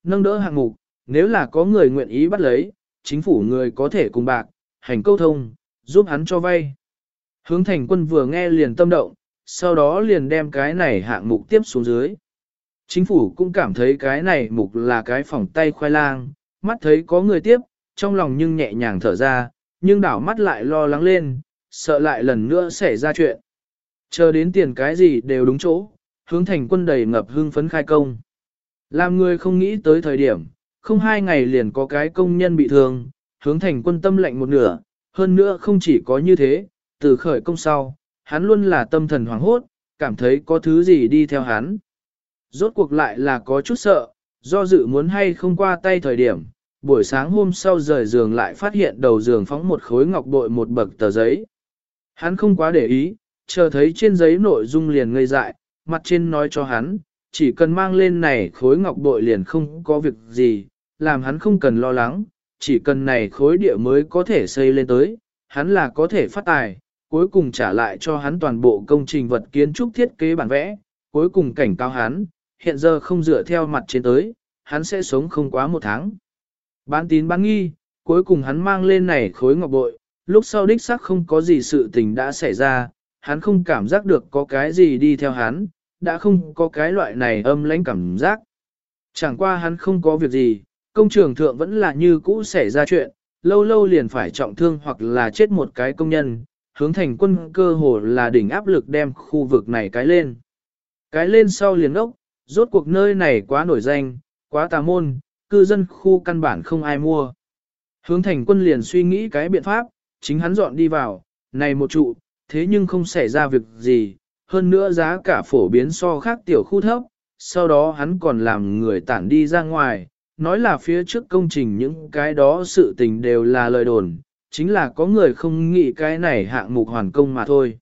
Nâng đỡ hạng mục, nếu là có người nguyện ý bắt lấy, chính phủ người có thể cùng bạc, hành câu thông, giúp hắn cho vay. Hướng thành quân vừa nghe liền tâm động, sau đó liền đem cái này hạng mục tiếp xuống dưới. Chính phủ cũng cảm thấy cái này mục là cái phỏng tay khoai lang, mắt thấy có người tiếp, trong lòng nhưng nhẹ nhàng thở ra, nhưng đảo mắt lại lo lắng lên, sợ lại lần nữa xảy ra chuyện. Chờ đến tiền cái gì đều đúng chỗ, hướng thành quân đầy ngập hưng phấn khai công. Làm người không nghĩ tới thời điểm, không 2 ngày liền có cái công nhân bị thương, hướng thành quân tâm lệnh một nửa, hơn nữa không chỉ có như thế, từ khởi công sau, hắn luôn là tâm thần hoảng hốt, cảm thấy có thứ gì đi theo hắn. Rốt cuộc lại là có chút sợ, do dự muốn hay không qua tay thời điểm, buổi sáng hôm sau rời giường lại phát hiện đầu giường phóng một khối ngọc bội một bậc tờ giấy. Hắn không quá để ý, chờ thấy trên giấy nội dung liền ngây dại, mặt trên nói cho hắn, chỉ cần mang lên này khối ngọc bội liền không có việc gì, làm hắn không cần lo lắng, chỉ cần này khối địa mới có thể xây lên tới, hắn là có thể phát tài, cuối cùng trả lại cho hắn toàn bộ công trình vật kiến trúc thiết kế bản vẽ, cuối cùng cảnh cáo hắn, hiện giờ không dựa theo mặt trên tới, hắn sẽ sống không quá 1 tháng. Bán tín bán nghi, cuối cùng hắn mang lên này khối ngọc bội, lúc sau đích xác không có gì sự tình đã xảy ra, hắn không cảm giác được có cái gì đi theo hắn, đã không có cái loại này âm lãnh cảm giác. Chẳng qua hắn không có việc gì, công trường thượng vẫn là như cũ xảy ra chuyện, lâu lâu liền phải trọng thương hoặc là chết một cái công nhân, hướng thành quân cơ hồ là đỉnh áp lực đem khu vực này cái lên. Cái lên sau liền ốc, rốt cuộc nơi này quá nổi danh, quá tà môn, cư dân khu căn bản không ai mua. Hướng thành quân liền suy nghĩ cái biện pháp, chính hắn dọn đi vào, này một trụ, thế nhưng không xảy ra việc gì, hơn nữa giá cả phổ biến so khác tiểu khu thấp, sau đó hắn còn làm người tản đi ra ngoài, nói là phía trước công trình những cái đó sự tình đều là lời đồn, chính là có người không nghĩ cái này hạng mục hoàn công mà thôi.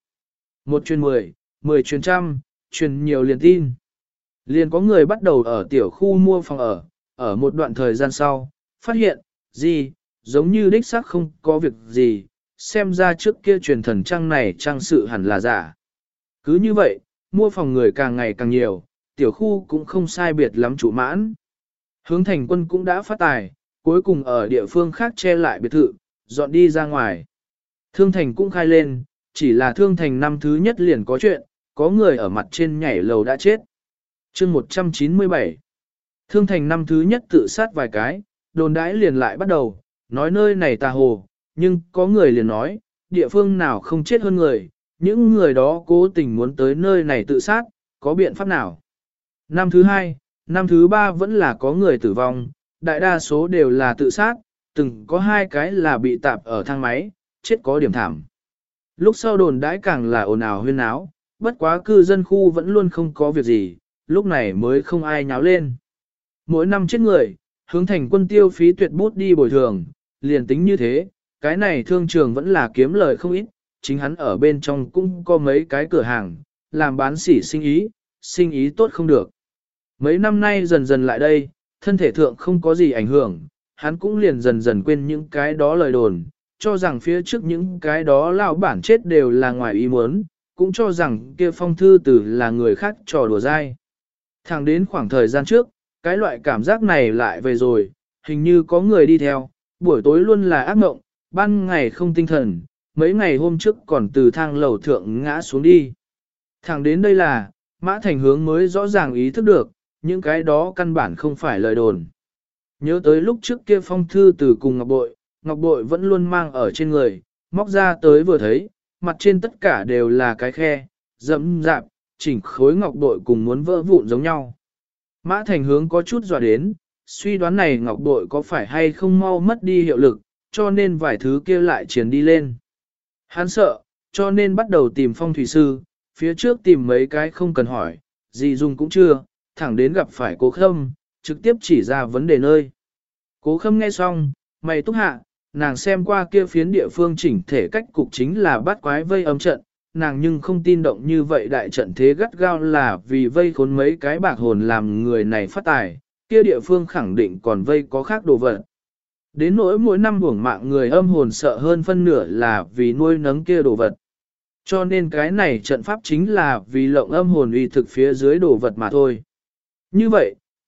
1 truyền 10, 10 truyền trăm, truyền nhiều liền tin. Liền có người bắt đầu ở tiểu khu mua phòng ở một đoạn thời gian sau, phát hiện, gì, giống như đích xác không có việc gì, xem ra trước kia truyền thần trang này trang sự hẳn là giả. Cứ như vậy, mua phòng người càng ngày càng nhiều, tiểu khu cũng không sai biệt lắm trụ mãn. Hướng thành quân cũng đã phát tài, cuối cùng ở địa phương khác che lại biệt thự, dọn đi ra ngoài. Thương thành cũng khai lên, chỉ là thương thành năm thứ nhất liền có chuyện, có người ở mặt trên nhảy lầu đã chết. chương 197 Thương thành năm thứ nhất tự sát vài cái, đồn đãi liền lại bắt đầu, nói nơi này tà hồ, nhưng có người liền nói, địa phương nào không chết hơn người, những người đó cố tình muốn tới nơi này tự sát, có biện pháp nào. Năm thứ hai, năm thứ ba vẫn là có người tử vong, đại đa số đều là tự sát, từng có 2 cái là bị tạp ở thang máy, chết có điểm thảm. Lúc sau đồn đãi càng là ồn ào huyên náo, bất quá cư dân khu vẫn luôn không có việc gì, lúc này mới không ai nháo lên. Mỗi năm chết người, hướng thành quân tiêu phí tuyệt bút đi bồi thường, liền tính như thế, cái này thương trường vẫn là kiếm lời không ít, chính hắn ở bên trong cũng có mấy cái cửa hàng, làm bán sỉ sinh ý tốt không được. Mấy năm nay dần dần lại đây, thân thể thượng không có gì ảnh hưởng, hắn cũng liền dần dần quên những cái đó lời đồn, cho rằng phía trước những cái đó lão bản chết đều là ngoài ý muốn, cũng cho rằng kia phong thư tử là người khác trò đùa dai. Thẳng đến khoảng thời gian trước, cái loại cảm giác này lại về rồi, hình như có người đi theo, buổi tối luôn là ác mộng, ban ngày không tinh thần, mấy ngày hôm trước còn từ thang lầu thượng ngã xuống đi. Thẳng đến đây là, Mã Thành Hướng mới rõ ràng ý thức được, những cái đó căn bản không phải lời đồn. Nhớ tới lúc trước kia phong thư từ cùng Ngọc Bội vẫn luôn mang ở trên người, móc ra tới vừa thấy, mặt trên tất cả đều là cái khe, rậm rạp, chỉnh khối Ngọc Bội cùng muốn vỡ vụn giống nhau. Mã Thành Hướng có chút dọa đến, suy đoán này Ngọc Bội có phải hay không mau mất đi hiệu lực, cho nên vài thứ kia lại triển đi lên. Hắn sợ, cho nên bắt đầu tìm phong thủy sư, phía trước tìm mấy cái không cần hỏi, gì dùng cũng chưa, thẳng đến gặp phải Cố Khâm, trực tiếp chỉ ra vấn đề nơi. Cố Khâm nghe xong, mày túc hạ, nàng xem qua kia phiến địa phương chỉnh thể cách cục chính là bắt quái vây âm trận, nàng nhưng không tin động như vậy đại trận thế gắt gao là vì vây khốn mấy cái bạc hồn làm người này phát tài, kia địa phương khẳng định còn vây có khác đồ vật. Đến nỗi mỗi năm hưởng mạng người âm hồn sợ hơn phân nửa là vì nuôi nấng kia đồ vật. Cho nên cái này trận pháp chính là vì lộng âm hồn uy thực phía dưới đồ vật mà thôi. Như vậy,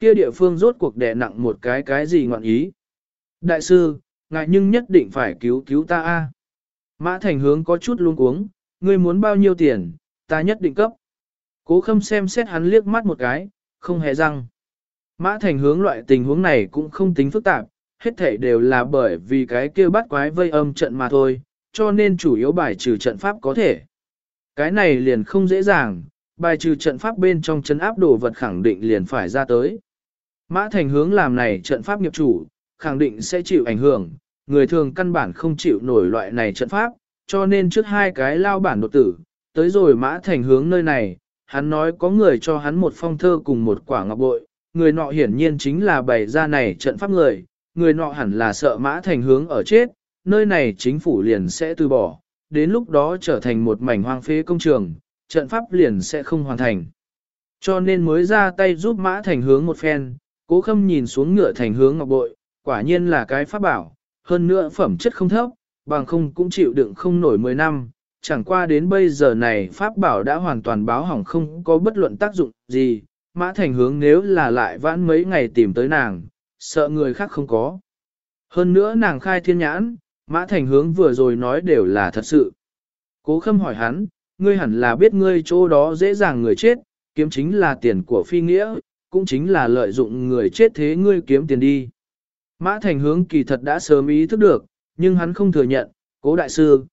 kia địa phương rốt cuộc đè nặng một cái gì ngọn ý. Đại sư, ngài nhưng nhất định phải cứu cứu ta a. Mã Thành Hướng có chút luống cuống, ngươi muốn bao nhiêu tiền, ta nhất định cấp. Cố Khâm xem xét hắn liếc mắt một cái, không hề răng. Mã Thành Hướng loại tình huống này cũng không tính phức tạp, hết thảy đều là bởi vì cái kia bắt quái vây âm trận mà thôi, cho nên chủ yếu bài trừ trận pháp có thể. Cái này liền không dễ dàng, bài trừ trận pháp bên trong trấn áp đồ vật khẳng định liền phải ra tới. Mã Thành Hướng làm này trận pháp nghiệp chủ, khẳng định sẽ chịu ảnh hưởng, người thường căn bản không chịu nổi loại này trận pháp, cho nên trước hai cái lao bản đột tử, tới rồi Mã Thành Hướng nơi này, hắn nói có người cho hắn một phong thơ cùng một quả ngọc bội, người nọ hiển nhiên chính là bày ra này trận pháp người nọ hẳn là sợ Mã Thành Hướng ở chết, nơi này chính phủ liền sẽ từ bỏ, đến lúc đó trở thành một mảnh hoang phế công trường, trận pháp liền sẽ không hoàn thành. Cho nên mới ra tay giúp Mã Thành Hướng một phen, Cố Khâm nhìn xuống ngựa Thành Hướng ngọc bội, quả nhiên là cái pháp bảo, hơn nữa phẩm chất không thấp, bằng không cũng chịu đựng không nổi 10 năm, chẳng qua đến bây giờ này pháp bảo đã hoàn toàn báo hỏng không có bất luận tác dụng gì, Mã Thành Hướng nếu là lại vãn mấy ngày tìm tới nàng, sợ người khác không có. Hơn nữa nàng khai thiên nhãn, Mã Thành Hướng vừa rồi nói đều là thật sự. Cố Khâm hỏi hắn, ngươi hẳn là biết ngươi chỗ đó dễ dàng người chết, kiếm chính là tiền của phi nghĩa, cũng chính là lợi dụng người chết thế ngươi kiếm tiền đi. Mã Thành Hướng kỳ thật đã sớm ý thức được, nhưng hắn không thừa nhận, Cố đại sư,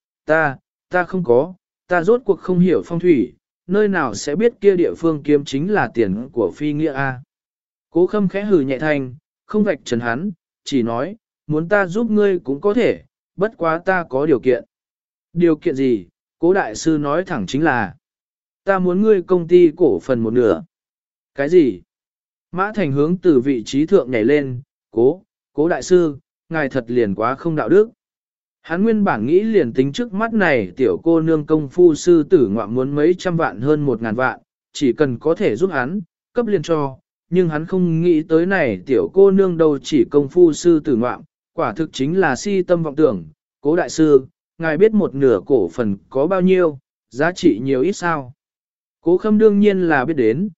ta không có, ta rốt cuộc không hiểu phong thủy, nơi nào sẽ biết kia địa phương kiếm chính là tiền của phi nghĩa a. Cố Khâm khẽ hừ nhẹ thanh, không vạch trần hắn, chỉ nói, muốn ta giúp ngươi cũng có thể, bất quá ta có điều kiện. Điều kiện gì? Cố đại sư nói thẳng chính là, ta muốn ngươi công ty cổ phần một nửa. Cái gì? Mã Thành Hướng từ vị trí thượng nhảy lên, cố đại sư, ngài thật liền quá không đạo đức. Hắn nguyên bản nghĩ liền tính trước mắt này tiểu cô nương công phu sư tử ngoạm muốn mấy trăm vạn hơn 1.000 vạn, chỉ cần có thể giúp hắn, cấp liền cho, nhưng hắn không nghĩ tới này tiểu cô nương đâu chỉ công phu sư tử ngoạm, quả thực chính là si tâm vọng tưởng. Cố đại sư, ngài biết một nửa cổ phần có bao nhiêu, giá trị nhiều ít sao? Cố Khâm đương nhiên là biết đến,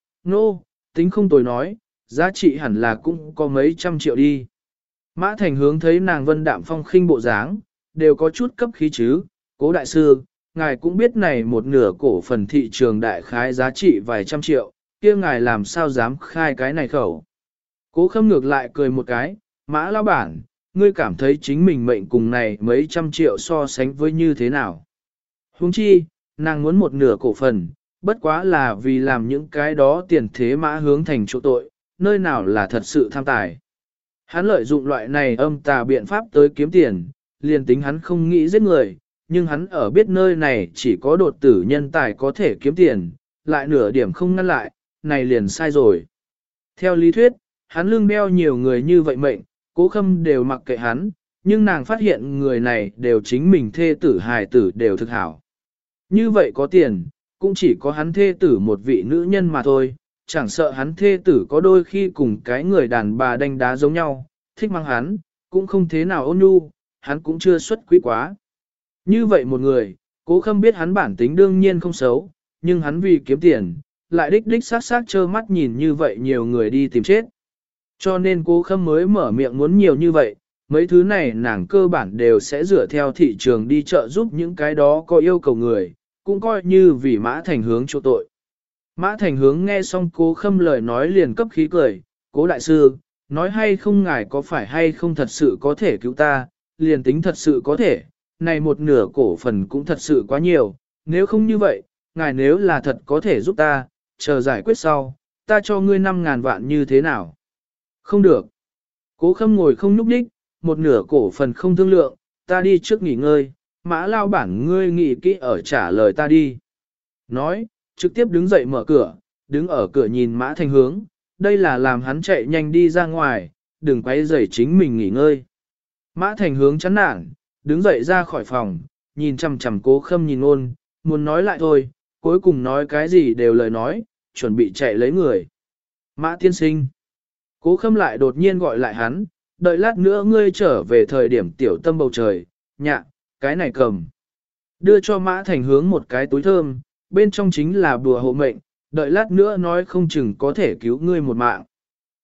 tính không tồi nói, giá trị hẳn là cũng có mấy trăm triệu đi. Mã Thành Hướng thấy nàng vân đạm phong khinh bộ dáng, đều có chút cấp khí chứ, Cố đại sư, ngài cũng biết này một nửa cổ phần thị trường đại khái giá trị vài trăm triệu, kia ngài làm sao dám khai cái này khẩu. Cố Khâm ngược lại cười một cái, Mã lão bản, ngươi cảm thấy chính mình mệnh cùng này mấy trăm triệu so sánh với như thế nào. Huống chi, nàng muốn một nửa cổ phần, bất quá là vì làm những cái đó tiền thế Mã Hướng thành chỗ tội, nơi nào là thật sự tham tài. Hắn lợi dụng loại này âm tà biện pháp tới kiếm tiền, liền tính hắn không nghĩ giết người, nhưng hắn ở biết nơi này chỉ có đột tử nhân tài có thể kiếm tiền, lại nửa điểm không ngăn lại, này liền sai rồi. Theo lý thuyết, hắn lương đeo nhiều người như vậy mệnh, Cố Khâm đều mặc kệ hắn, nhưng nàng phát hiện người này đều chính mình thê tử hài tử đều thực hảo. Như vậy có tiền, cũng chỉ có hắn thê tử một vị nữ nhân mà thôi, chẳng sợ hắn thê tử có đôi khi cùng cái người đàn bà đánh đá giống nhau, thích mang hắn, cũng không thế nào ôn nhu, hắn cũng chưa xuất quý quá. Như vậy một người, Cố Khâm biết hắn bản tính đương nhiên không xấu, nhưng hắn vì kiếm tiền, lại đích sát sát trơ mắt nhìn như vậy nhiều người đi tìm chết. Cho nên Cố Khâm mới mở miệng muốn nhiều như vậy, mấy thứ này nàng cơ bản đều sẽ dựa theo thị trường đi chợ giúp những cái đó có yêu cầu người, cũng coi như vì Mã Thành Hướng chỗ tội. Mã Thành Hướng nghe xong Cố Khâm lời nói liền cấp khí cười, Cố đại sư, nói hay không ngài có phải hay không thật sự có thể cứu ta, liền tính thật sự có thể, này một nửa cổ phần cũng thật sự quá nhiều, nếu không như vậy, ngài nếu là thật có thể giúp ta, chờ giải quyết sau, ta cho ngươi 5.000 vạn như thế nào? Không được. Cố Khâm ngồi không nhúc đích, một nửa cổ phần không thương lượng, ta đi trước nghỉ ngơi, Mã lao bản ngươi nghỉ kỹ ở trả lời ta đi. Nói, trực tiếp đứng dậy mở cửa, đứng ở cửa nhìn Mã Thành Hướng, đây là làm hắn chạy nhanh đi ra ngoài, đừng quay rầy chính mình nghỉ ngơi. Mã Thành Hướng chán nản, đứng dậy ra khỏi phòng, nhìn chằm chằm Cố Khâm nhìn ôn, muốn nói lại thôi, cuối cùng nói cái gì đều lời nói, chuẩn bị chạy lấy người. Mã tiên sinh. Cố Khâm lại đột nhiên gọi lại hắn, đợi lát nữa ngươi trở về thời điểm tiểu tâm bầu trời, nhạ, cái này cầm. Đưa cho Mã Thành Hướng một cái túi thơm, bên trong chính là bùa hộ mệnh, đợi lát nữa nói không chừng có thể cứu ngươi một mạng.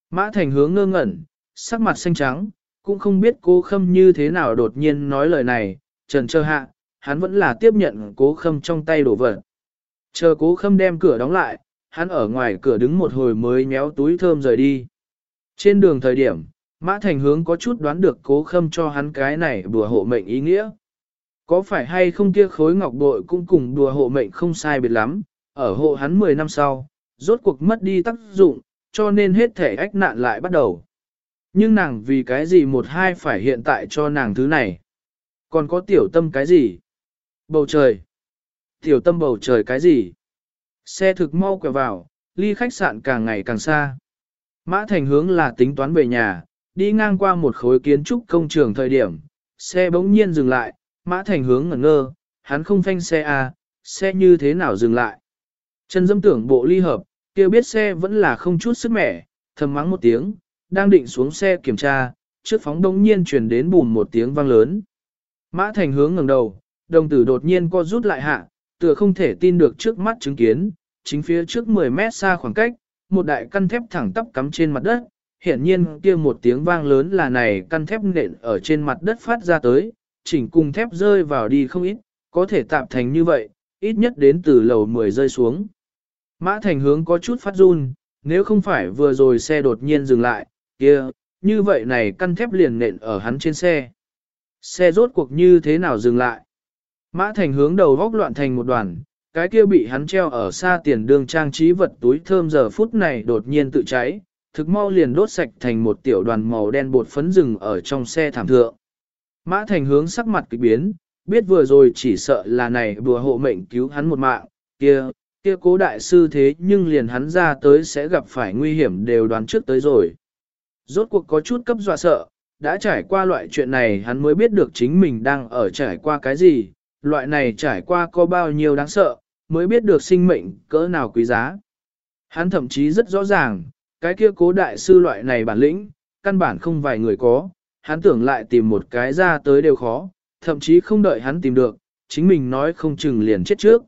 Mã Thành Hướng ngơ ngẩn, sắc mặt xanh trắng, cũng không biết Cố Khâm như thế nào đột nhiên nói lời này, trần chờ hạ, hắn vẫn là tiếp nhận Cố Khâm trong tay đổ vật. Chờ Cố Khâm đem cửa đóng lại, hắn ở ngoài cửa đứng một hồi mới méo túi thơm rời đi. Trên đường thời điểm, Mã Thành Hướng có chút đoán được Cố Khâm cho hắn cái này đùa hộ mệnh ý nghĩa. Có phải hay không kia khối ngọc bội cũng cùng đùa hộ mệnh không sai biệt lắm, ở hộ hắn 10 năm sau, rốt cuộc mất đi tác dụng, cho nên hết thể ách nạn lại bắt đầu. Nhưng nàng vì cái gì một hai phải hiện tại cho nàng thứ này? Còn có tiểu tâm cái gì? Bầu trời. Tiểu tâm bầu trời cái gì? Xe thực mau quẹo vào, ly khách sạn càng ngày càng xa. Mã Thành Hướng là tính toán về nhà, đi ngang qua một khối kiến trúc công trường thời điểm, xe bỗng nhiên dừng lại, Mã Thành Hướng ngẩn ngơ, hắn không phanh xe à, xe như thế nào dừng lại. Chân dâm tưởng bộ ly hợp, kia biết xe vẫn là không chút sức mẻ, thầm mắng một tiếng, đang định xuống xe kiểm tra, trước phóng bỗng nhiên truyền đến bùm một tiếng vang lớn. Mã Thành Hướng ngẩng đầu, đồng tử đột nhiên co rút lại hạ, tựa không thể tin được trước mắt chứng kiến, chính phía trước 10 mét xa khoảng cách, một đại căn thép thẳng tắp cắm trên mặt đất, hiển nhiên kia một tiếng vang lớn là này căn thép nện ở trên mặt đất phát ra tới, chỉnh cùng thép rơi vào đi không ít, có thể tạm thành như vậy, ít nhất đến từ lầu 10 rơi xuống. Mã Thành Hướng có chút phát run, nếu không phải vừa rồi xe đột nhiên dừng lại, kia, như vậy này căn thép liền nện ở hắn trên xe. Xe rốt cuộc như thế nào dừng lại? Mã Thành Hướng đầu góc loạn thành một đoàn, cái kia bị hắn treo ở xa tiền đường trang trí vật túi thơm giờ phút này đột nhiên tự cháy, thực mau liền đốt sạch thành một tiểu đoàn màu đen bột phấn rừng ở trong xe thảm thượng. Mã Thành Hướng sắc mặt kịch biến, biết vừa rồi chỉ sợ là này đùa hộ mệnh cứu hắn một mạng, kia Cố đại sư thế nhưng liền hắn ra tới sẽ gặp phải nguy hiểm đều đoán trước tới rồi. Rốt cuộc có chút cấp dọa sợ, đã trải qua loại chuyện này hắn mới biết được chính mình đang ở trải qua cái gì, loại này trải qua có bao nhiêu đáng sợ, mới biết được sinh mệnh cỡ nào quý giá. Hắn thậm chí rất rõ ràng, cái kia Cố đại sư loại này bản lĩnh, căn bản không vài người có, hắn tưởng lại tìm một cái ra tới đều khó, thậm chí không đợi hắn tìm được, chính mình nói không chừng liền chết trước.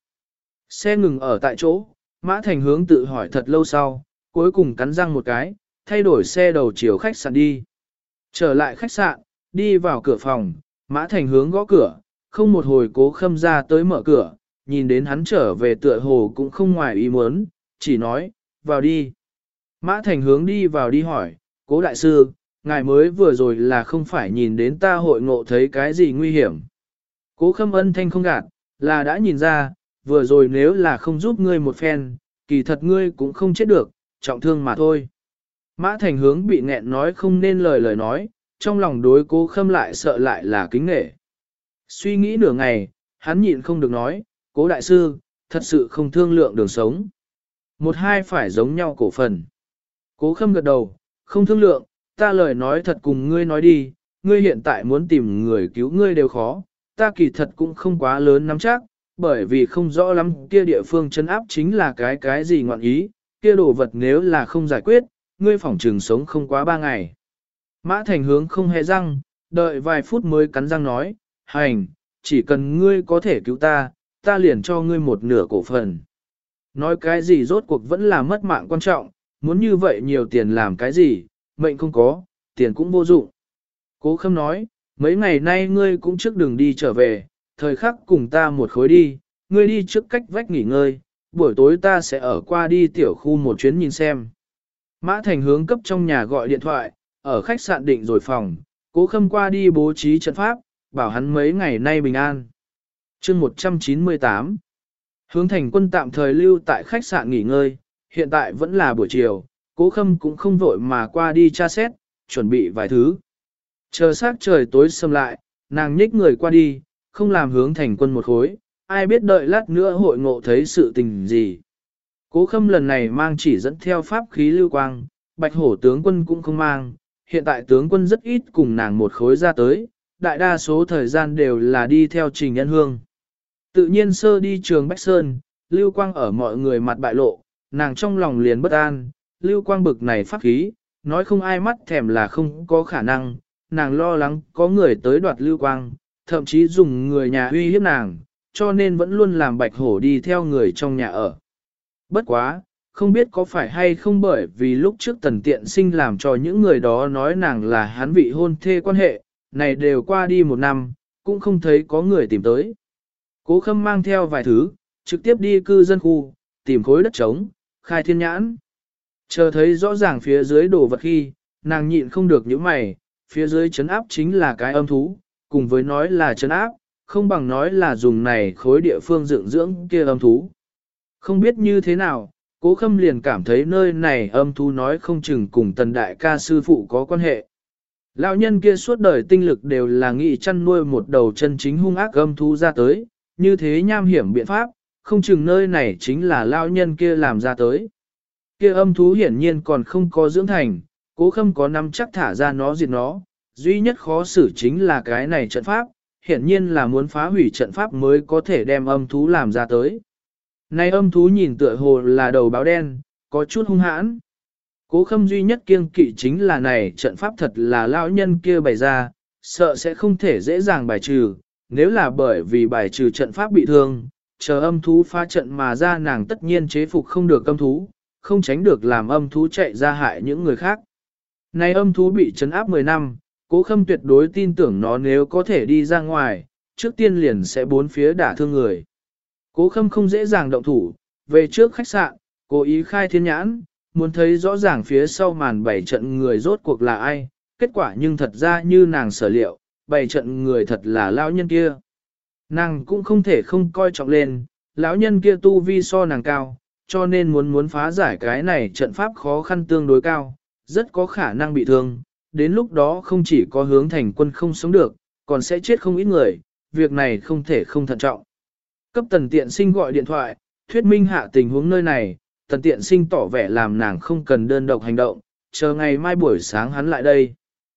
Xe ngừng ở tại chỗ, Mã Thành Hướng tự hỏi thật lâu sau, cuối cùng cắn răng một cái, thay đổi xe đầu chiều khách sạn đi. Trở lại khách sạn, đi vào cửa phòng, Mã Thành Hướng gõ cửa, không một hồi Cố Khâm ra tới mở cửa, nhìn đến hắn trở về tựa hồ cũng không ngoài ý muốn, chỉ nói, vào đi. Mã Thành Hướng đi vào đi hỏi, Cố đại sư, ngài mới vừa rồi là không phải nhìn đến ta hội ngộ thấy cái gì nguy hiểm. Cố Khâm ân thanh không gạt, là đã nhìn ra, vừa rồi nếu là không giúp ngươi một phen, kỳ thật ngươi cũng không chết được, trọng thương mà thôi. Mã Thành Hướng bị nghẹn nói không nên lời nói, trong lòng đối Cố Khâm lại sợ lại là kính nể. Suy nghĩ nửa ngày, hắn nhịn không được nói, Cố đại sư, thật sự không thương lượng đường sống. Một hai phải giống nhau cổ phần. Cố Khâm gật đầu, không thương lượng, ta lời nói thật cùng ngươi nói đi, ngươi hiện tại muốn tìm người cứu ngươi đều khó, ta kỳ thật cũng không quá lớn nắm chắc, bởi vì không rõ lắm kia địa phương chân áp chính là cái gì ngọn ý, kia đồ vật nếu là không giải quyết, ngươi phỏng trường sống không quá 3 ngày. Mã Thành Hướng không hề răng, đợi vài phút mới cắn răng nói, hành, chỉ cần ngươi có thể cứu ta, ta liền cho ngươi một nửa cổ phần. Nói cái gì rốt cuộc vẫn là mất mạng quan trọng, muốn như vậy nhiều tiền làm cái gì, mệnh không có, tiền cũng vô dụng. Cố Khâm nói, mấy ngày nay ngươi cũng trước đừng đi trở về, thời khắc cùng ta một khối đi, ngươi đi trước cách vách nghỉ ngơi, buổi tối ta sẽ ở qua đi tiểu khu một chuyến nhìn xem. Mã Thành Hướng cấp trong nhà gọi điện thoại, ở khách sạn định rồi phòng, Cố Khâm qua đi bố trí trận pháp, bảo hắn mấy ngày nay bình an. Chương 198 Hướng Thành Quân tạm thời lưu tại khách sạn nghỉ ngơi, hiện tại vẫn là buổi chiều, Cố Khâm cũng không vội mà qua đi tra xét, chuẩn bị vài thứ. Chờ sát trời tối sầm lại, nàng nhích người qua đi, không làm Hướng Thành Quân một khối, ai biết đợi lát nữa hội ngộ thấy sự tình gì. Cố Khâm lần này mang chỉ dẫn theo pháp khí lưu quang, Bạch Hổ tướng quân cũng không mang, hiện tại tướng quân rất ít cùng nàng một khối ra tới, đại đa số thời gian đều là đi theo Trình Nhân Hương. Tự nhiên sơ đi trường Bách Sơn, lưu quang ở mọi người mặt bại lộ, nàng trong lòng liền bất an, lưu quang bực này pháp khí, nói không ai mắt thèm là không có khả năng, nàng lo lắng có người tới đoạt lưu quang, thậm chí dùng người nhà uy hiếp nàng, cho nên vẫn luôn làm Bạch Hổ đi theo người trong nhà ở. Bất quá, không biết có phải hay không bởi vì lúc trước Tần Tiện Sinh làm cho những người đó nói nàng là hắn vị hôn thê quan hệ, này đều qua đi 1 năm, cũng không thấy có người tìm tới. Cố Khâm mang theo vài thứ, trực tiếp đi cư dân khu, tìm khối đất trống, khai thiên nhãn. Chờ thấy rõ ràng phía dưới đồ vật khi, nàng nhịn không được những mày, phía dưới trấn áp chính là cái âm thú, cùng với nói là trấn áp, không bằng nói là dùng này khối địa phương dựng dưỡng kia âm thú. Không biết như thế nào, Cố Khâm liền cảm thấy nơi này âm thú nói không chừng cùng Tần đại ca sư phụ có quan hệ. Lão nhân kia suốt đời tinh lực đều là nghị chăn nuôi một đầu chân chính hung ác âm thú ra tới, như thế nham hiểm biện pháp, không chừng nơi này chính là lão nhân kia làm ra tới. Kia âm thú hiển nhiên còn không có dưỡng thành, Cố Khâm có nắm chắc thả ra nó diệt nó, duy nhất khó xử chính là cái này trận pháp, hiển nhiên là muốn phá hủy trận pháp mới có thể đem âm thú làm ra tới. Này âm thú nhìn tựa hồ là đầu báo đen, có chút hung hãn. Cố Khâm duy nhất kiêng kỵ chính là này trận pháp thật là lão nhân kia bày ra, sợ sẽ không thể dễ dàng bài trừ, nếu là bởi vì bài trừ trận pháp bị thương, chờ âm thú phá trận mà ra nàng tất nhiên chế phục không được âm thú, không tránh được làm âm thú chạy ra hại những người khác. Này âm thú bị trấn áp 10 năm, Cố Khâm tuyệt đối tin tưởng nó nếu có thể đi ra ngoài, trước tiên liền sẽ bốn phía đả thương người. Cố Khâm không dễ dàng động thủ, về trước khách sạn, cố ý khai thiên nhãn, muốn thấy rõ ràng phía sau màn bảy trận người rốt cuộc là ai, kết quả nhưng thật ra như nàng sở liệu, bảy trận người thật là lão nhân kia. Nàng cũng không thể không coi trọng lên, lão nhân kia tu vi so nàng cao, cho nên muốn phá giải cái này trận pháp khó khăn tương đối cao, rất có khả năng bị thương, đến lúc đó không chỉ có Hướng Thành Quân không sống được, còn sẽ chết không ít người, việc này không thể không thận trọng. Cấp Tần Tiện Sinh gọi điện thoại, thuyết minh hạ tình huống nơi này, Tần Tiện Sinh tỏ vẻ làm nàng không cần đơn độc hành động, chờ ngày mai buổi sáng hắn lại đây.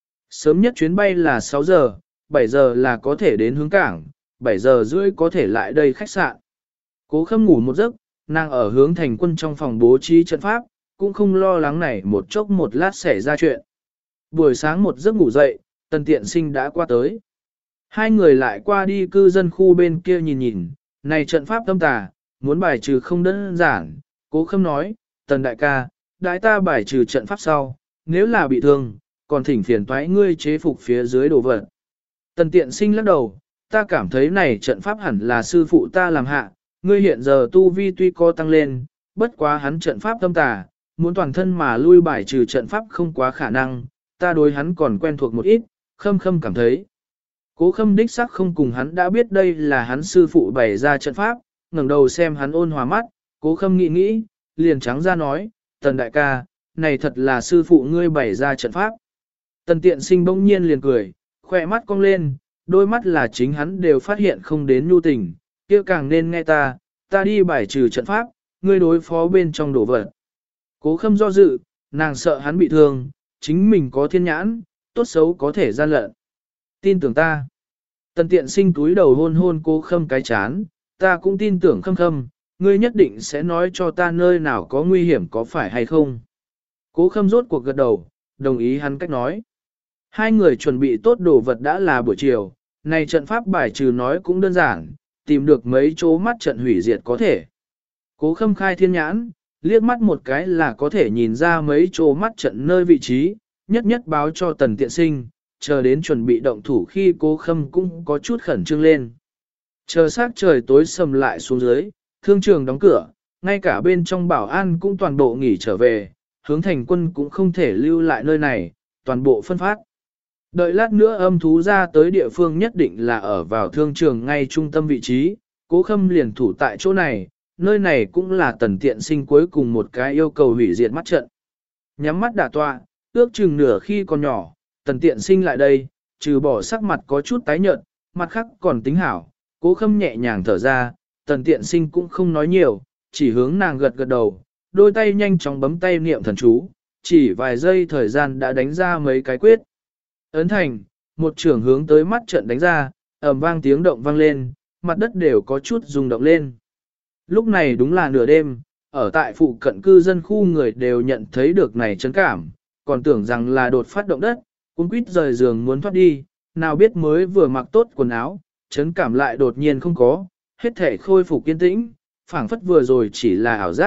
Sớm nhất chuyến bay là 6 giờ, 7 giờ là có thể đến hướng cảng, 7 giờ rưỡi có thể lại đây khách sạn. Cố Khâm ngủ một giấc, nàng ở Hướng Thành Quân trong phòng bố trí trận pháp, cũng không lo lắng này một chốc một lát xảy ra chuyện. Buổi sáng một giấc ngủ dậy, Tần Tiện Sinh đã qua tới. Hai người lại qua đi cư dân khu bên kia nhìn nhìn, này trận pháp tâm tà, muốn bài trừ không đơn giản. Cố Khâm nói, Tần đại ca, đại ta bài trừ trận pháp sau, nếu là bị thương, còn thỉnh phiền toái ngươi chế phục phía dưới đồ vật. Tần Tiện Sinh lắc đầu, ta cảm thấy này trận pháp hẳn là sư phụ ta làm hạ, ngươi hiện giờ tu vi tuy có tăng lên, bất quá hắn trận pháp tâm tà, muốn toàn thân mà lui bài trừ trận pháp không quá khả năng, ta đối hắn còn quen thuộc một ít, Khâm cảm thấy. Cố Khâm đích xác không cùng hắn đã biết đây là hắn sư phụ bày ra trận pháp, ngẩng đầu xem hắn ôn hòa mắt, Cố Khâm nghĩ, liền trắng ra nói, Tần đại ca, này thật là sư phụ ngươi bày ra trận pháp. Tần Tiện Sinh bỗng nhiên liền cười, khỏe mắt cong lên, đôi mắt là chính hắn đều phát hiện không đến nhu tình, kia càng nên nghe ta đi bài trừ trận pháp, ngươi đối phó bên trong đổ vật. Cố Khâm do dự, nàng sợ hắn bị thương, chính mình có thiên nhãn, tốt xấu có thể gian lận. Tin tưởng ta. Tần Tiện Sinh túi đầu hôn Cố Khâm cái chán, ta cũng tin tưởng Khâm, ngươi nhất định sẽ nói cho ta nơi nào có nguy hiểm có phải hay không. Cố Khâm rốt cuộc gật đầu, đồng ý hắn cách nói. Hai người chuẩn bị tốt đồ vật đã là buổi chiều, này trận pháp bài trừ nói cũng đơn giản, tìm được mấy chỗ mắt trận hủy diệt có thể. Cố Khâm khai thiên nhãn, liếc mắt một cái là có thể nhìn ra mấy chỗ mắt trận nơi vị trí, nhất báo cho Tần Tiện Sinh, chờ đến chuẩn bị động thủ khi Cố Khâm cũng có chút khẩn trương lên. Chờ sát trời tối sầm lại xuống dưới, thương trường đóng cửa, ngay cả bên trong bảo an cũng toàn bộ nghỉ trở về, Hướng Thành Quân cũng không thể lưu lại nơi này, toàn bộ phân phát. Đợi lát nữa âm thú ra tới địa phương nhất định là ở vào thương trường ngay trung tâm vị trí, Cố Khâm liền thủ tại chỗ này, nơi này cũng là Tần Tiện Sinh cuối cùng một cái yêu cầu hủy diệt mắt trận. Nhắm mắt đả tọa, ước chừng nửa khi còn nhỏ, Tần Tiện Sinh lại đây, trừ bỏ sắc mặt có chút tái nhợt, mặt khác còn tính hảo, Cố Khâm nhẹ nhàng thở ra, Tần Tiện Sinh cũng không nói nhiều, chỉ hướng nàng gật đầu, đôi tay nhanh chóng bấm tay niệm thần chú, chỉ vài giây thời gian đã đánh ra mấy cái quyết. Ấn thành, một trưởng hướng tới mắt trận đánh ra, ầm vang tiếng động vang lên, mặt đất đều có chút rung động lên. Lúc này đúng là nửa đêm, ở tại phụ cận cư dân khu người đều nhận thấy được này chấn cảm, còn tưởng rằng là đột phát động đất, cuống quýt rời giường muốn thoát đi, nào biết mới vừa mặc tốt quần áo, chấn cảm lại đột nhiên không có, hết thể khôi phục kiên tĩnh, phảng phất vừa rồi chỉ là ảo giác,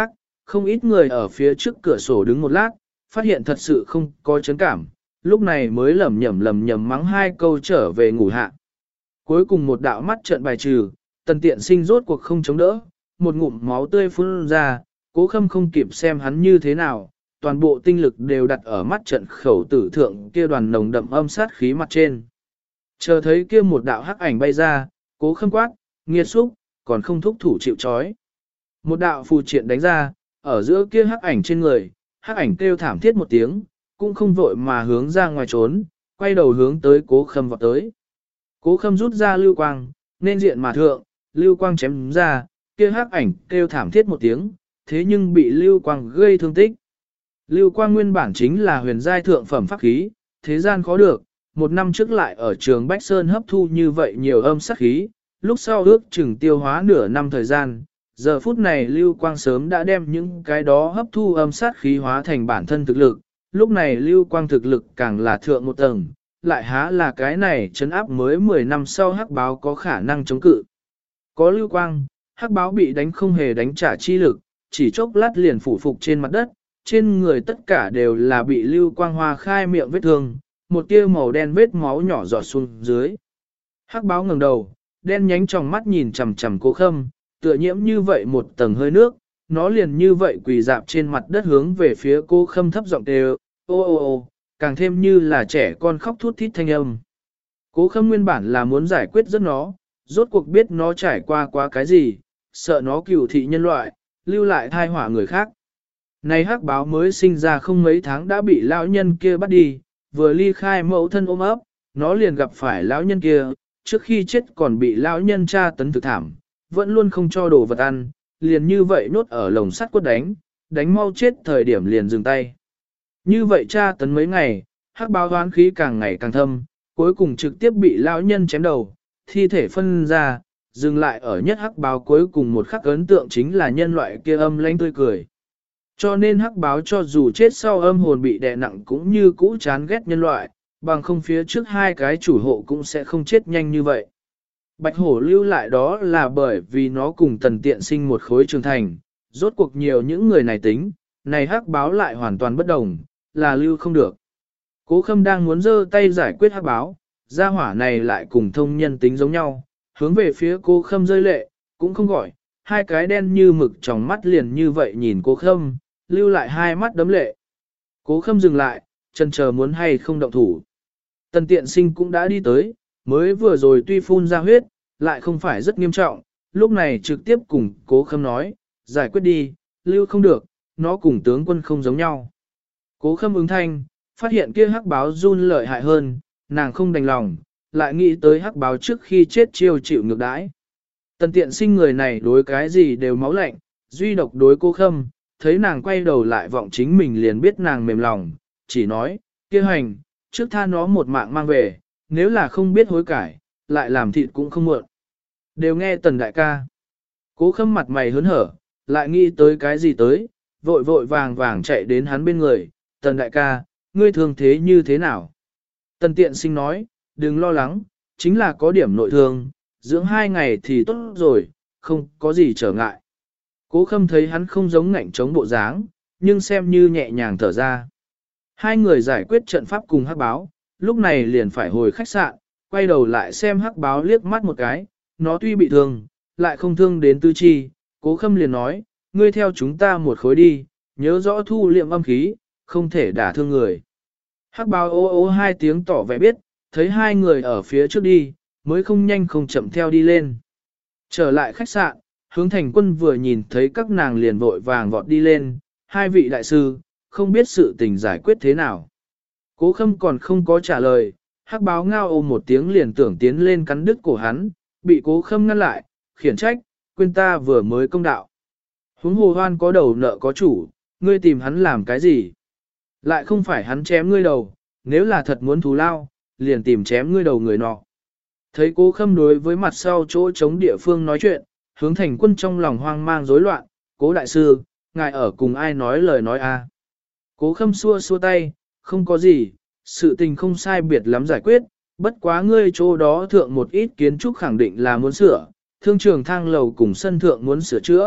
không ít người ở phía trước cửa sổ đứng một lát, phát hiện thật sự không có chấn cảm, lúc này mới lầm nhầm mắng hai câu trở về ngủ hạ. Cuối cùng một đạo mắt trận bài trừ, Tần Tiện Sinh rốt cuộc không chống đỡ, một ngụm máu tươi phun ra, Cố Khâm không kịp xem hắn như thế nào, toàn bộ tinh lực đều đặt ở mắt trận khẩu tử thượng kia đoàn nồng đậm âm sát khí mặt trên. Chờ thấy kia một đạo hắc ảnh bay ra, Cố Khâm quát, nghiệt xúc, còn không thúc thủ chịu trói. Một đạo phù triện đánh ra, ở giữa kia hắc ảnh trên người, hắc ảnh kêu thảm thiết một tiếng, cũng không vội mà hướng ra ngoài trốn, quay đầu hướng tới Cố Khâm vọt tới. Cố Khâm rút ra lưu quang, nên diện mà thượng, lưu quang chém ra, kia hắc ảnh kêu thảm thiết một tiếng, thế nhưng bị lưu quang gây thương tích. Lưu quang nguyên bản chính là huyền giai thượng phẩm pháp khí, thế gian khó được, một năm trước lại ở trường Bách Sơn hấp thu như vậy nhiều âm sát khí, lúc sau ước chừng tiêu hóa nửa năm thời gian, giờ phút này lưu quang sớm đã đem những cái đó hấp thu âm sát khí hóa thành bản thân thực lực, lúc này lưu quang thực lực càng là thượng một tầng, lại há là cái này chấn áp mới 10 năm sau hắc báo có khả năng chống cự. Có lưu quang, hắc báo bị đánh không hề đánh trả chi lực, chỉ chốc lát liền phủ phục trên mặt đất, trên người tất cả đều là bị lưu quang hoa khai miệng vết thương, một tia màu đen vết máu nhỏ giọt xuống dưới. Hắc báo ngẩng đầu, đen nhánh trong mắt nhìn chằm chằm Cố Khâm, tựa nhiễm như vậy một tầng hơi nước, nó liền như vậy quỳ dạp trên mặt đất hướng về phía Cố Khâm thấp giọng đều, ô ô ô, càng thêm như là trẻ con khóc thút thít thanh âm. Cố Khâm nguyên bản là muốn giải quyết rất nó, rốt cuộc biết nó trải qua cái gì, sợ nó cừu thị nhân loại, lưu lại thai họa người khác. Này hắc báo mới sinh ra không mấy tháng đã bị lão nhân kia bắt đi, vừa ly khai mẫu thân ôm ấp, nó liền gặp phải lão nhân kia, trước khi chết còn bị lão nhân tra tấn thực thảm, vẫn luôn không cho đồ vật ăn, liền như vậy nốt ở lồng sắt quất đánh mau chết thời điểm liền dừng tay. Như vậy tra tấn mấy ngày, hắc báo hoán khí càng ngày càng thâm, cuối cùng trực tiếp bị lão nhân chém đầu, thi thể phân ra, dừng lại ở nhất hắc báo cuối cùng một khắc ấn tượng chính là nhân loại kia âm lãnh tươi cười. Cho nên hắc báo cho dù chết sau âm hồn bị đè nặng cũng như cũ chán ghét nhân loại, bằng không phía trước hai cái chủ hộ cũng sẽ không chết nhanh như vậy. Bạch hổ lưu lại đó là bởi vì nó cùng Tần Tiện Sinh một khối trưởng thành, rốt cuộc nhiều những người này tính, này hắc báo lại hoàn toàn bất đồng, là lưu không được. Cố Khâm đang muốn giơ tay giải quyết hắc báo, gia hỏa này lại cùng thông nhân tính giống nhau, hướng về phía Cố Khâm rơi lệ, cũng không gọi, hai cái đen như mực trong mắt liền như vậy nhìn Cố Khâm, lưu lại hai mắt đấm lệ. Cố Khâm dừng lại, chần chờ muốn hay không động thủ. Tần Tiện Sinh cũng đã đi tới, mới vừa rồi tuy phun ra huyết, lại không phải rất nghiêm trọng, lúc này trực tiếp cùng Cố Khâm nói, giải quyết đi, lưu không được, nó cùng tướng quân không giống nhau. Cố Khâm ứng thanh, phát hiện kia hắc báo run lợi hại hơn, nàng không đành lòng, lại nghĩ tới hắc báo trước khi chết chiêu chịu ngược đãi. Tần Tiện Sinh người này đối cái gì đều máu lạnh, duy độc đối Cố Khâm, thấy nàng quay đầu lại vọng chính mình liền biết nàng mềm lòng, chỉ nói, kia hành, trước tha nó một mạng mang về, nếu là không biết hối cải, lại làm thịt cũng không muộn. Đều nghe Tần đại ca. Cố Khâm mặt mày hớn hở, lại nghĩ tới cái gì tới, vội vội vàng vàng chạy đến hắn bên người, Tần đại ca, ngươi thương thế như thế nào? Tần Tiện Sinh nói, đừng lo lắng, chính là có điểm nội thương, dưỡng 2 ngày thì tốt rồi, không có gì trở ngại. Cố Khâm thấy hắn không giống ngạnh chống bộ dáng, nhưng xem như nhẹ nhàng thở ra. Hai người giải quyết trận pháp cùng hắc báo, lúc này liền phải hồi khách sạn, quay đầu lại xem hắc báo liếc mắt một cái, nó tuy bị thương, lại không thương đến tư chi. Cố Khâm liền nói, ngươi theo chúng ta một khối đi, nhớ rõ thu liệm âm khí, không thể đả thương người. Hắc báo ô ô 2 tiếng tỏ vẻ biết, thấy hai người ở phía trước đi, mới không nhanh không chậm theo đi lên. Trở lại khách sạn, Hướng Thành Quân vừa nhìn thấy các nàng liền vội vàng vọt đi lên, hai vị đại sư, không biết sự tình giải quyết thế nào. Cố Khâm còn không có trả lời, hắc báo ngao ôm một tiếng liền tưởng tiến lên cắn đứt cổ hắn, bị Cố Khâm ngăn lại, khiển trách, quên ta vừa mới công đạo. Huống hồ hoan có đầu nợ có chủ, ngươi tìm hắn làm cái gì? Lại không phải hắn chém ngươi đầu, nếu là thật muốn thù lao, liền tìm chém ngươi đầu người nọ. Thấy Cố Khâm đối với mặt sau chỗ chống địa phương nói chuyện, Hướng Thành Quân trong lòng hoang mang rối loạn, Cố đại sư, ngài ở cùng ai nói lời nói a? Cố Khâm xua xua tay, không có gì, sự tình không sai biệt lắm giải quyết, bất quá ngươi chỗ đó thượng một ít kiến trúc khẳng định là muốn sửa, thương trường thang lầu cùng sân thượng muốn sửa chữa,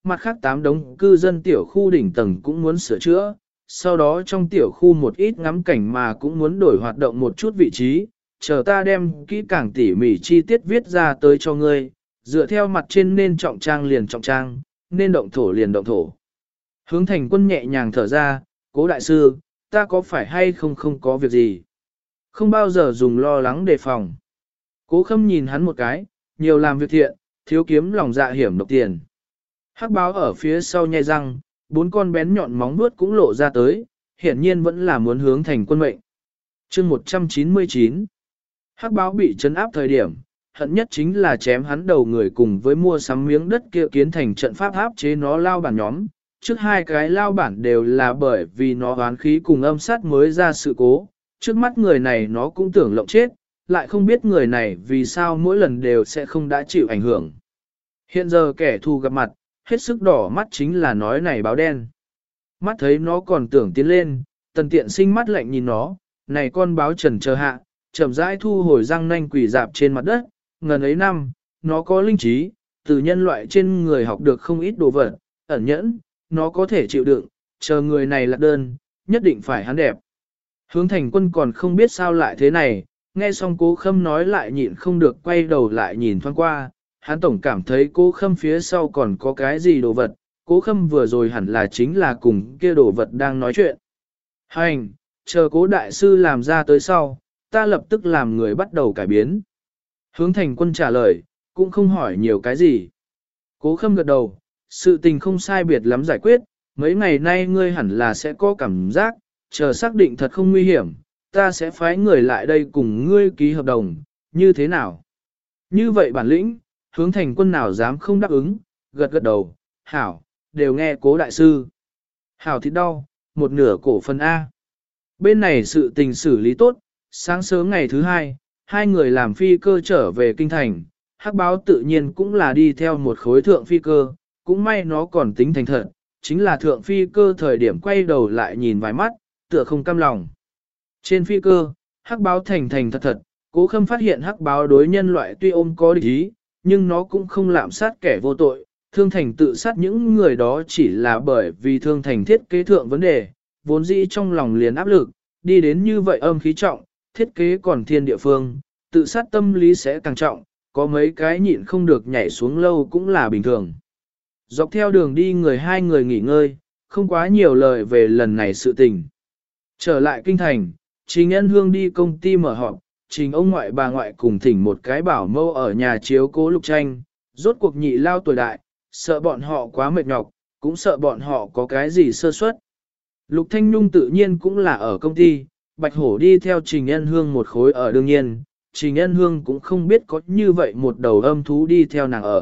mặt khác 8 đống cư dân tiểu khu đỉnh tầng cũng muốn sửa chữa, sau đó trong tiểu khu một ít ngắm cảnh mà cũng muốn đổi hoạt động một chút vị trí, chờ ta đem kỹ càng tỉ mỉ chi tiết viết ra tới cho ngươi, dựa theo mặt trên nên trọng trang liền trọng trang, nên động thổ liền động thổ. Hướng Thành Quân nhẹ nhàng thở ra, Cố đại sư, ta có phải hay không có việc gì? Không bao giờ dùng lo lắng đề phòng. Cố Khâm nhìn hắn một cái, nhiều làm việc thiện, thiếu kiếm lòng dạ hiểm độc tiền. Hắc báo ở phía sau nhai răng, 4 con bén nhọn móng vuốt cũng lộ ra tới, hiển nhiên vẫn là muốn hướng Thành Quân mệnh. Chương 199 Hắc báo bị trấn áp thời điểm, hận nhất chính là chém hắn đầu người cùng với mua sắm miếng đất kia kiến thành trận pháp áp chế nó lao bản nhóm. Trước 2 cái lao bản đều là bởi vì nó oán khí cùng âm sát mới ra sự cố, trước mắt người này nó cũng tưởng lộng chết, lại không biết người này vì sao mỗi lần đều sẽ không đã chịu ảnh hưởng. Hiện giờ kẻ thù gặp mặt, hết sức đỏ mắt chính là nói này báo đen. Mắt thấy nó còn tưởng tiến lên, Tần Tiện Sinh mắt lạnh nhìn nó, này con báo trần chờ hạ, chậm rãi thu hồi răng nanh quỷ dạp trên mặt đất, ngần ấy năm, nó có linh trí, từ nhân loại trên người học được không ít đồ vật, ẩn nhẫn, nó có thể chịu đựng, chờ người này lạc đơn, nhất định phải hắn đẹp. Hướng Thành Quân còn không biết sao lại thế này, nghe xong Cố Khâm nói lại nhịn không được quay đầu lại nhìn thoáng qua, hắn tổng cảm thấy Cố Khâm phía sau còn có cái gì đồ vật, Cố Khâm vừa rồi hẳn là chính là cùng kia đồ vật đang nói chuyện. Hành, chờ Cố đại sư làm ra tới sau, ta lập tức làm người bắt đầu cải biến. Hướng Thành Quân trả lời, cũng không hỏi nhiều cái gì. Cố Khâm gật đầu, sự tình không sai biệt lắm giải quyết, mấy ngày nay ngươi hẳn là sẽ có cảm giác, chờ xác định thật không nguy hiểm, ta sẽ phái người lại đây cùng ngươi ký hợp đồng, như thế nào? Như vậy bản lĩnh, Hướng Thành Quân nào dám không đáp ứng, gật gật đầu, hảo, đều nghe Cố đại sư. Hảo thịt đau, một nửa cổ phần A. Bên này sự tình xử lý tốt, sáng sớm ngày thứ 2, 2 người làm phi cơ trở về kinh thành, Hắc báo tự nhiên cũng là đi theo một khối thượng phi cơ, cũng may nó còn tính thành thật, chính là thượng phi cơ thời điểm quay đầu lại nhìn vài mắt, tựa không cam lòng. Trên phi cơ, Hắc báo thành thành thật thật, Cố Khâm phát hiện Hắc báo đối nhân loại tuy ôm có địch ý, nhưng nó cũng không lạm sát kẻ vô tội, Thương Thành tự sát những người đó chỉ là bởi vì Thương Thành thiết kế thượng vấn đề, vốn dĩ trong lòng liền áp lực, đi đến như vậy âm khí trọng, thiết kế còn thiên địa phương, tự sát tâm lý sẽ càng trọng, có mấy cái nhịn không được nhảy xuống lâu cũng là bình thường. Dọc theo đường đi hai người nghỉ ngơi, không quá nhiều lời về lần này sự tình. Trở lại kinh thành, Trình Ân Hương đi công ty mở họp, Trình ông ngoại bà ngoại cùng thỉnh một cái bảo mâu ở nhà chiếu cố Lục Tranh, rốt cuộc nhị lao tuổi đại, sợ bọn họ quá mệt nhọc, cũng sợ bọn họ có cái gì sơ suất. Lục Thanh Nhung tự nhiên cũng là ở công ty, Bạch Hổ đi theo Trình Ân Hương một khối ở đương nhiên, Trình Ân Hương cũng không biết có như vậy một đầu âm thú đi theo nàng ở.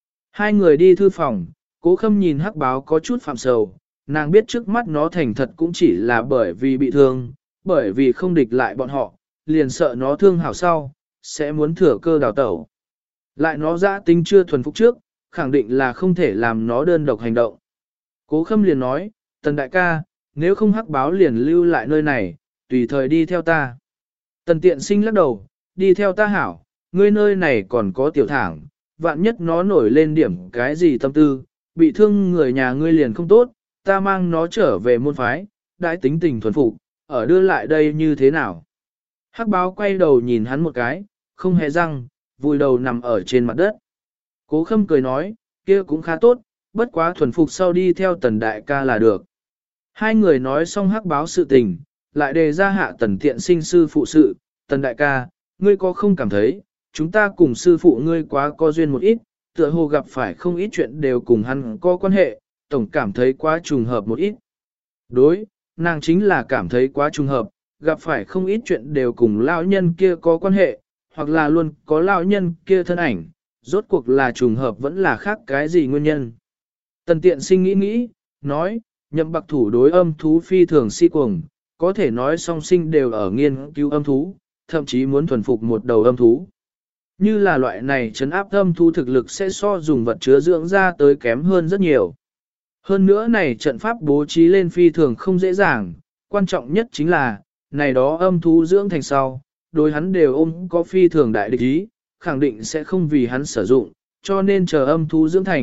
2 người đi thư phòng, Cố Khâm nhìn Hắc báo có chút phạm sầu, nàng biết trước mắt nó thành thật cũng chỉ là bởi vì bị thương, bởi vì không địch lại bọn họ, liền sợ nó thương hảo sau, sẽ muốn thừa cơ đào tẩu. Lại nó dã tính chưa thuần phục trước, khẳng định là không thể làm nó đơn độc hành động. Cố Khâm liền nói, Tần đại ca, nếu không Hắc báo liền lưu lại nơi này, tùy thời đi theo ta. Tần Tiện Sinh lắc đầu, đi theo ta hảo, ngươi nơi này còn có tiểu thảng, vạn nhất nó nổi lên điểm cái gì tâm tư, bị thương người nhà ngươi liền không tốt, ta mang nó trở về môn phái, đãi tính tình thuần phục, ở đưa lại đây như thế nào. Hắc báo quay đầu nhìn hắn một cái, không hề răng, vùi đầu nằm ở trên mặt đất. Cố Khâm cười nói, kia cũng khá tốt, bất quá thuần phục sau đi theo Tần đại ca là được. 2 người nói xong Hắc báo sự tình, lại đề ra hạ Tần Tiện Sinh sư phụ sự, Tần đại ca, ngươi có không cảm thấy, chúng ta cùng sư phụ ngươi quá có duyên một ít, tựa hồ gặp phải không ít chuyện đều cùng hắn có quan hệ, tổng cảm thấy quá trùng hợp một ít. Đối, nàng chính là cảm thấy quá trùng hợp, gặp phải không ít chuyện đều cùng lão nhân kia có quan hệ, hoặc là luôn có lão nhân kia thân ảnh, rốt cuộc là trùng hợp vẫn là khác cái gì nguyên nhân. Tần Tiện Sinh nghĩ, nói, Nhậm Bạc Thủ đối âm thú phi thường si cuồng, có thể nói song sinh đều ở nghiên cứu âm thú, thậm chí muốn thuần phục một đầu âm thú. Như là loại này trấn áp âm thú thực lực sẽ so dùng vật chứa dưỡng ra tới kém hơn rất nhiều. Hơn nữa này trận pháp bố trí lên phi thường không dễ dàng, quan trọng nhất chính là, này đó âm thú dưỡng thành sau, đối hắn đều ôm có phi thường đại địch ý, khẳng định sẽ không vì hắn sử dụng, cho nên chờ âm thú dưỡng thành,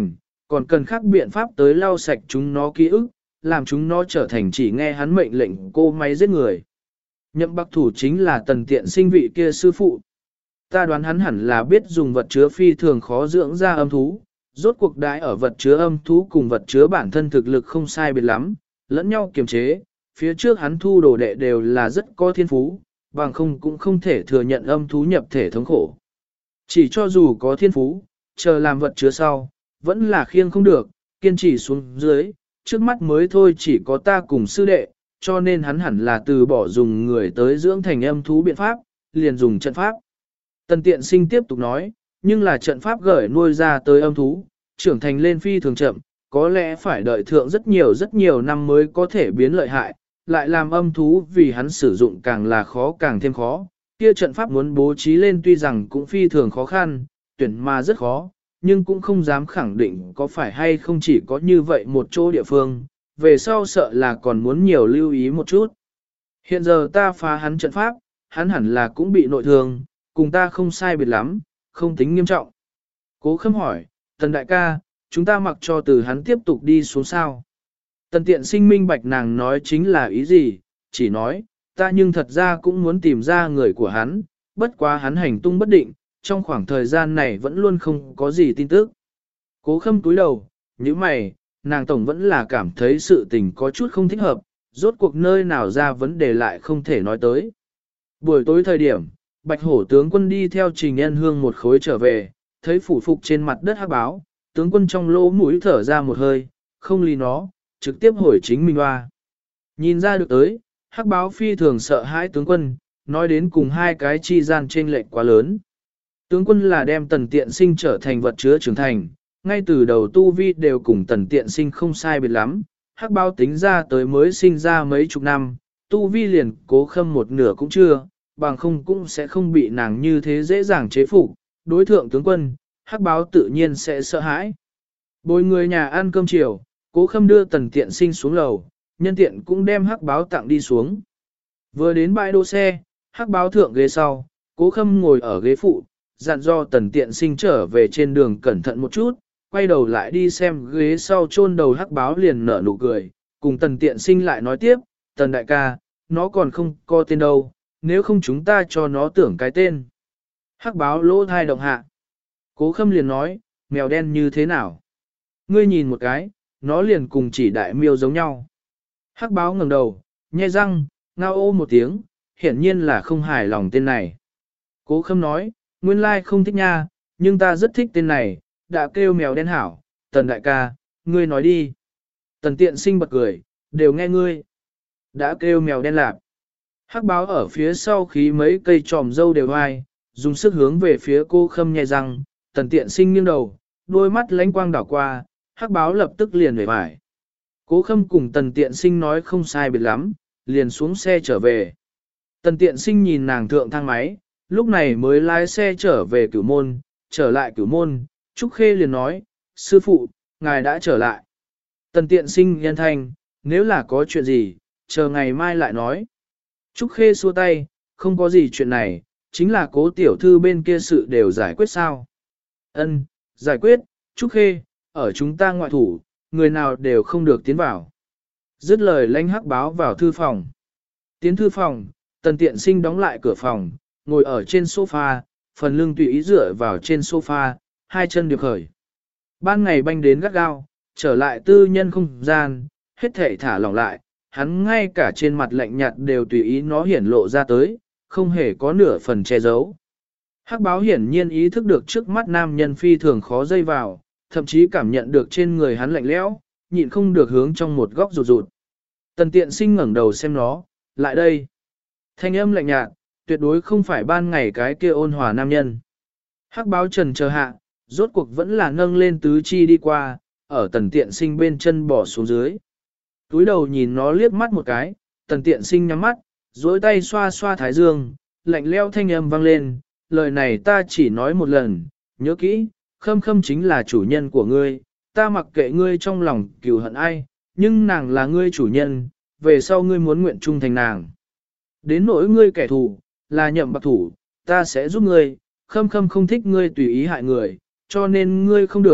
còn cần khác biện pháp tới lau sạch chúng nó ký ức, làm chúng nó trở thành chỉ nghe hắn mệnh lệnh cô máy giết người. Nhậm Bắc Thủ chính là Tần Tiện Sinh vị kia sư phụ. Ta đoán hắn hẳn là biết dùng vật chứa phi thường khó dưỡng ra âm thú, rốt cuộc đãi ở vật chứa âm thú cùng vật chứa bản thân thực lực không sai biệt lắm, lẫn nhau kiềm chế, phía trước hắn thu đồ đệ đều là rất có thiên phú, bằng không cũng không thể thừa nhận âm thú nhập thể thống khổ. Chỉ cho dù có thiên phú, chờ làm vật chứa sau, vẫn là khiêng không được, kiên trì xuống dưới, trước mắt mới thôi chỉ có ta cùng sư đệ, cho nên hắn hẳn là từ bỏ dùng người tới dưỡng thành âm thú biện pháp, liền dùng trận pháp. Tần Tiện Sinh tiếp tục nói, nhưng là trận pháp gửi nuôi ra tới âm thú, trưởng thành lên phi thường chậm, có lẽ phải đợi thượng rất nhiều năm mới có thể biến lợi hại, lại làm âm thú vì hắn sử dụng càng là khó càng thêm khó. Kia trận pháp muốn bố trí lên tuy rằng cũng phi thường khó khăn, tuyển mà rất khó, nhưng cũng không dám khẳng định có phải hay không chỉ có như vậy một chỗ địa phương, về sau sợ là còn muốn nhiều lưu ý một chút. Hiện giờ ta phá hắn trận pháp, hắn hẳn là cũng bị nội thương, cùng ta không sai biệt lắm, không tính nghiêm trọng. Cố Khâm hỏi, Tần đại ca, chúng ta mặc cho từ hắn tiếp tục đi xuống sao? Tần Tiện Sinh minh bạch nàng nói chính là ý gì, chỉ nói, ta nhưng thật ra cũng muốn tìm ra người của hắn, bất quá hắn hành tung bất định, trong khoảng thời gian này vẫn luôn không có gì tin tức. Cố Khâm cúi đầu, như mày, nàng tổng vẫn là cảm thấy sự tình có chút không thích hợp, rốt cuộc nơi nào ra vấn đề lại không thể nói tới. Buổi tối thời điểm, Bạch Hổ tướng quân đi theo Trình Ân Hương một khối trở về, thấy phủ phục trên mặt đất hắc báo, tướng quân trong lỗ mũi thở ra một hơi, không lý nó, trực tiếp hồi chính mình hoa. Nhìn ra được tới, hắc báo phi thường sợ hãi tướng quân, nói đến cùng hai cái chi gian chênh lệch quá lớn. Tướng quân là đem Tần Tiện Sinh trở thành vật chứa trưởng thành, ngay từ đầu tu vi đều cùng Tần Tiện Sinh không sai biệt lắm, hắc báo tính ra tới mới sinh ra mấy chục năm, tu vi liền Cố Khâm một nửa cũng chưa, bằng không cũng sẽ không bị nàng như thế dễ dàng chế phục. Đối thượng tướng quân, hắc báo tự nhiên sẽ sợ hãi. Bồi người nhà ăn cơm chiều, Cố Khâm đưa Tần Tiện Sinh xuống lầu, nhân tiện cũng đem hắc báo tặng đi xuống. Vừa đến bãi đỗ xe, hắc báo thượng ghế sau, Cố Khâm ngồi ở ghế phụ, dặn do Tần Tiện Sinh trở về trên đường cẩn thận một chút, quay đầu lại đi xem ghế sau chôn đầu hắc báo liền nở nụ cười, cùng Tần Tiện Sinh lại nói tiếp, Tần đại ca, nó còn không có tên đâu, nếu không chúng ta cho nó tưởng cái tên. Hắc báo lỗ thai động hạ. Cố Khâm liền nói, mèo đen như thế nào? Ngươi nhìn một cái, nó liền cùng chỉ đại miêu giống nhau. Hắc báo ngẩng đầu, nhe răng, ngao ô một tiếng, hiển nhiên là không hài lòng tên này. Cố Khâm nói, nguyên lai không thích nha, nhưng ta rất thích tên này, đã kêu mèo đen hảo, Tần đại ca, ngươi nói đi. Tần Tiện Sinh bật cười, đều nghe ngươi. Đã kêu mèo đen lạp. Hắc báo ở phía sau khí mấy cây tròm dâu đều hoài, dùng sức hướng về phía Cố Khâm nhè răng, Tần Tiện Sinh nghiêng đầu, đôi mắt lánh quang đảo qua, hắc báo lập tức liền về vải. Cố Khâm cùng Tần Tiện Sinh nói không sai biệt lắm, liền xuống xe trở về. Tần Tiện Sinh nhìn nàng thượng thang máy, lúc này mới lái xe trở về Cửu Môn, trở lại Cửu Môn, Trúc Khê liền nói, sư phụ, ngài đã trở lại. Tần Tiện Sinh nhân thanh, nếu là có chuyện gì, chờ ngày mai lại nói. Trúc Khê xua tay, không có gì chuyện này, chính là Cố tiểu thư bên kia sự đều giải quyết sao. Ân, giải quyết, Trúc Khê, ở chúng ta ngoại thủ, người nào đều không được tiến vào. Dứt lời lãnh hắc báo vào thư phòng. Tiến thư phòng, Tần Tiện Sinh đóng lại cửa phòng, ngồi ở trên sofa, phần lưng tùy ý dựa vào trên sofa, hai chân điệp khởi. Ban ngày banh đến gắt gao, trở lại tư nhân không gian, hết thể thả lỏng lại, hắn ngay cả trên mặt lạnh nhạt đều tùy ý nó hiển lộ ra tới, không hề có nửa phần che giấu. Hắc báo hiển nhiên ý thức được trước mắt nam nhân phi thường khó dây vào, thậm chí cảm nhận được trên người hắn lạnh lẽo, nhịn không được hướng trong một góc rụt rụt. Tần Tiện Sinh ngẩng đầu xem nó, lại đây. Thanh âm lạnh nhạt, tuyệt đối không phải ban ngày cái kia ôn hòa nam nhân. Hắc báo trần chờ hạ, rốt cuộc vẫn là nâng lên tứ chi đi qua, ở Tần Tiện Sinh bên chân bỏ xuống dưới. Túi đầu nhìn nó liếc mắt một cái, Tần Tiện Sinh nhắm mắt, duỗi tay xoa xoa thái dương, lạnh leo thanh âm vang lên, lời này ta chỉ nói một lần, nhớ kỹ, Khâm Khâm chính là chủ nhân của ngươi, ta mặc kệ ngươi trong lòng cừu hận ai, nhưng nàng là ngươi chủ nhân, về sau ngươi muốn nguyện trung thành nàng. Đến nỗi ngươi kẻ thù, là Nhậm Bạc Thủ, ta sẽ giúp ngươi, Khâm Khâm không thích ngươi tùy ý hại người, cho nên ngươi không được,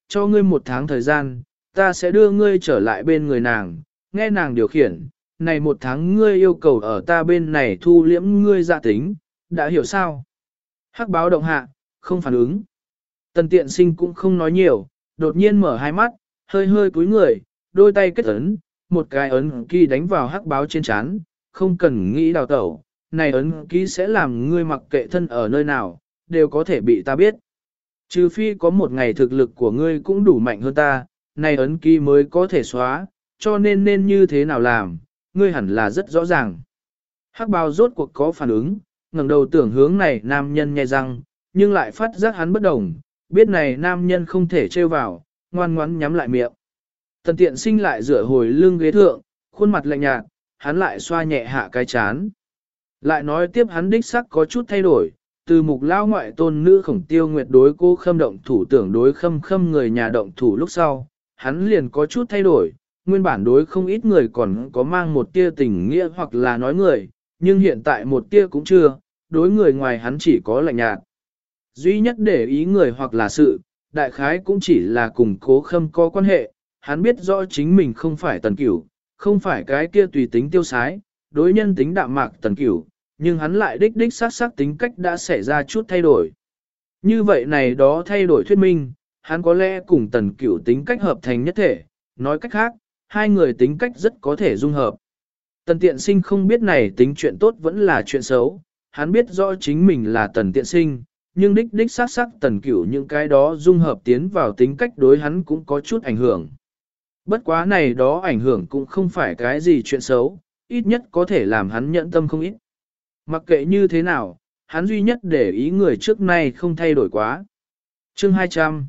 cho ngươi 1 tháng thời gian, ta sẽ đưa ngươi trở lại bên người nàng, nghe nàng điều khiển, này 1 tháng ngươi yêu cầu ở ta bên này thu liễm ngươi dạ tính, đã hiểu sao? Hắc báo động hạ, không phản ứng. Tần tiện sinh cũng không nói nhiều, đột nhiên mở hai mắt, hơi hơi cúi người, đôi tay kết ấn, một cái ấn ký đánh vào hắc báo trên trán, không cần nghĩ đào tẩu, này ấn ký sẽ làm ngươi mặc kệ thân ở nơi nào, đều có thể bị ta biết. Trừ phi có một ngày thực lực của ngươi cũng đủ mạnh hơn ta, này ấn ký mới có thể xóa, cho nên như thế nào làm, ngươi hẳn là rất rõ ràng. Hắc báo rốt cuộc có phản ứng, ngẩng đầu tưởng hướng này nam nhân nhai răng, nhưng lại phát giác hắn bất đồng, biết này nam nhân không thể trêu vào, ngoan ngoãn nhắm lại miệng. Tần tiện sinh lại dựa hồi lưng ghế thượng, khuôn mặt lạnh nhạt, hắn lại xoa nhẹ hạ cái chán. Lại nói tiếp hắn đích sắc có chút thay đổi, từ mục lao ngoại tôn nữ Khổng Tiêu Nguyệt đối cô Khâm động thủ tưởng đối Khâm người nhà động thủ lúc sau, hắn liền có chút thay đổi, nguyên bản đối không ít người còn có mang một tia tình nghĩa hoặc là nói người, nhưng hiện tại một tia cũng chưa, đối người ngoài hắn chỉ có lạnh nhạt. Duy nhất để ý người hoặc là sự, đại khái cũng chỉ là cùng Cố Khâm có quan hệ, hắn biết rõ chính mình không phải Tần Cửu, không phải cái kia tùy tính tiêu sái, đối nhân tính đạm mạc Tần Cửu, nhưng hắn lại đích xác tính cách đã xảy ra chút thay đổi. Như vậy này đó thay đổi thuyết minh, hắn có lẽ cùng Tần Cửu tính cách hợp thành nhất thể, nói cách khác, hai người tính cách rất có thể dung hợp. Tần Tiện Sinh không biết này tính chuyện tốt vẫn là chuyện xấu, hắn biết rõ chính mình là Tần Tiện Sinh, nhưng đích xác Tần Cửu những cái đó dung hợp tiến vào tính cách đối hắn cũng có chút ảnh hưởng. Bất quá này đó ảnh hưởng cũng không phải cái gì chuyện xấu, ít nhất có thể làm hắn nhẫn tâm không ít. Mặc kệ như thế nào, hắn duy nhất để ý người trước nay không thay đổi quá. Chương 200.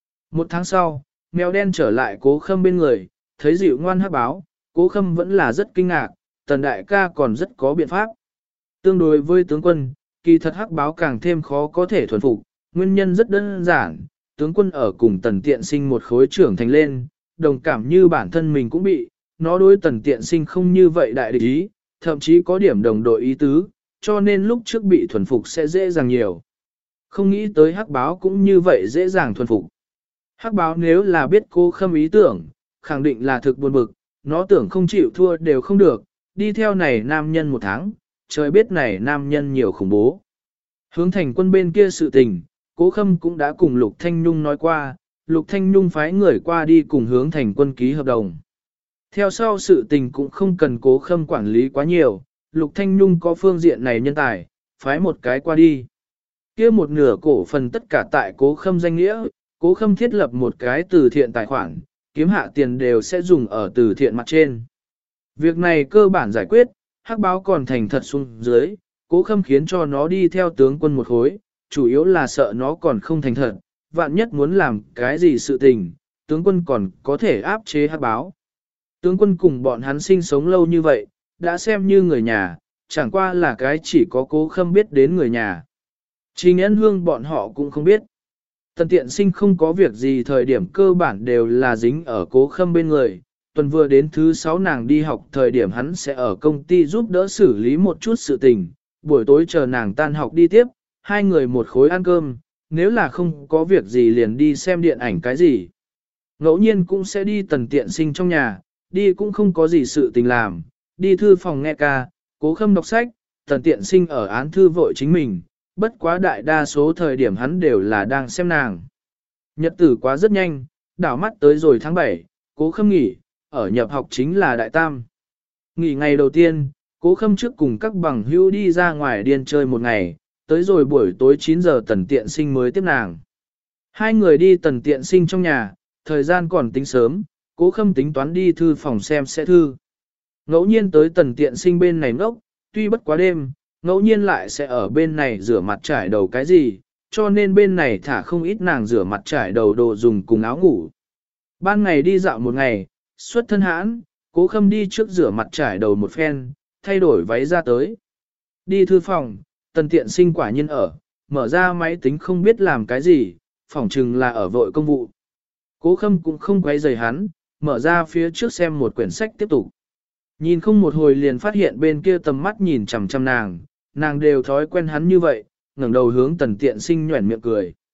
1 tháng sau, mèo đen trở lại Cố Khâm bên người, thấy dịu ngoan hắc báo, Cố Khâm vẫn là rất kinh ngạc, Tần đại ca còn rất có biện pháp. Tương đối với tướng quân, kỳ thật hắc báo càng thêm khó có thể thuần phục, nguyên nhân rất đơn giản, tướng quân ở cùng Tần Tiện Sinh một khối trưởng thành lên, đồng cảm như bản thân mình cũng bị, nó đối Tần Tiện Sinh không như vậy đại địch ý, thậm chí có điểm đồng đội ý tứ, cho nên lúc trước bị thuần phục sẽ dễ dàng nhiều. Không nghĩ tới hắc báo cũng như vậy dễ dàng thuần phục. Hắc báo nếu là biết Cố Khâm ý tưởng, khẳng định là thực buồn bực, nó tưởng không chịu thua đều không được, đi theo này nam nhân 1 tháng, trời biết này nam nhân nhiều khủng bố. Hướng thành quân bên kia sự tình, Cố Khâm cũng đã cùng Lục Thanh Nhung nói qua, Lục Thanh Nhung phái người qua đi cùng hướng thành quân ký hợp đồng. Theo sau sự tình cũng không cần Cố Khâm quản lý quá nhiều, Lục Thanh Nhung có phương diện này nhân tài, phái một cái qua đi. Kia một nửa cổ phần tất cả tại Cố Khâm danh nghĩa, Cố Khâm thiết lập một cái từ thiện tài khoản, kiếm hạ tiền đều sẽ dùng ở từ thiện mặt trên. Việc này cơ bản giải quyết, hắc báo còn thành thật xuống dưới, Cố Khâm khiến cho nó đi theo tướng quân một khối, chủ yếu là sợ nó còn không thành thật, vạn nhất muốn làm cái gì sự tình, tướng quân còn có thể áp chế hắc báo. Tướng quân cùng bọn hắn sinh sống lâu như vậy, đã xem như người nhà, chẳng qua là cái chỉ có Cố Khâm biết đến người nhà. Trình Ân Hương bọn họ cũng không biết. Tần Tiện Sinh không có việc gì thời điểm cơ bản đều là dính ở Cố Khâm bên người. Tuần vừa đến thứ 6 nàng đi học thời điểm hắn sẽ ở công ty giúp đỡ xử lý một chút sự tình. Buổi tối chờ nàng tan học đi tiếp, hai người một khối ăn cơm, nếu là không có việc gì liền đi xem điện ảnh cái gì. Ngẫu nhiên cũng sẽ đi Tần Tiện Sinh trong nhà, đi cũng không có gì sự tình làm, đi thư phòng nghe ca, Cố Khâm đọc sách, Tần Tiện Sinh ở án thư vội chính mình, bất quá đại đa số thời điểm hắn đều là đang xem nàng. Nhật tử quá rất nhanh, đảo mắt tới rồi tháng 7, Cố Khâm nghỉ, ở nhập học chính là đại tam. Nghỉ ngày đầu tiên, Cố Khâm trước cùng các bằng hữu đi ra ngoài điên chơi một ngày, tới rồi buổi tối 9 giờ Tần Tiện Sinh mới tiếp nàng. Hai người đi Tần Tiện Sinh trong nhà, thời gian còn tính sớm, Cố Khâm tính toán đi thư phòng xem sẽ thư. Ngẫu nhiên tới Tần Tiện Sinh bên này ngốc, tuy bất quá đêm, ngẫu nhiên lại sẽ ở bên này rửa mặt trải đầu cái gì, cho nên bên này thả không ít nàng rửa mặt trải đầu đồ dùng cùng áo ngủ. Ban ngày đi dạo một ngày, xuất thân hãn, Cố Khâm đi trước rửa mặt trải đầu một phen, thay đổi váy ra tới. Đi thư phòng, Tần Tiện Sinh quả nhiên ở, mở ra máy tính không biết làm cái gì, phỏng chừng là ở vội công vụ. Cố Khâm cũng không quấy rầy hắn, mở ra phía trước xem một quyển sách tiếp tục. Nhìn không một hồi liền phát hiện bên kia tầm mắt nhìn chằm chằm nàng đều thói quen hắn như vậy, ngẩng đầu hướng Tần Tiện Sinh nhoẻn miệng cười.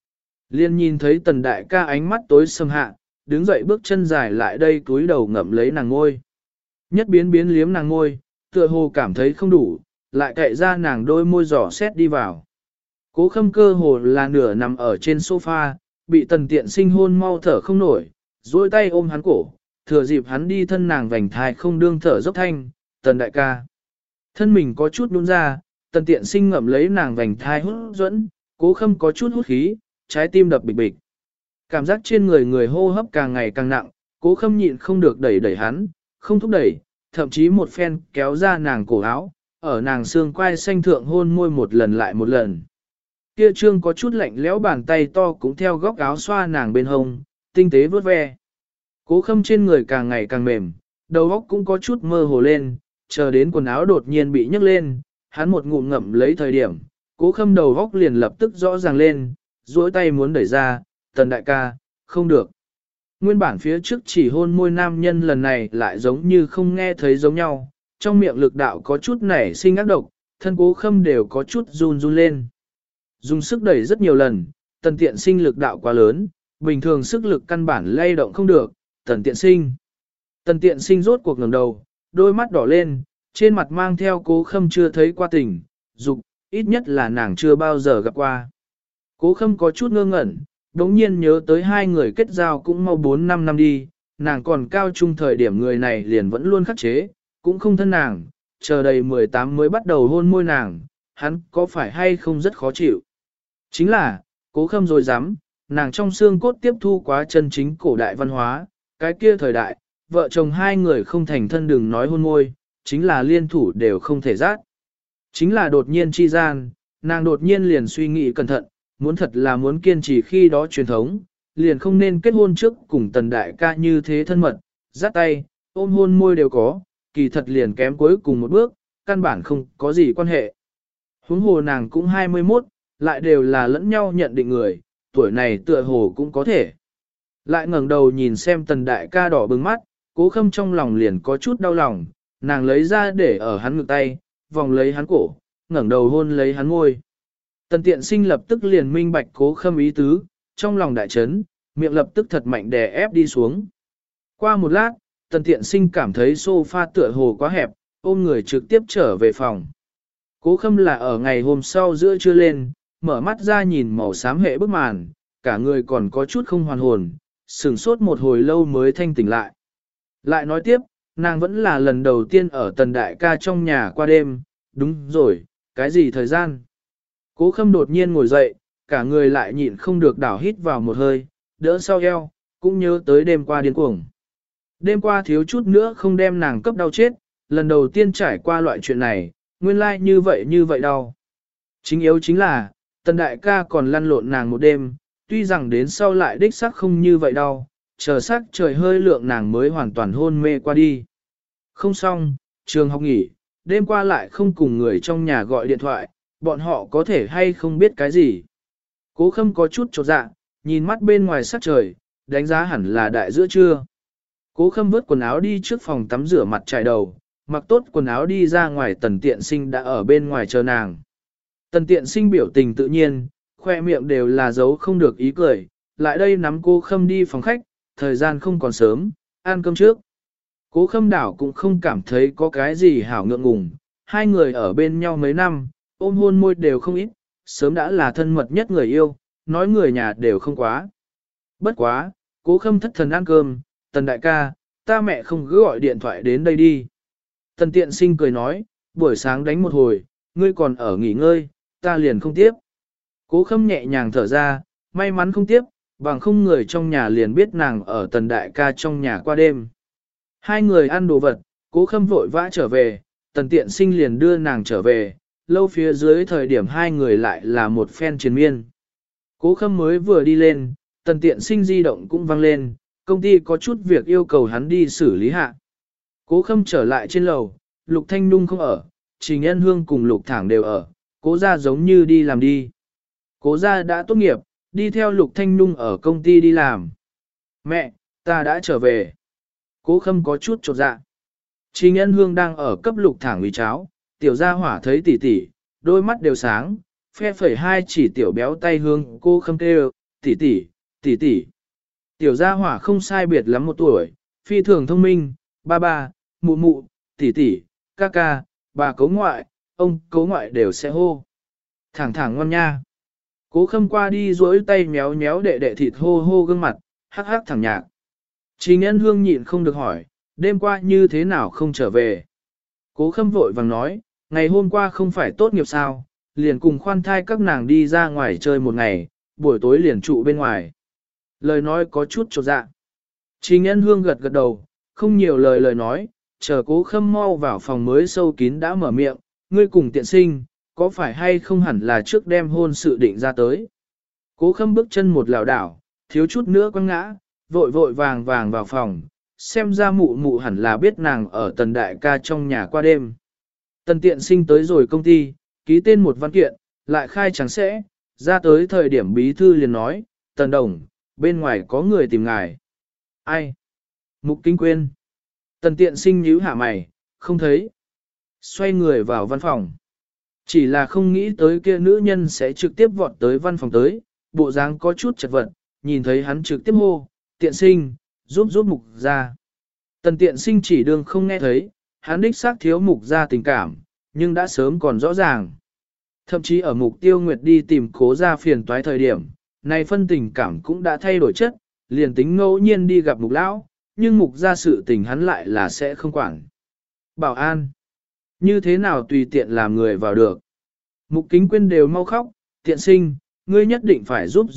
Liên nhìn thấy tần đại ca ánh mắt tối sầm hạ, đứng dậy bước chân dài lại đây túi đầu ngậm lấy nàng ngôi. Nhất biến biến liếm nàng ngôi, tựa hồ cảm thấy không đủ, lại cậy ra nàng đôi môi giỏ xét đi vào. Cố Khâm cơ hồ là nửa nằm ở trên sofa, bị tần tiện sinh hôn mau thở không nổi, duỗi tay ôm hắn cổ, thừa dịp hắn đi thân nàng vành thai không đương thở dốc thanh, tần đại ca. Thân mình có chút nhún ra, tần tiện sinh ngậm lấy nàng vành thai hút dẫn, Cố Khâm có chút hút khí, trái tim đập bịch bịch. Cảm giác trên người người hô hấp càng ngày càng nặng, Cố Khâm nhịn không được đẩy đẩy hắn, không thúc đẩy, thậm chí một phen kéo ra nàng cổ áo, ở nàng xương quai xanh thượng hôn môi một lần lại một lần. Kia trương có chút lạnh lẽo bàn tay to cũng theo góc áo xoa nàng bên hông, tinh tế vớt ve. Cố Khâm trên người càng ngày càng mềm, đầu óc cũng có chút mơ hồ lên, chờ đến quần áo đột nhiên bị nhấc lên, hắn một ngụm ngậm lấy thời điểm, Cố Khâm đầu óc liền lập tức rõ ràng lên, duỗi tay muốn đẩy ra, tần đại ca, không được. Nguyên bản phía trước chỉ hôn môi nam nhân lần này lại giống như không nghe thấy giống nhau, trong miệng lực đạo có chút nảy sinh ác độc, thân Cố Khâm đều có chút run run lên. Dùng sức đẩy rất nhiều lần, tần tiện sinh lực đạo quá lớn, bình thường sức lực căn bản lay động không được, tần tiện sinh. Tần tiện sinh rốt cuộc ngẩng đầu, đôi mắt đỏ lên, trên mặt mang theo Cố Khâm chưa thấy qua tình, dục, ít nhất là nàng chưa bao giờ gặp qua. Cố Khâm có chút ngơ ngẩn, đống nhiên nhớ tới hai người kết giao cũng mau 4-5 năm đi, nàng còn cao trung thời điểm người này liền vẫn luôn khắc chế, cũng không thân nàng, chờ đầy 18 mới bắt đầu hôn môi nàng, hắn có phải hay không rất khó chịu. Chính là, Cố Khâm rồi dám, nàng trong xương cốt tiếp thu quá chân chính cổ đại văn hóa, cái kia thời đại, vợ chồng hai người không thành thân đừng nói hôn môi, chính là liên thủ đều không thể rát. Chính là đột nhiên chi gian, nàng đột nhiên liền suy nghĩ cẩn thận, muốn thật là muốn kiên trì khi đó truyền thống, liền không nên kết hôn trước cùng tần đại ca như thế thân mật, dắt tay, ôm hôn môi đều có, kỳ thật liền kém cuối cùng một bước, căn bản không có gì quan hệ. Huống hồ nàng cũng 21, lại đều là lẫn nhau nhận định người, tuổi này tựa hồ cũng có thể. Lại ngẩng đầu nhìn xem tần đại ca đỏ bừng mắt, Cố Khâm trong lòng liền có chút đau lòng, nàng lấy ra để ở hắn ngực tay, vòng lấy hắn cổ, ngẩng đầu hôn lấy hắn môi. Tần tiện sinh lập tức liền minh bạch Cố Khâm ý tứ, trong lòng đại chấn, miệng lập tức thật mạnh đè ép đi xuống. Qua một lát, tần tiện sinh cảm thấy sofa tựa hồ quá hẹp, ôm người trực tiếp trở về phòng. Cố Khâm là ở ngày hôm sau giữa trưa lên, mở mắt ra nhìn màu xám hệ bức màn, cả người còn có chút không hoàn hồn, sửng sốt một hồi lâu mới thanh tỉnh lại. Lại nói tiếp, nàng vẫn là lần đầu tiên ở tần đại ca trong nhà qua đêm, đúng rồi, cái gì thời gian. Cố Khâm đột nhiên ngồi dậy, cả người lại nhịn không được đảo hít vào một hơi, đỡ sau eo, cũng nhớ tới đêm qua điên cuồng. Đêm qua thiếu chút nữa không đem nàng cấp đau chết, lần đầu tiên trải qua loại chuyện này, nguyên lai như vậy đau. Chính yếu chính là, tần đại ca còn lăn lộn nàng một đêm, tuy rằng đến sau lại đích xác không như vậy đau, chờ sắc trời hơi lượng nàng mới hoàn toàn hôn mê qua đi. Không xong, trường học nghỉ, đêm qua lại không cùng người trong nhà gọi điện thoại, bọn họ có thể hay không biết cái gì. Cố Khâm có chút chột dạ, nhìn mắt bên ngoài sắc trời, đánh giá hẳn là đại giữa trưa. Cố Khâm vớt quần áo đi trước phòng tắm rửa mặt trải đầu, mặc tốt quần áo đi ra ngoài, tần tiện sinh đã ở bên ngoài chờ nàng. Tần tiện sinh biểu tình tự nhiên, khoe miệng đều là dấu không được ý cười, lại đây nắm Cố Khâm đi phòng khách, thời gian không còn sớm, ăn cơm trước. Cố Khâm đảo cũng không cảm thấy có cái gì hảo ngượng ngùng, hai người ở bên nhau mấy năm, ôm hôn môi đều không ít, sớm đã là thân mật nhất người yêu, nói người nhà đều không quá. Bất quá, Cố Khâm thất thần ăn cơm, tần đại ca, ta mẹ không cứ gọi điện thoại đến đây đi. Tần tiện sinh cười nói, buổi sáng đánh một hồi, ngươi còn ở nghỉ ngơi, ta liền không tiếp. Cố Khâm nhẹ nhàng thở ra, may mắn không tiếp, bằng không người trong nhà liền biết nàng ở tần đại ca trong nhà qua đêm. Hai người ăn đồ vật, Cố Khâm vội vã trở về, tần tiện sinh liền đưa nàng trở về, lâu phía dưới thời điểm hai người lại là một phen triền miên. Cố Khâm mới vừa đi lên, tần tiện sinh di động cũng vang lên, công ty có chút việc yêu cầu hắn đi xử lý hạ. Cố Khâm trở lại trên lầu, Lục Thanh Nhung không ở, Trình Nhân Hương cùng Lục Thảng đều ở, Cố gia giống như đi làm đi. Cố gia đã tốt nghiệp, đi theo Lục Thanh Nhung ở công ty đi làm. Mẹ, ta đã trở về. Cố Khâm có chút chột dạ. Trình Nhân Hương đang ở cấp Lục Thảng uy cháo, tiểu gia hỏa thấy tỷ tỷ, đôi mắt đều sáng, phe phẩy hai chỉ tiểu béo tay hương, Cố Khâm kêu, tỷ tỷ, tỷ tỷ. Tiểu gia hỏa không sai biệt lắm 1 tuổi, phi thường thông minh, ba ba, mụ mụ, tỷ tỷ, ca ca, bà cố ngoại, ông cố ngoại đều sẽ hô. Thẳng thẳng ngon nha. Cố Khâm qua đi duỗi tay méo méo đệ đệ thịt hô hô gương mặt, hắc hắc thẳng nhạc. Trình Nhân Hương nhịn không được hỏi, đêm qua như thế nào không trở về. Cố Khâm vội vàng nói, ngày hôm qua không phải tốt nghiệp sao, liền cùng khoan thai các nàng đi ra ngoài chơi một ngày, buổi tối liền trụ bên ngoài. Lời nói có chút chột dạ. Trình Nhân Hương gật gật đầu, không nhiều lời nói, chờ Cố Khâm mau vào phòng mới sâu kín đã mở miệng, ngươi cùng tiện sinh, có phải hay không hẳn là trước đem hôn sự định ra tới. Cố Khâm bước chân một lảo đảo, thiếu chút nữa quăng ngã, vội vội vàng vàng vào phòng, xem ra mụ mụ hẳn là biết nàng ở tần đại ca trong nhà qua đêm. Tần tiện sinh tới rồi công ty, ký tên một văn kiện, lại khai trắng sẽ, ra tới thời điểm bí thư liền nói, Tần Đồng, bên ngoài có người tìm ngài. Ai? Mục Kính Quyên. Tần tiện sinh nhíu hạ mày, không thấy. Xoay người vào văn phòng. Chỉ là không nghĩ tới kia nữ nhân sẽ trực tiếp vọt tới văn phòng tới, bộ dáng có chút chật vật, nhìn thấy hắn trực tiếp hô, tiện sinh, giúp mục ra. Tần tiện sinh chỉ đương không nghe thấy, hắn đích xác thiếu mục ra tình cảm, nhưng đã sớm còn rõ ràng. Thậm chí ở mục tiêu nguyệt đi tìm cố ra phiền toái thời điểm, này phân tình cảm cũng đã thay đổi chất, liền tính ngẫu nhiên đi gặp mục lão, nhưng mục ra sự tình hắn lại là sẽ không quản. Bảo an, như thế nào tùy tiện làm người vào được. Mục Kính Quyên đều mau khóc, tiện sinh, ngươi nhất định phải giúp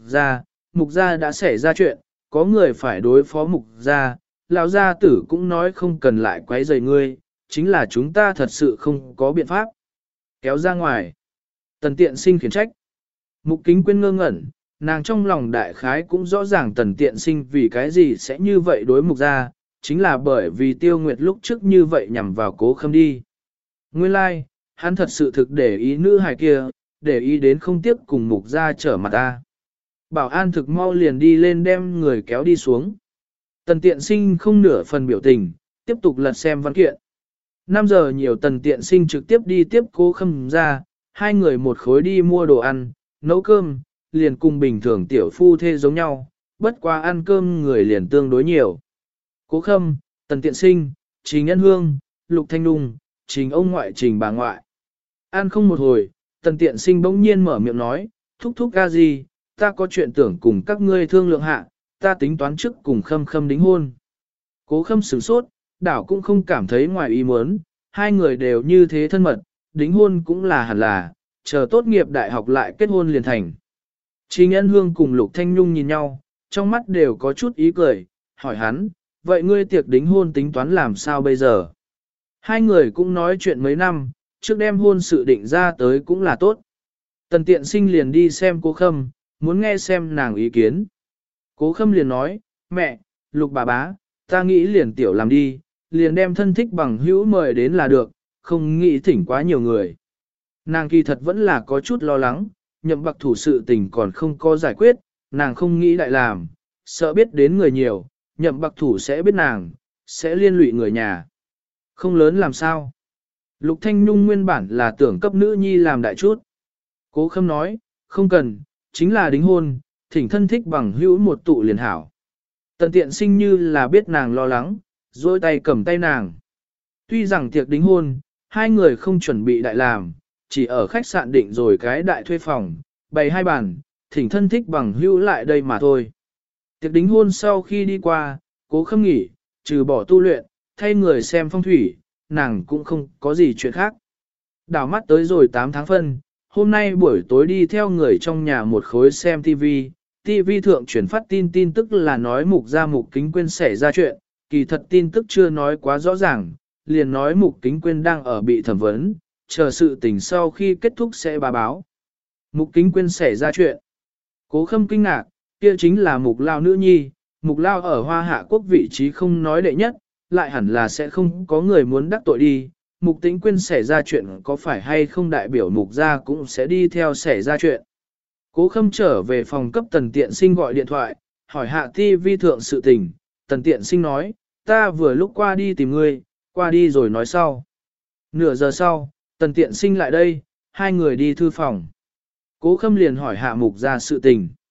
mục gia đã xảy ra chuyện, có người phải đối phó mục gia, lão gia tử cũng nói không cần lại quấy rầy ngươi, chính là chúng ta thật sự không có biện pháp. Kéo ra ngoài. Tần tiện sinh khiển trách. Mục Kính Quyên ngơ ngẩn, nàng trong lòng đại khái cũng rõ ràng tần tiện sinh vì cái gì sẽ như vậy đối mục gia, chính là bởi vì Tiêu Nguyệt lúc trước như vậy nhằm vào Cố Khâm đi. Nguyên lai, like, hắn thật sự thực để ý nữ hài kia, để ý đến không tiếc cùng mục gia trở mặt ta. Bảo an thực mau liền đi lên đem người kéo đi xuống. Tần tiện sinh không nửa phần biểu tình, tiếp tục lật xem văn kiện. 5 giờ nhiều tần tiện sinh trực tiếp đi tiếp Cố Khâm ra, hai người một khối đi mua đồ ăn, nấu cơm, liền cùng bình thường tiểu phu thê giống nhau, bất quá ăn cơm người liền tương đối nhiều. Cố Khâm, tần tiện sinh, Trình Nhân Hương, Lục Thanh Nung, Trình ông ngoại Trình bà ngoại. Ăn không một hồi, tần tiện sinh bỗng nhiên mở miệng nói, thúc thúc ca gì, ta có chuyện tưởng cùng các ngươi thương lượng hạ, ta tính toán trước cùng Khâm đính hôn. Cố Khâm sửng sốt, đảo cũng không cảm thấy ngoài ý muốn, hai người đều như thế thân mật, đính hôn cũng là hẳn là, chờ tốt nghiệp đại học lại kết hôn liền thành. Trình Nhân Hương cùng Lục Thanh Nhung nhìn nhau, trong mắt đều có chút ý cười, hỏi hắn, vậy ngươi tiệc đính hôn tính toán làm sao bây giờ? Hai người cũng nói chuyện mấy năm, trước đem hôn sự định ra tới cũng là tốt. Tần tiện sinh liền đi xem Cố Khâm, muốn nghe xem nàng ý kiến. Cố Khâm liền nói, mẹ, Lục bà bá, ta nghĩ liền tiểu làm đi, liền đem thân thích bằng hữu mời đến là được, không nghĩ thỉnh quá nhiều người. Nàng kỳ thật vẫn là có chút lo lắng, Nhậm Bạc Thủ sự tình còn không có giải quyết, nàng không nghĩ đại làm, sợ biết đến người nhiều, Nhậm Bạc Thủ sẽ biết nàng, sẽ liên lụy người nhà. Không lớn làm sao. Lục Thanh Nhung nguyên bản là tưởng cấp nữ nhi làm đại chút. Cố Khâm nói, không cần, chính là đính hôn, thỉnh thân thích bằng hữu một tụ liền hảo. Tần tiện sinh như là biết nàng lo lắng, dôi tay cầm tay nàng. Tuy rằng tiệc đính hôn, hai người không chuẩn bị đại làm, chỉ ở khách sạn định rồi cái đại thuê phòng, bày 2 bàn, thỉnh thân thích bằng hữu lại đây mà thôi. Tiệc đính hôn sau khi đi qua, Cố Khâm nghỉ, trừ bỏ tu luyện, thay người xem phong thủy, nàng cũng không có gì chuyện khác. Đảo mắt tới rồi 8 tháng phân, hôm nay buổi tối đi theo người trong nhà một khối xem TV, TV thượng chuyển phát tin tức là nói Mục gia Mục Kính Quyên xảy ra chuyện, kỳ thật tin tức chưa nói quá rõ ràng, liền nói Mục Kính Quyên đang ở bị thẩm vấn, chờ sự tình sau khi kết thúc sẽ báo. Mục Kính Quyên xảy ra chuyện. Cố Khâm kinh ngạc, kia chính là Mục Lao nữ nhi, Mục Lao ở Hoa Hạ Quốc vị trí không nói đệ nhất, lại hẳn là sẽ không có người muốn đắc tội đi. Mục Tĩnh Quyên xảy ra chuyện có phải hay không đại biểu Mục gia cũng sẽ đi theo xảy ra chuyện. Cố Khâm trở về phòng cấp Tần Tiện Sinh gọi điện thoại, hỏi hạ TV thượng sự tình, Tần Tiện Sinh nói, ta vừa lúc qua đi tìm ngươi, qua đi rồi nói sau. Nửa giờ sau, Tần Tiện Sinh lại đây, hai người đi thư phòng. Cố Khâm liền hỏi hạ Mục gia sự tình.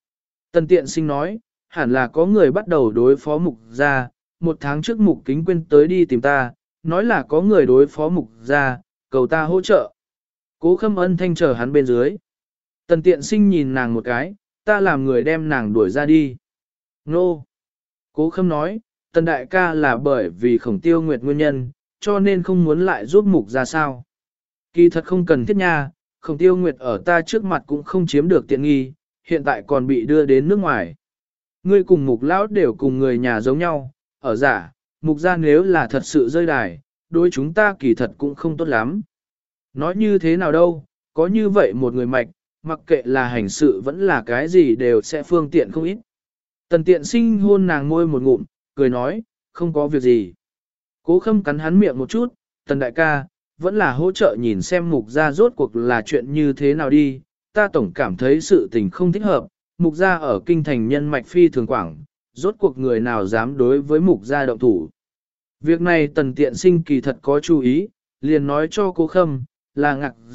Tần tiện sinh nói, hẳn là có người bắt đầu đối phó mục gia, 1 tháng trước mục kính quên tới đi tìm ta, nói là có người đối phó mục gia, cầu ta hỗ trợ. Cố Khâm ân thanh chờ hắn bên dưới. Tần tiện sinh nhìn nàng một cái, ta làm người đem nàng đuổi ra đi. Nô! Cố Khâm nói, tần đại ca là bởi vì Khổng Tiêu Nguyệt nguyên nhân, cho nên không muốn lại giúp mục gia sao. Kỳ thật không cần thiết nha, Khổng Tiêu Nguyệt ở ta trước mặt cũng không chiếm được tiện nghi, hiện tại còn bị đưa đến nước ngoài. Ngươi cùng mục lão đều cùng người nhà giống nhau, ở giả, mục gia nếu là thật sự rơi đài, đối chúng ta kỳ thật cũng không tốt lắm. Nói như thế nào đâu, có như vậy một người mạch, mặc kệ là hành sự vẫn là cái gì đều sẽ phương tiện không ít. Tần tiện sinh hôn nàng môi một ngụm, cười nói, không có việc gì. Cố Khâm cắn hắn miệng một chút, tần đại ca, vẫn là hỗ trợ nhìn xem mục gia rốt cuộc là chuyện như thế nào đi, ta tổng cảm thấy sự tình không thích hợp, mục gia ở kinh thành nhân mạch phi thường quảng, rốt cuộc người nào dám đối với mục gia động thủ. Việc này tần tiện sinh kỳ thật có chú ý, liền nói cho Cố Khâm, là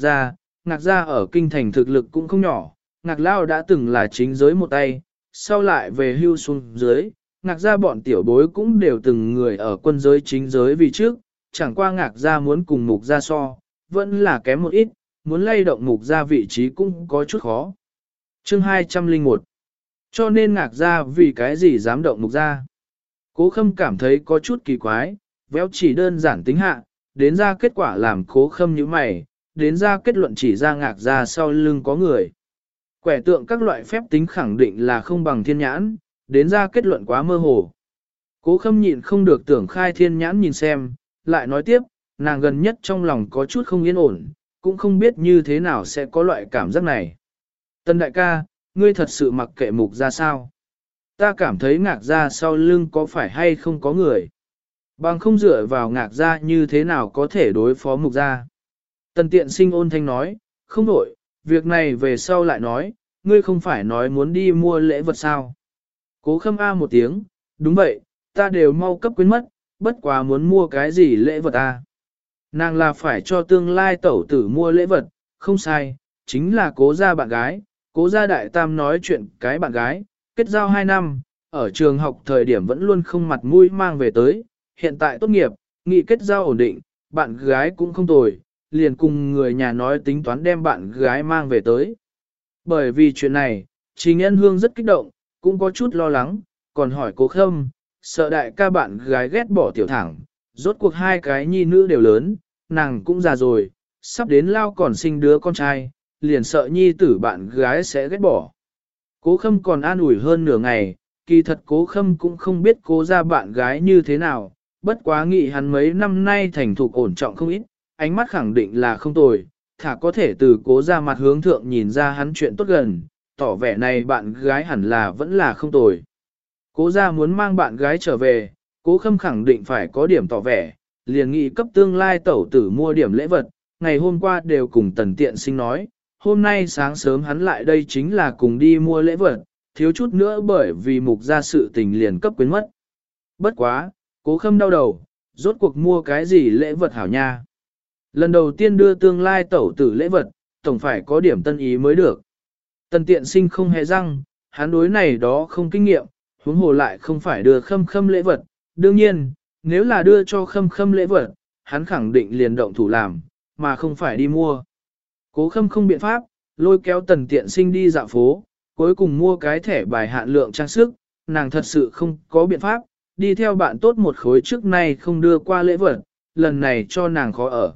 ngạc gia ở kinh thành thực lực cũng không nhỏ, ngạc lao đã từng là chính giới một tay, sau lại về hưu xuống dưới, ngạc gia bọn tiểu bối cũng đều từng người ở quân giới chính giới vì trước, chẳng qua ngạc gia muốn cùng mục gia so, vẫn là kém một ít, muốn lay động mục gia vị trí cũng có chút khó. Chương 201. Cho nên ngạc gia vì cái gì dám động mục gia? Cố Khâm cảm thấy có chút kỳ quái, véo chỉ đơn giản tính hạ, đến ra kết quả làm Cố Khâm như mày, đến ra kết luận chỉ ra ngạc gia sau lưng có người. Quẻ tượng các loại phép tính khẳng định là không bằng thiên nhãn, đến ra kết luận quá mơ hồ. Cố Khâm nhịn không được tưởng khai thiên nhãn nhìn xem, lại nói tiếp, nàng gần nhất trong lòng có chút không yên ổn, cũng không biết như thế nào sẽ có loại cảm giác này. Tân đại ca, ngươi thật sự mặc kệ mục ra sao? Ta cảm thấy ngạc ra sau lưng có phải hay không có người? Bằng không dựa vào ngạc ra như thế nào có thể đối phó mục ra? Tần tiện sinh ôn thanh nói, không đổi, việc này về sau lại nói, ngươi không phải nói muốn đi mua lễ vật sao? Cố Khâm A một tiếng, đúng vậy, ta đều mau cấp quên mất, bất quá muốn mua cái gì lễ vật a? Nàng là phải cho tương lai tẩu tử mua lễ vật, không sai, chính là cố gia bạn gái, cố gia đại tam nói chuyện cái bạn gái, kết giao 2 năm, ở trường học thời điểm vẫn luôn không mặt mũi mang về tới, hiện tại tốt nghiệp, nghị kết giao ổn định, bạn gái cũng không tồi, liền cùng người nhà nói tính toán đem bạn gái mang về tới. Bởi vì chuyện này, Trình Nhân Hương rất kích động, cũng có chút lo lắng, còn hỏi Cố Khâm, sợ đại ca bạn gái ghét bỏ tiểu thẳng, rốt cuộc 2 cái nhi nữ đều lớn, nàng cũng già rồi, sắp đến lao còn sinh đứa con trai, liền sợ nhi tử bạn gái sẽ ghét bỏ. Cố Khâm còn an ủi hơn nửa ngày, kỳ thật Cố Khâm cũng không biết cố ra bạn gái như thế nào, bất quá nghĩ hắn mấy năm nay thành thục ổn trọng không ít, ánh mắt khẳng định là không tồi, thả có thể từ cố ra mặt hướng thượng nhìn ra hắn chuyện tốt gần, tỏ vẻ này bạn gái hẳn là vẫn là không tồi. Cố ra muốn mang bạn gái trở về, Cố Khâm khẳng định phải có điểm tỏ vẻ, liền nghị cấp tương lai tẩu tử mua điểm lễ vật, ngày hôm qua đều cùng tần tiện sinh nói, hôm nay sáng sớm hắn lại đây chính là cùng đi mua lễ vật, thiếu chút nữa bởi vì mục ra sự tình liền cấp quyến mất. Bất quá, Cố Khâm đau đầu, rốt cuộc mua cái gì lễ vật hảo nha. Lần đầu tiên đưa tương lai tẩu tử lễ vật, tổng phải có điểm tân ý mới được. Tần tiện sinh không hề răng, hắn đối này đó không kinh nghiệm, huống hồ lại không phải đưa Khâm Khâm lễ vật. Đương nhiên, nếu là đưa cho Khâm Khâm lễ vật, hắn khẳng định liền động thủ làm, mà không phải đi mua. Cố Khâm không biện pháp, lôi kéo tần tiện sinh đi dạo phố, cuối cùng mua cái thẻ bài hạn lượng trang sức, nàng thật sự không có biện pháp, đi theo bạn tốt một khối trước nay không đưa qua lễ vật, lần này cho nàng khó ở.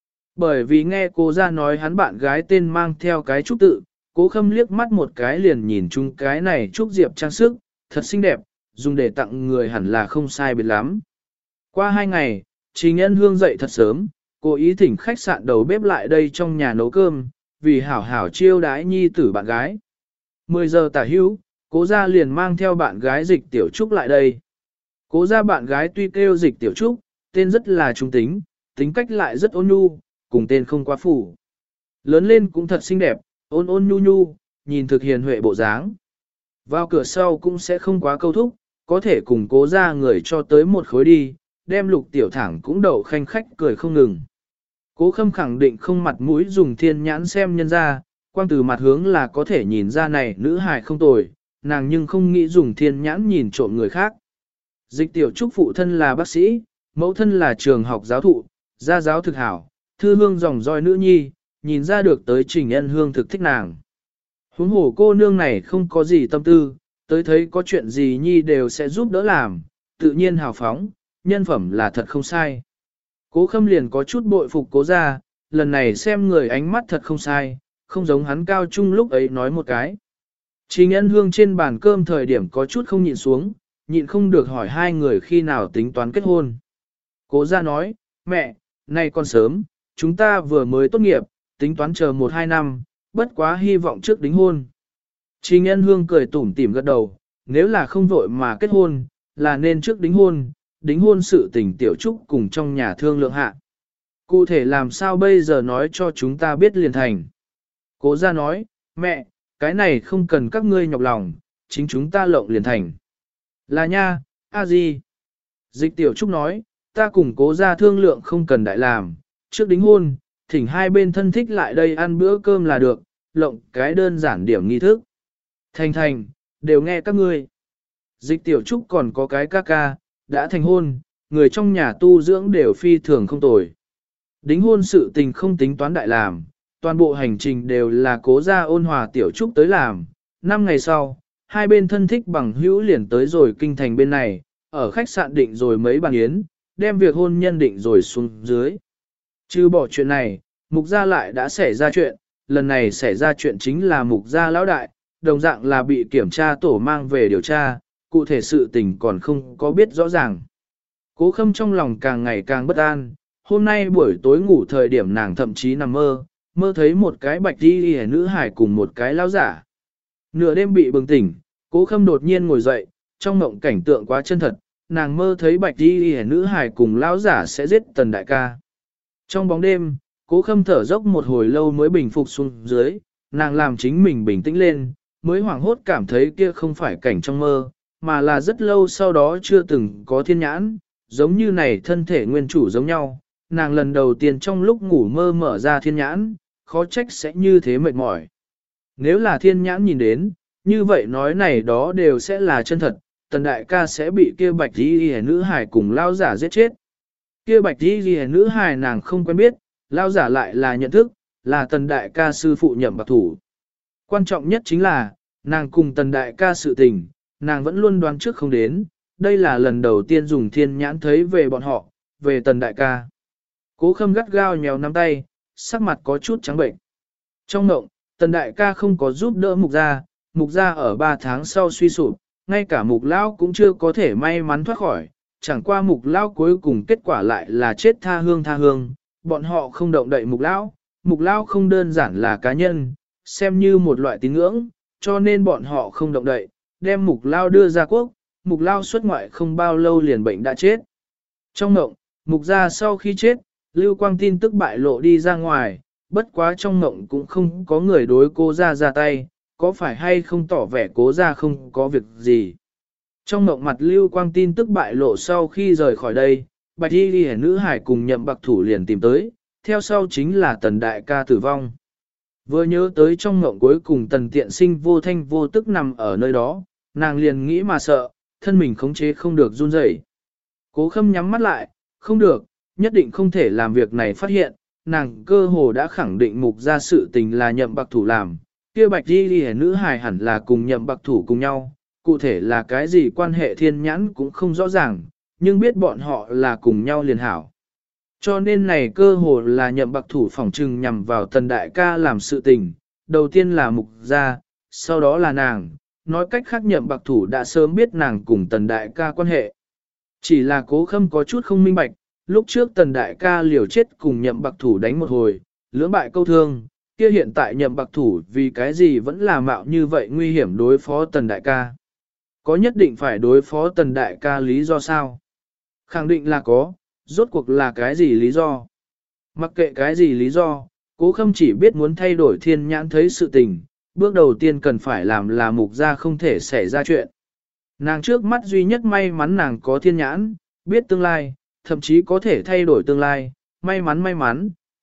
Bởi vì nghe cô ra nói hắn bạn gái tên mang theo cái trúc tự, Cố Khâm liếc mắt một cái liền nhìn chung cái này trúc diệp trang sức, thật xinh đẹp, dùng để tặng người hẳn là không sai biệt lắm. Qua 2 ngày, Trình Nhân Hương dậy thật sớm, cô ý thỉnh khách sạn đầu bếp lại đây trong nhà nấu cơm, vì hảo hảo chiêu đái nhi tử bạn gái. 10 giờ tả hữu, Cố gia liền mang theo bạn gái Dịch Tiểu Trúc lại đây. Cố gia bạn gái tuy kêu Dịch Tiểu Trúc, tên rất là trung tính, tính cách lại rất ôn nhu, cùng tên không quá phủ. Lớn lên cũng thật xinh đẹp, ôn ôn nhu nhu, nhìn thực hiền huệ bộ dáng. Vào cửa sau cũng sẽ không quá câu thúc, có thể cùng Cố gia người cho tới một khối đi, đem Lục Tiểu Thẳng cũng đậu khanh khách cười không ngừng. Cố Khâm khẳng định không mặt mũi dùng thiên nhãn xem nhân ra, quang từ mặt hướng là có thể nhìn ra này nữ hài không tồi, nàng nhưng không nghĩ dùng thiên nhãn nhìn trộm người khác. Dịch tiểu trúc phụ thân là bác sĩ, mẫu thân là trường học giáo thụ, gia giáo thực hảo, thư hương dòng roi nữ nhi, nhìn ra được tới Trình Ân Hương thực thích nàng. Huống hồ cô nương này không có gì tâm tư, tới thấy có chuyện gì nhi đều sẽ giúp đỡ làm, tự nhiên hào phóng, nhân phẩm là thật không sai. Cố Khâm liền có chút bội phục Cố gia, lần này xem người ánh mắt thật không sai, không giống hắn cao trung lúc ấy nói một cái. Trình Ân Hương trên bàn cơm thời điểm có chút không nhịn xuống, nhịn không được hỏi hai người khi nào tính toán kết hôn. Cố gia nói, mẹ, nay còn sớm, chúng ta vừa mới tốt nghiệp, tính toán chờ 1-2 năm, bất quá hy vọng trước đính hôn. Trình Ân Hương cười tủm tỉm gật đầu, nếu là không vội mà kết hôn, là nên trước đính hôn sự tình tiểu trúc cùng trong nhà thương lượng hạ. Cụ thể làm sao bây giờ nói cho chúng ta biết liền thành. Cố gia nói, mẹ, cái này không cần các ngươi nhọc lòng, chính chúng ta lộng liền thành. Là nha, a gì? Dịch tiểu trúc nói, ta cùng Cố gia thương lượng không cần đại làm, trước đính hôn, thỉnh hai bên thân thích lại đây ăn bữa cơm là được, lộng cái đơn giản điểm nghi thức. Thành, đều nghe các ngươi. Dịch tiểu trúc còn có cái ca ca, đã thành hôn, người trong nhà tu dưỡng đều phi thường không tồi. Đính hôn sự tình không tính toán đại làm, toàn bộ hành trình đều là Cố gia Ôn Hòa tiểu trúc tới làm. 5 ngày sau, hai bên thân thích bằng hữu liền tới rồi kinh thành bên này, ở khách sạn định rồi mấy bàn yến, đem việc hôn nhân định rồi xuống dưới. Chứ bỏ chuyện này, Mục gia lại đã xảy ra chuyện, lần này xảy ra chuyện chính là Mục gia lão đại, đồng dạng là bị kiểm tra tổ mang về điều tra, cụ thể sự tình còn không có biết rõ ràng. Cố Khâm trong lòng càng ngày càng bất an, hôm nay buổi tối ngủ thời điểm nàng thậm chí nằm mơ thấy một cái bạch y nữ hải cùng một cái lão giả. Nửa đêm bị bừng tỉnh, Cố Khâm đột nhiên ngồi dậy, trong mộng cảnh tượng quá chân thật, nàng mơ thấy bạch y nữ hải cùng lão giả sẽ giết Tần đại ca. Trong bóng đêm, Cố Khâm thở dốc một hồi lâu mới bình phục xuống dưới, nàng làm chính mình bình tĩnh lên, mới hoảng hốt cảm thấy kia không phải cảnh trong mơ, mà là rất lâu sau đó chưa từng có thiên nhãn, giống như này thân thể nguyên chủ giống nhau. Nàng lần đầu tiên trong lúc ngủ mơ mở ra thiên nhãn, khó trách sẽ như thế mệt mỏi. Nếu là thiên nhãn nhìn đến, như vậy nói này đó đều sẽ là chân thật, Tần đại ca sẽ bị kia bạch y nữ hài cùng lao giả giết chết. Kia bạch y nữ hài nàng không quen biết, lao giả lại là nhận thức, là Tần đại ca sư phụ Nhậm Bạc Thủ. Quan trọng nhất chính là, nàng cùng Tần đại ca sự tình, nàng vẫn luôn đoán trước không đến, đây là lần đầu tiên dùng thiên nhãn thấy về bọn họ, về Tần đại ca. Cố Khâm gắt gao nhéo nắm tay, sắc mặt có chút trắng bệnh. Trong mộng, Tần đại ca không có giúp đỡ Mục gia ở 3 tháng sau suy sụp, ngay cả Mục lão cũng chưa có thể may mắn thoát khỏi, chẳng qua Mục lão cuối cùng kết quả lại là chết tha hương, bọn họ không động đậy Mục lão không đơn giản là cá nhân, xem như một loại tín ngưỡng, cho nên bọn họ không động đậy, đem Mục lão đưa ra quốc, Mục lão xuất ngoại không bao lâu liền bệnh đã chết. Trong mộng, Mục gia sau khi chết, Lưu Quang tin tức bại lộ đi ra ngoài, bất quá trong mộng cũng không có người đối Cố gia ra tay, có phải hay không tỏ vẻ Cố gia không có việc gì. Trong mộng mặt Lưu Quang tin tức bại lộ sau khi rời khỏi đây, bạch y nữ hải cùng Nhậm Bạc Thủ liền tìm tới, theo sau chính là Tần đại ca tử vong. Vừa nhớ tới trong mộng cuối cùng Tần tiện sinh vô thanh vô tức nằm ở nơi đó, nàng liền nghĩ mà sợ, thân mình khống chế không được run rẩy. Cố Khâm nhắm mắt lại, không được, nhất định không thể làm việc này phát hiện, nàng cơ hồ đã khẳng định Mục gia sự tình là Nhậm Bạc Thủ làm, kia bạch y nữ hài hẳn là cùng Nhậm Bạc Thủ cùng nhau, cụ thể là cái gì quan hệ thiên nhãn cũng không rõ ràng, nhưng biết bọn họ là cùng nhau liền hảo. Cho nên này cơ hồ là Nhậm Bạc Thủ phỏng trừng nhằm vào Tần đại ca làm sự tình, đầu tiên là Mục gia, sau đó là nàng, nói cách khác Nhậm Bạc Thủ đã sớm biết nàng cùng Tần đại ca quan hệ. Chỉ là Cố Khâm có chút không minh bạch, lúc trước Tần đại ca liều chết cùng Nhậm Bạc Thủ đánh một hồi, lưỡng bại câu thương, kia hiện tại Nhậm Bạc Thủ vì cái gì vẫn là mạo như vậy nguy hiểm đối phó Tần đại ca. Có nhất định phải đối phó Tần đại ca lý do sao? Khẳng định là có, rốt cuộc là cái gì lý do? Mặc kệ cái gì lý do, Cố Khâm chỉ biết muốn thay đổi thiên nhãn thấy sự tình, bước đầu tiên cần phải làm là Mục gia không thể xảy ra chuyện. Nàng trước mắt duy nhất may mắn nàng có thiên nhãn, biết tương lai, thậm chí có thể thay đổi tương lai, may mắn,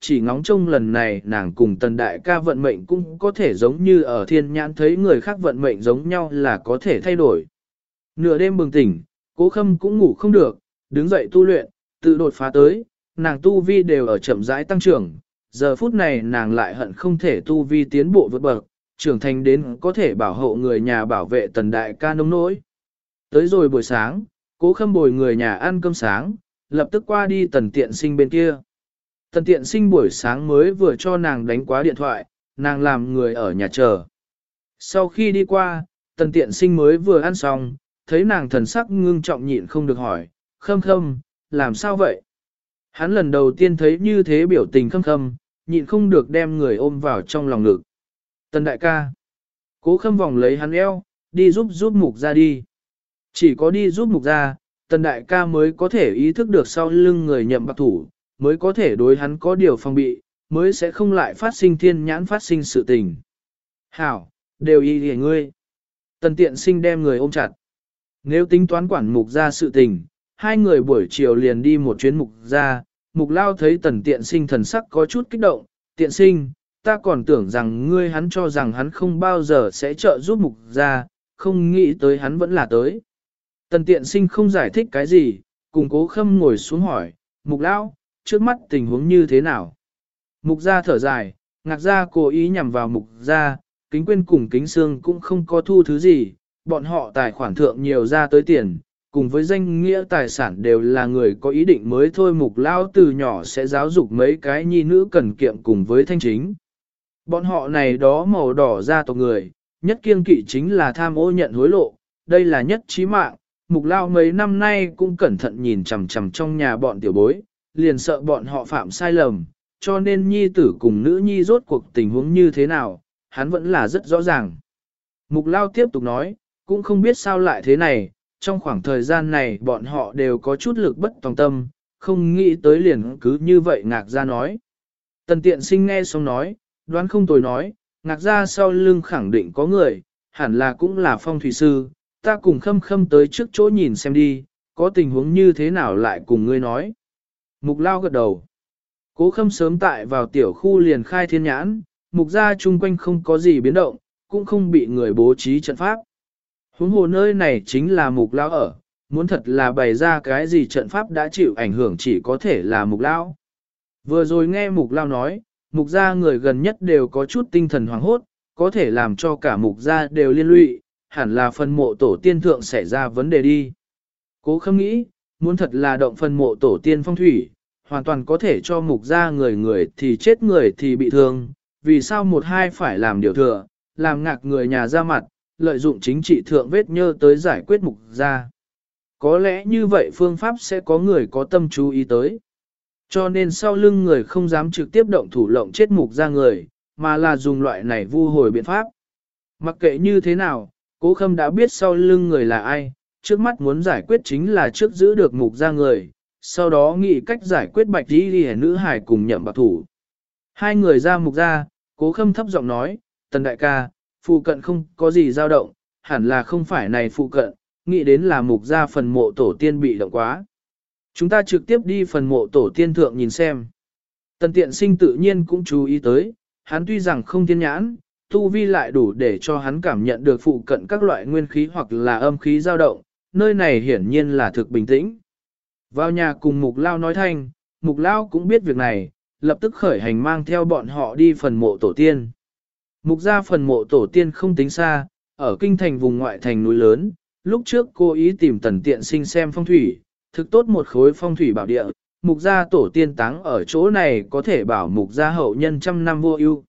chỉ ngóng trông lần này nàng cùng tần đại ca vận mệnh cũng có thể giống như ở thiên nhãn thấy người khác vận mệnh giống nhau là có thể thay đổi. Nửa đêm bừng tỉnh, Cố Khâm cũng ngủ không được, đứng dậy tu luyện, tự đột phá tới, nàng tu vi đều ở chậm rãi tăng trưởng, giờ phút này nàng lại hận không thể tu vi tiến bộ vượt bậc, trưởng thành đến có thể bảo hộ người nhà bảo vệ tần đại ca nông nỗi. Tới rồi buổi sáng, Cố Khâm bồi người nhà ăn cơm sáng, lập tức qua đi tần tiện sinh bên kia. Tần tiện sinh buổi sáng mới vừa cho nàng đánh quá điện thoại, nàng làm người ở nhà chờ. Sau khi đi qua, tần tiện sinh mới vừa ăn xong, thấy nàng thần sắc ngưng trọng nhịn không được hỏi, Khâm Khâm, làm sao vậy? Hắn lần đầu tiên thấy như thế biểu tình Khâm Khâm, nhịn không được đem người ôm vào trong lòng ngực. Tần đại ca. Cố Khâm vòng lấy hắn eo, đi giúp mục ra đi. Chỉ có đi giúp mục ra, tần đại ca mới có thể ý thức được sau lưng người nhậm bạc thủ, mới có thể đối hắn có điều phòng bị, mới sẽ không lại phát sinh thiên nhãn phát sinh sự tình. Hảo, đều y hề ngươi. Tần tiện sinh đem người ôm chặt. Nếu tính toán quản mục ra sự tình, hai người buổi chiều liền đi một chuyến mục ra, mục lao thấy tần tiện sinh thần sắc có chút kích động, tiện sinh, ta còn tưởng rằng ngươi hắn cho rằng hắn không bao giờ sẽ trợ giúp mục ra, không nghĩ tới hắn vẫn là tới. Tần tiện sinh không giải thích cái gì, cùng Cố Khâm ngồi xuống hỏi, mục lao, trước mắt tình huống như thế nào? Mục gia thở dài, ngạc gia cố ý nhằm vào mục gia, kính quên cùng kính xương cũng không có thu thứ gì, bọn họ tài khoản thượng nhiều ra tới tiền, cùng với danh nghĩa tài sản đều là người có ý định mới thôi. Mục lao từ nhỏ sẽ giáo dục mấy cái nhi nữ cần kiệm cùng với thanh chính. Bọn họ này đó màu đỏ gia tộc người, nhất kiêng kỵ chính là tham ô nhận hối lộ, đây là nhất chí mạng. Mục lao mấy năm nay cũng cẩn thận nhìn chằm chằm trong nhà bọn tiểu bối, liền sợ bọn họ phạm sai lầm, cho nên nhi tử cùng nữ nhi rốt cuộc tình huống như thế nào, hắn vẫn là rất rõ ràng. Mục lao tiếp tục nói, cũng không biết sao lại thế này, trong khoảng thời gian này bọn họ đều có chút lực bất tòng tâm, không nghĩ tới liền cứ như vậy ngạc ra nói. Tần tiện sinh nghe xong nói, đoán không tồi nói, ngạc ra sau lưng khẳng định có người, hẳn là cũng là phong thủy sư, ta cùng Khâm Khâm tới trước chỗ nhìn xem đi, có tình huống như thế nào lại cùng ngươi nói. Mục lao gật đầu. Cố Khâm sớm tại vào tiểu khu liền khai thiên nhãn, mục gia chung quanh không có gì biến động, cũng không bị người bố trí trận pháp. Huống hồ nơi này chính là mục lao ở, muốn thật là bày ra cái gì trận pháp đã chịu ảnh hưởng chỉ có thể là mục lao. Vừa rồi nghe mục lao nói, mục gia người gần nhất đều có chút tinh thần hoảng hốt, có thể làm cho cả mục gia đều liên lụy, hẳn là phần mộ tổ tiên thượng xảy ra vấn đề đi. Cố Khâm nghĩ, muốn thật là động phần mộ tổ tiên phong thủy, hoàn toàn có thể cho mục gia người thì chết người thì bị thương, vì sao một hai phải làm điều thừa, làm ngạc người nhà ra mặt, lợi dụng chính trị thượng vết nhơ tới giải quyết mục gia. Có lẽ như vậy phương pháp sẽ có người có tâm chú ý tới. Cho nên sau lưng người không dám trực tiếp động thủ lộng chết mục gia người, mà là dùng loại này vu hồi biện pháp. Mặc kệ như thế nào, Cố Khâm đã biết sau lưng người là ai, trước mắt muốn giải quyết chính là trước giữ được mục gia người, sau đó nghĩ cách giải quyết bạch đi nữ hải cùng nhậm bạc thủ. Hai người ra mục gia, Cố Khâm thấp giọng nói, Tần đại ca, phụ cận không có gì dao động, hẳn là không phải này phụ cận, nghĩ đến là mục gia phần mộ tổ tiên bị động quá. Chúng ta trực tiếp đi phần mộ tổ tiên thượng nhìn xem. Tần tiện sinh tự nhiên cũng chú ý tới, hắn tuy rằng không thiên nhãn, tu vi lại đủ để cho hắn cảm nhận được phụ cận các loại nguyên khí hoặc là âm khí dao động, nơi này hiển nhiên là thực bình tĩnh. Vào nhà cùng mục lao nói thanh, mục lao cũng biết việc này, lập tức khởi hành mang theo bọn họ đi phần mộ tổ tiên. Mục ra phần mộ tổ tiên không tính xa, ở kinh thành vùng ngoại thành núi lớn, lúc trước cô ý tìm tần tiện sinh xem phong thủy, thực tốt một khối phong thủy bảo địa, mục gia tổ tiên táng ở chỗ này có thể bảo mục gia hậu nhân trăm năm vô ưu.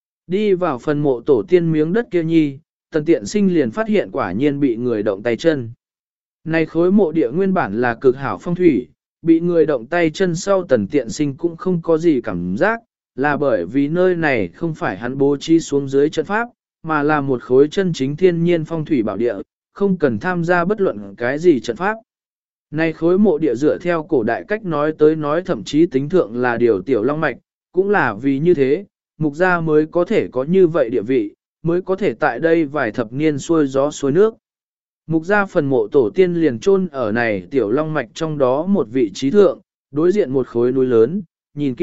Đi vào phần mộ tổ tiên miếng đất kia nhi, tần tiện sinh liền phát hiện quả nhiên bị người động tay chân. Này khối mộ địa nguyên bản là cực hảo phong thủy, bị người động tay chân sau tần tiện sinh cũng không có gì cảm giác, là bởi vì nơi này không phải hắn bố trí xuống dưới trận pháp, mà là một khối chân chính thiên nhiên phong thủy bảo địa, không cần tham gia bất luận cái gì trận pháp. Này khối mộ địa dựa theo cổ đại cách nói tới nói thậm chí tính thượng là điều tiểu long mạch, cũng là vì như thế, mục gia mới có thể có như vậy địa vị, mới có thể tại đây vài thập niên xuôi gió xuôi nước. Mục gia phần mộ tổ tiên liền chôn ở này tiểu long mạch trong đó một vị trí thượng, đối diện một khối núi lớn, nhìn kỹ,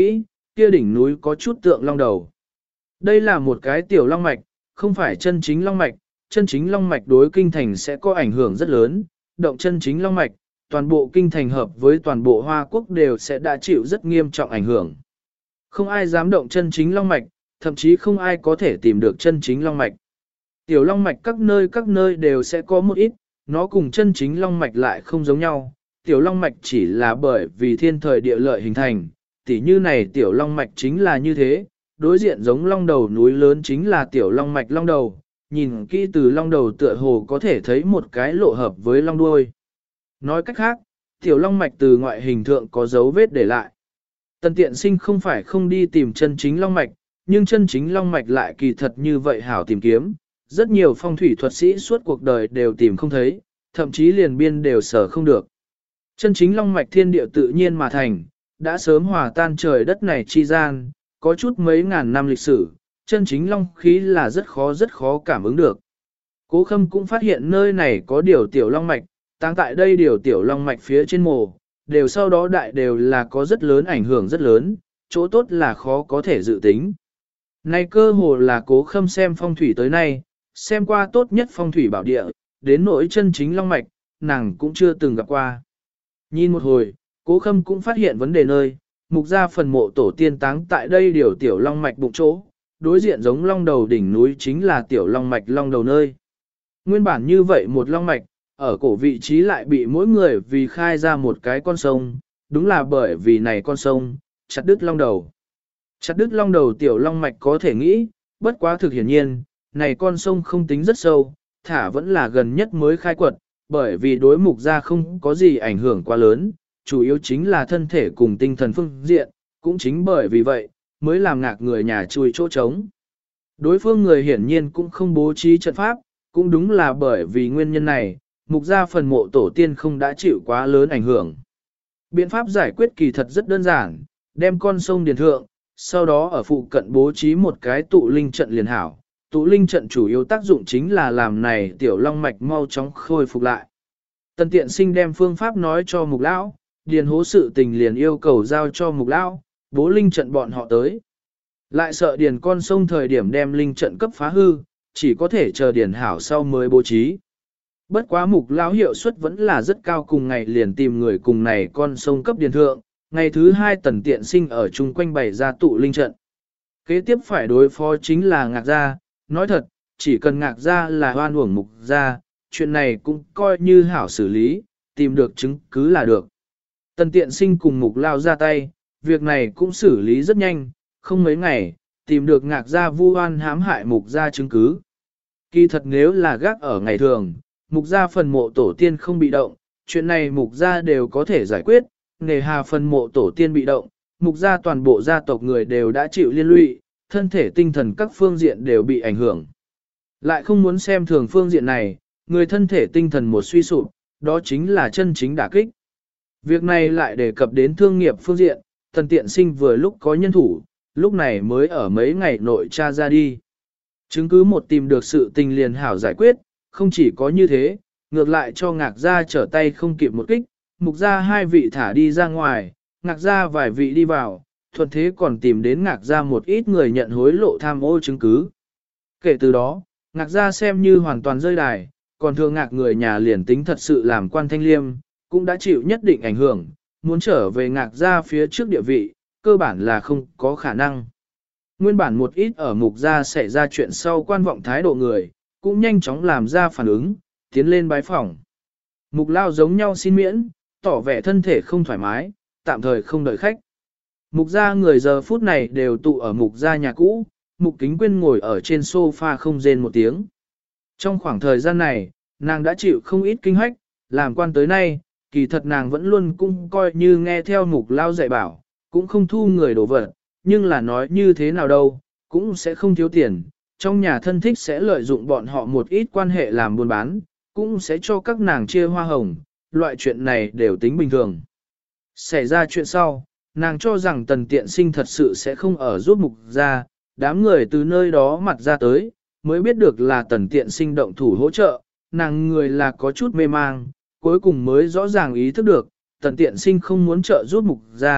kia đỉnh núi có chút tượng long đầu. Đây là một cái tiểu long mạch, không phải chân chính long mạch, chân chính long mạch đối kinh thành sẽ có ảnh hưởng rất lớn, động chân chính long mạch, toàn bộ kinh thành hợp với toàn bộ Hoa Quốc đều sẽ đã chịu rất nghiêm trọng ảnh hưởng. Không ai dám động chân chính long mạch, thậm chí không ai có thể tìm được chân chính long mạch. Tiểu long mạch các nơi đều sẽ có một ít, nó cùng chân chính long mạch lại không giống nhau. Tiểu long mạch chỉ là bởi vì thiên thời địa lợi hình thành, tỉ như này tiểu long mạch chính là như thế, đối diện giống long đầu núi lớn chính là tiểu long mạch long đầu, nhìn kỹ từ long đầu tựa hồ có thể thấy một cái lộ hợp với long đuôi. Nói cách khác, tiểu long mạch từ ngoại hình thượng có dấu vết để lại. Tần Tiện Sinh không phải không đi tìm chân chính long mạch, nhưng chân chính long mạch lại kỳ thật như vậy hảo tìm kiếm. Rất nhiều phong thủy thuật sĩ suốt cuộc đời đều tìm không thấy, thậm chí liền biên đều sở không được. Chân chính long mạch thiên địa tự nhiên mà thành, đã sớm hòa tan trời đất này chi gian, có chút mấy ngàn năm lịch sử, chân chính long khí là rất khó cảm ứng được. Cố Khâm cũng phát hiện nơi này có điều tiểu long mạch, táng tại đây điều tiểu long mạch phía trên mồ, đều sau đó đại đều là có rất lớn ảnh hưởng rất lớn, chỗ tốt là khó có thể dự tính. Này cơ hồ là Cố Khâm xem phong thủy tới nay, xem qua tốt nhất phong thủy bảo địa, đến nỗi chân chính long mạch, nàng cũng chưa từng gặp qua. Nhìn một hồi, Cố Khâm cũng phát hiện vấn đề nơi, mục ra phần mộ tổ tiên táng tại đây điều tiểu long mạch bụng chỗ, đối diện giống long đầu đỉnh núi chính là tiểu long mạch long đầu nơi. Nguyên bản như vậy một long mạch, ở cổ vị trí lại bị mỗi người vì khai ra một cái con sông, đúng là bởi vì này con sông, chặt đứt long đầu. Chặt đứt long đầu tiểu long mạch có thể nghĩ, bất quá thực hiển nhiên, này con sông không tính rất sâu, thả vẫn là gần nhất mới khai quật, bởi vì đối mục ra không có gì ảnh hưởng quá lớn, chủ yếu chính là thân thể cùng tinh thần phương diện, cũng chính bởi vì vậy, mới làm ngạc người nhà chui chỗ trống. Đối phương người hiển nhiên cũng không bố trí trận pháp, cũng đúng là bởi vì nguyên nhân này, mục ra phần mộ tổ tiên không đã chịu quá lớn ảnh hưởng. Biện pháp giải quyết kỳ thật rất đơn giản, đem con sông điền thượng, sau đó ở phụ cận bố trí một cái tụ linh trận liền hảo. Tụ linh trận chủ yếu tác dụng chính là làm này tiểu long mạch mau chóng khôi phục lại. Tần Tiện Sinh đem phương pháp nói cho mục lão, điền hố sự tình liền yêu cầu giao cho mục lão, bố linh trận bọn họ tới. Lại sợ điền con sông thời điểm đem linh trận cấp phá hư, chỉ có thể chờ điền hảo sau mới bố trí. Bất quá mục lão hiệu suất vẫn là rất cao, cùng ngày liền tìm người cùng này con sông cấp điền thượng, ngày thứ hai Tần Tiện Sinh ở chung quanh bày ra tụ linh trận. Kế tiếp phải đối phó chính là Ngạc Gia, nói thật, chỉ cần Ngạc Gia là hoan uổng mục gia, chuyện này cũng coi như hảo xử lý, tìm được chứng cứ là được. Tần Tiện Sinh cùng mục lao ra tay, việc này cũng xử lý rất nhanh, không mấy ngày, tìm được Ngạc Gia vu oan hãm hại mục gia chứng cứ. Kỳ thật nếu là gác ở ngày thường, mục gia phần mộ tổ tiên không bị động, chuyện này mục gia đều có thể giải quyết, nề hà phần mộ tổ tiên bị động, mục gia toàn bộ gia tộc người đều đã chịu liên lụy, thân thể tinh thần các phương diện đều bị ảnh hưởng. Lại không muốn xem thường phương diện này, người thân thể tinh thần một suy sụp, đó chính là chân chính đả kích. Việc này lại đề cập đến thương nghiệp phương diện, Tần Tiện Sinh vừa lúc có nhân thủ, lúc này mới ở mấy ngày nội tra ra đi. Chứng cứ một tìm được sự tình liền hảo giải quyết, không chỉ có như thế, ngược lại cho Ngạc Gia trở tay không kịp một kích, mục gia hai vị thả đi ra ngoài, Ngạc Gia vài vị đi vào, thuận thế còn tìm đến Ngạc Gia một ít người nhận hối lộ tham ô chứng cứ. Kể từ đó, Ngạc Gia xem như hoàn toàn rơi đài, còn thường Ngạc người nhà liền tính thật sự làm quan thanh liêm, cũng đã chịu nhất định ảnh hưởng, muốn trở về Ngạc Gia phía trước địa vị, cơ bản là không có khả năng. Nguyên bản một ít ở mục gia xảy ra chuyện sau quan vọng thái độ người, cũng nhanh chóng làm ra phản ứng, tiến lên bái phỏng. Mục lao giống nhau xin miễn, tỏ vẻ thân thể không thoải mái, tạm thời không đợi khách. Mục gia người giờ phút này đều tụ ở mục gia nhà cũ, mục kính quyên ngồi ở trên sofa không rên một tiếng. Trong khoảng thời gian này, nàng đã chịu không ít kinh hách, làm quan tới nay, kỳ thật nàng vẫn luôn cũng coi như nghe theo mục lao dạy bảo, cũng không thu người đổ vật, nhưng là nói như thế nào đâu, cũng sẽ không thiếu tiền, trong nhà thân thích sẽ lợi dụng bọn họ một ít quan hệ làm buôn bán, cũng sẽ cho các nàng chia hoa hồng, loại chuyện này đều tính bình thường. Xảy ra chuyện sau, nàng cho rằng Tần Tiện Sinh thật sự sẽ không ở giúp mục gia, đám người từ nơi đó mặt ra tới, mới biết được là Tần Tiện Sinh động thủ hỗ trợ, nàng người là có chút mê mang, cuối cùng mới rõ ràng ý thức được, Tần Tiện Sinh không muốn trợ giúp mục gia,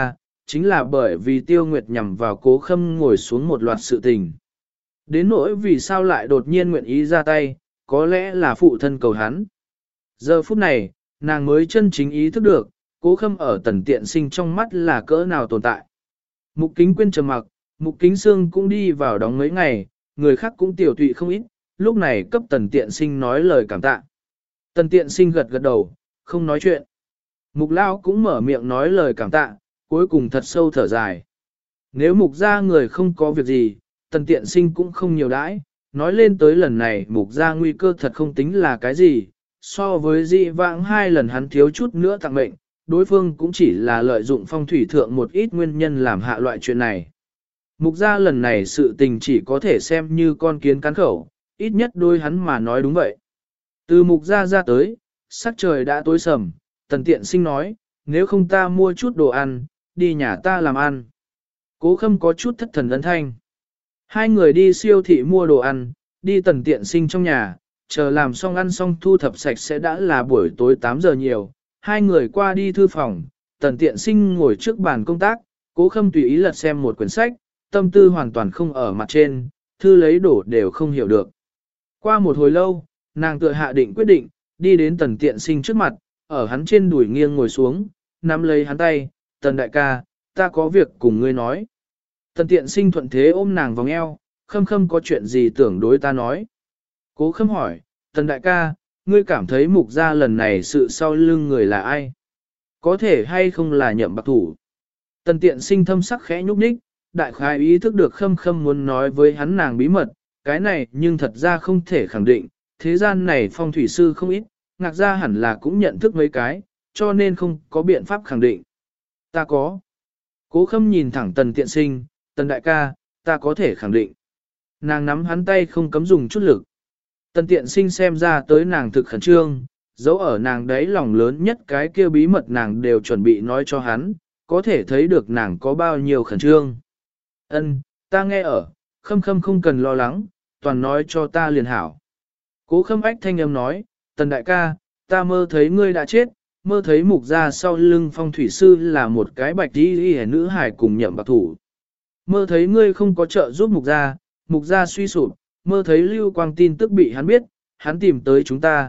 chính là bởi vì Tiêu Nguyệt nhằm vào Cố Khâm ngồi xuống một loạt sự tình. Đến nỗi vì sao lại đột nhiên nguyện ý ra tay, có lẽ là phụ thân cầu hắn. Giờ phút này, nàng mới chân chính ý thức được, Cố Khâm ở Tần Tiện Sinh trong mắt là cỡ nào tồn tại. Mục Kính Quyên trầm mặc, Mục Kính Sương cũng đi vào đóng mấy ngày, người khác cũng tiểu tụy không ít, lúc này cấp Tần Tiện Sinh nói lời cảm tạ. Tần Tiện Sinh gật gật đầu, không nói chuyện. Mục Lao cũng mở miệng nói lời cảm tạ, cuối cùng thật sâu thở dài. Nếu Mục gia người không có việc gì, Tần Tiện Sinh cũng không nhiều đãi, nói lên tới lần này Mục gia nguy cơ thật không tính là cái gì, so với dị vãng 2 lần hắn thiếu chút nữa tặng mệnh, đối phương cũng chỉ là lợi dụng phong thủy thượng một ít nguyên nhân làm hạ loại chuyện này. Mục gia lần này sự tình chỉ có thể xem như con kiến cắn khẩu, ít nhất đôi hắn mà nói đúng vậy. Từ Mục gia ra tới, sắc trời đã tối sầm, Tần Tiện Sinh nói, nếu không ta mua chút đồ ăn, đi nhà ta làm ăn. Cố Khâm có chút thất thần ấn thanh. Hai người đi siêu thị mua đồ ăn, đi Tần Tiện Sinh trong nhà, chờ làm xong ăn xong thu thập sạch sẽ đã là buổi tối 8 giờ nhiều. Hai người qua đi thư phòng, Tần Tiện Sinh ngồi trước bàn công tác, Cố Khâm tùy ý lật xem một quyển sách, tâm tư hoàn toàn không ở mặt trên, thư lấy đổ đều không hiểu được. Qua một hồi lâu, nàng tựa hạ định quyết định, đi đến Tần Tiện Sinh trước mặt, ở hắn trên đùi nghiêng ngồi xuống, nắm lấy hắn tay, Tần đại ca, ta có việc cùng ngươi nói. Tần Tiện Sinh thuận thế ôm nàng vòng eo, Khâm Khâm có chuyện gì tưởng đối ta nói. Cố Khâm hỏi, Tần đại ca, ngươi cảm thấy Mục gia lần này sự sau lưng người là ai? Có thể hay không là Nhậm Bạc Thủ? Tần Tiện Sinh thâm sắc khẽ nhúc nhích, đại khái ý thức được Khâm Khâm muốn nói với hắn nàng bí mật, cái này nhưng thật ra không thể khẳng định, thế gian này phong thủy sư không ít, Ngạc gia hẳn là cũng nhận thức mấy cái, cho nên không có biện pháp khẳng định. Ta có. Cố Khâm nhìn thẳng Tần Tiện Sinh, Tần đại ca, ta có thể khẳng định. Nàng nắm hắn tay không cấm dùng chút lực. Tần Tiện Sinh xem ra tới nàng thực khẩn trương, dấu ở nàng đấy lòng lớn nhất cái kia bí mật nàng đều chuẩn bị nói cho hắn, có thể thấy được nàng có bao nhiêu khẩn trương. Ân, ta nghe ở, Khâm Khâm không cần lo lắng, toàn nói cho ta liền hảo. Cố Khâm ách thanh âm nói, Tần đại ca, ta mơ thấy ngươi đã chết, mơ thấy Mục gia sau lưng phong thủy sư là một cái bạch y hề nữ hải cùng Nhậm Bạc Thủ. Mơ thấy ngươi không có trợ giúp Mục gia suy sụp, mơ thấy Lưu Quang tin tức bị hắn biết, hắn tìm tới chúng ta,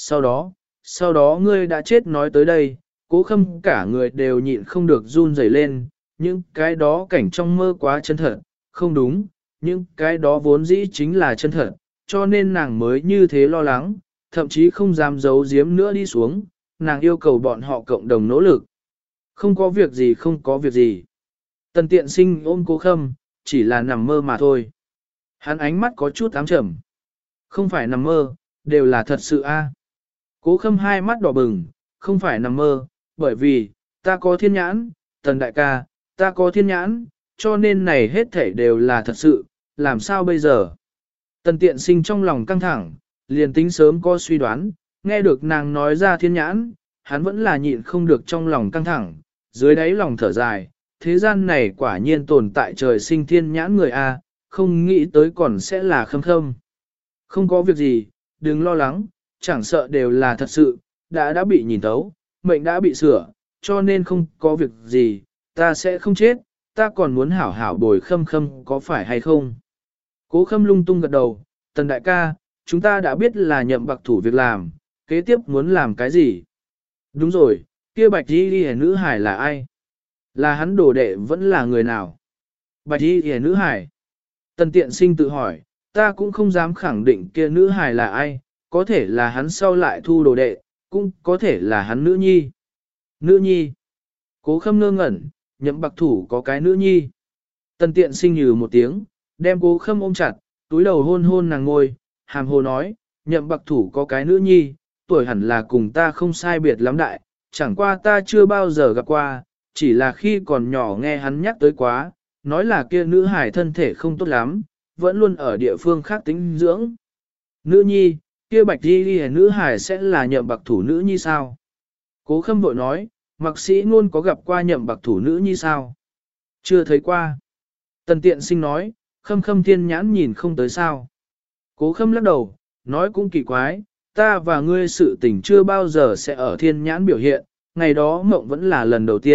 sau đó ngươi đã chết nói tới đây, Cố Khâm cả người đều nhịn không được run rẩy lên, những cái đó cảnh trong mơ quá chân thật, không đúng, những cái đó vốn dĩ chính là chân thật, cho nên nàng mới như thế lo lắng, thậm chí không dám giấu giếm nữa đi xuống, nàng yêu cầu bọn họ cộng đồng nỗ lực. Không có việc gì không có việc gì. Tần Tiện Sinh ôm Cố Khâm, chỉ là nằm mơ mà thôi. Hắn ánh mắt có chút ám trầm. Không phải nằm mơ, đều là thật sự a. Cố Khâm hai mắt đỏ bừng, không phải nằm mơ, bởi vì, ta có thiên nhãn, Tần đại ca, ta có thiên nhãn, cho nên này hết thảy đều là thật sự, làm sao bây giờ? Tần Tiện Sinh trong lòng căng thẳng, liền tính sớm có suy đoán, nghe được nàng nói ra thiên nhãn, hắn vẫn là nhịn không được trong lòng căng thẳng, dưới đáy lòng thở dài, thế gian này quả nhiên tồn tại trời sinh thiên nhãn người A, không nghĩ tới còn sẽ là Khâm Khâm. Không có việc gì, đừng lo lắng, chẳng sợ đều là thật sự, đã bị nhìn thấu, mệnh đã bị sửa, cho nên không có việc gì, ta sẽ không chết, ta còn muốn hảo hảo bồi Khâm Khâm có phải hay không? Cố Khâm lung tung gật đầu, Tần đại ca, chúng ta đã biết là Nhậm Bạc Thủ việc làm, kế tiếp muốn làm cái gì? Đúng rồi, kia bạch y hề nữ hải là ai? Là hắn đồ đệ vẫn là người nào? Bạch y hề nữ hải. Tần Tiện Sinh tự hỏi, ta cũng không dám khẳng định kia nữ hải là ai, có thể là hắn sau lại thu đồ đệ, cũng có thể là hắn nữ nhi. Nữ nhi. Cố Khâm ngơ ngẩn, Nhậm Bạc Thủ có cái nữ nhi. Tần Tiện Sinh nhừ một tiếng, đem Cố Khâm ôm chặt, túi đầu hôn hôn nàng ngôi, hàm hồ nói, Nhậm Bạc Thủ có cái nữ nhi, tuổi hẳn là cùng ta không sai biệt lắm đại, chẳng qua ta chưa bao giờ gặp qua, chỉ là khi còn nhỏ nghe hắn nhắc tới quá, nói là kia nữ hải thân thể không tốt lắm, vẫn luôn ở địa phương khác tính dưỡng. Nữ nhi, kia bạch đi nữ hải sẽ là Nhậm Bạc Thủ nữ nhi sao? Cố Khâm vội nói, Mạc Sĩ Ngôn có gặp qua Nhậm Bạc Thủ nữ nhi sao? Chưa thấy qua. Tần Tiện Sinh nói, Khâm thiên nhãn nhìn không tới sao. Cố Khâm lắc đầu, nói cũng kỳ quái, ta và ngươi sự tình chưa bao giờ sẽ ở thiên nhãn biểu hiện, ngày đó mộng vẫn là lần đầu tiên,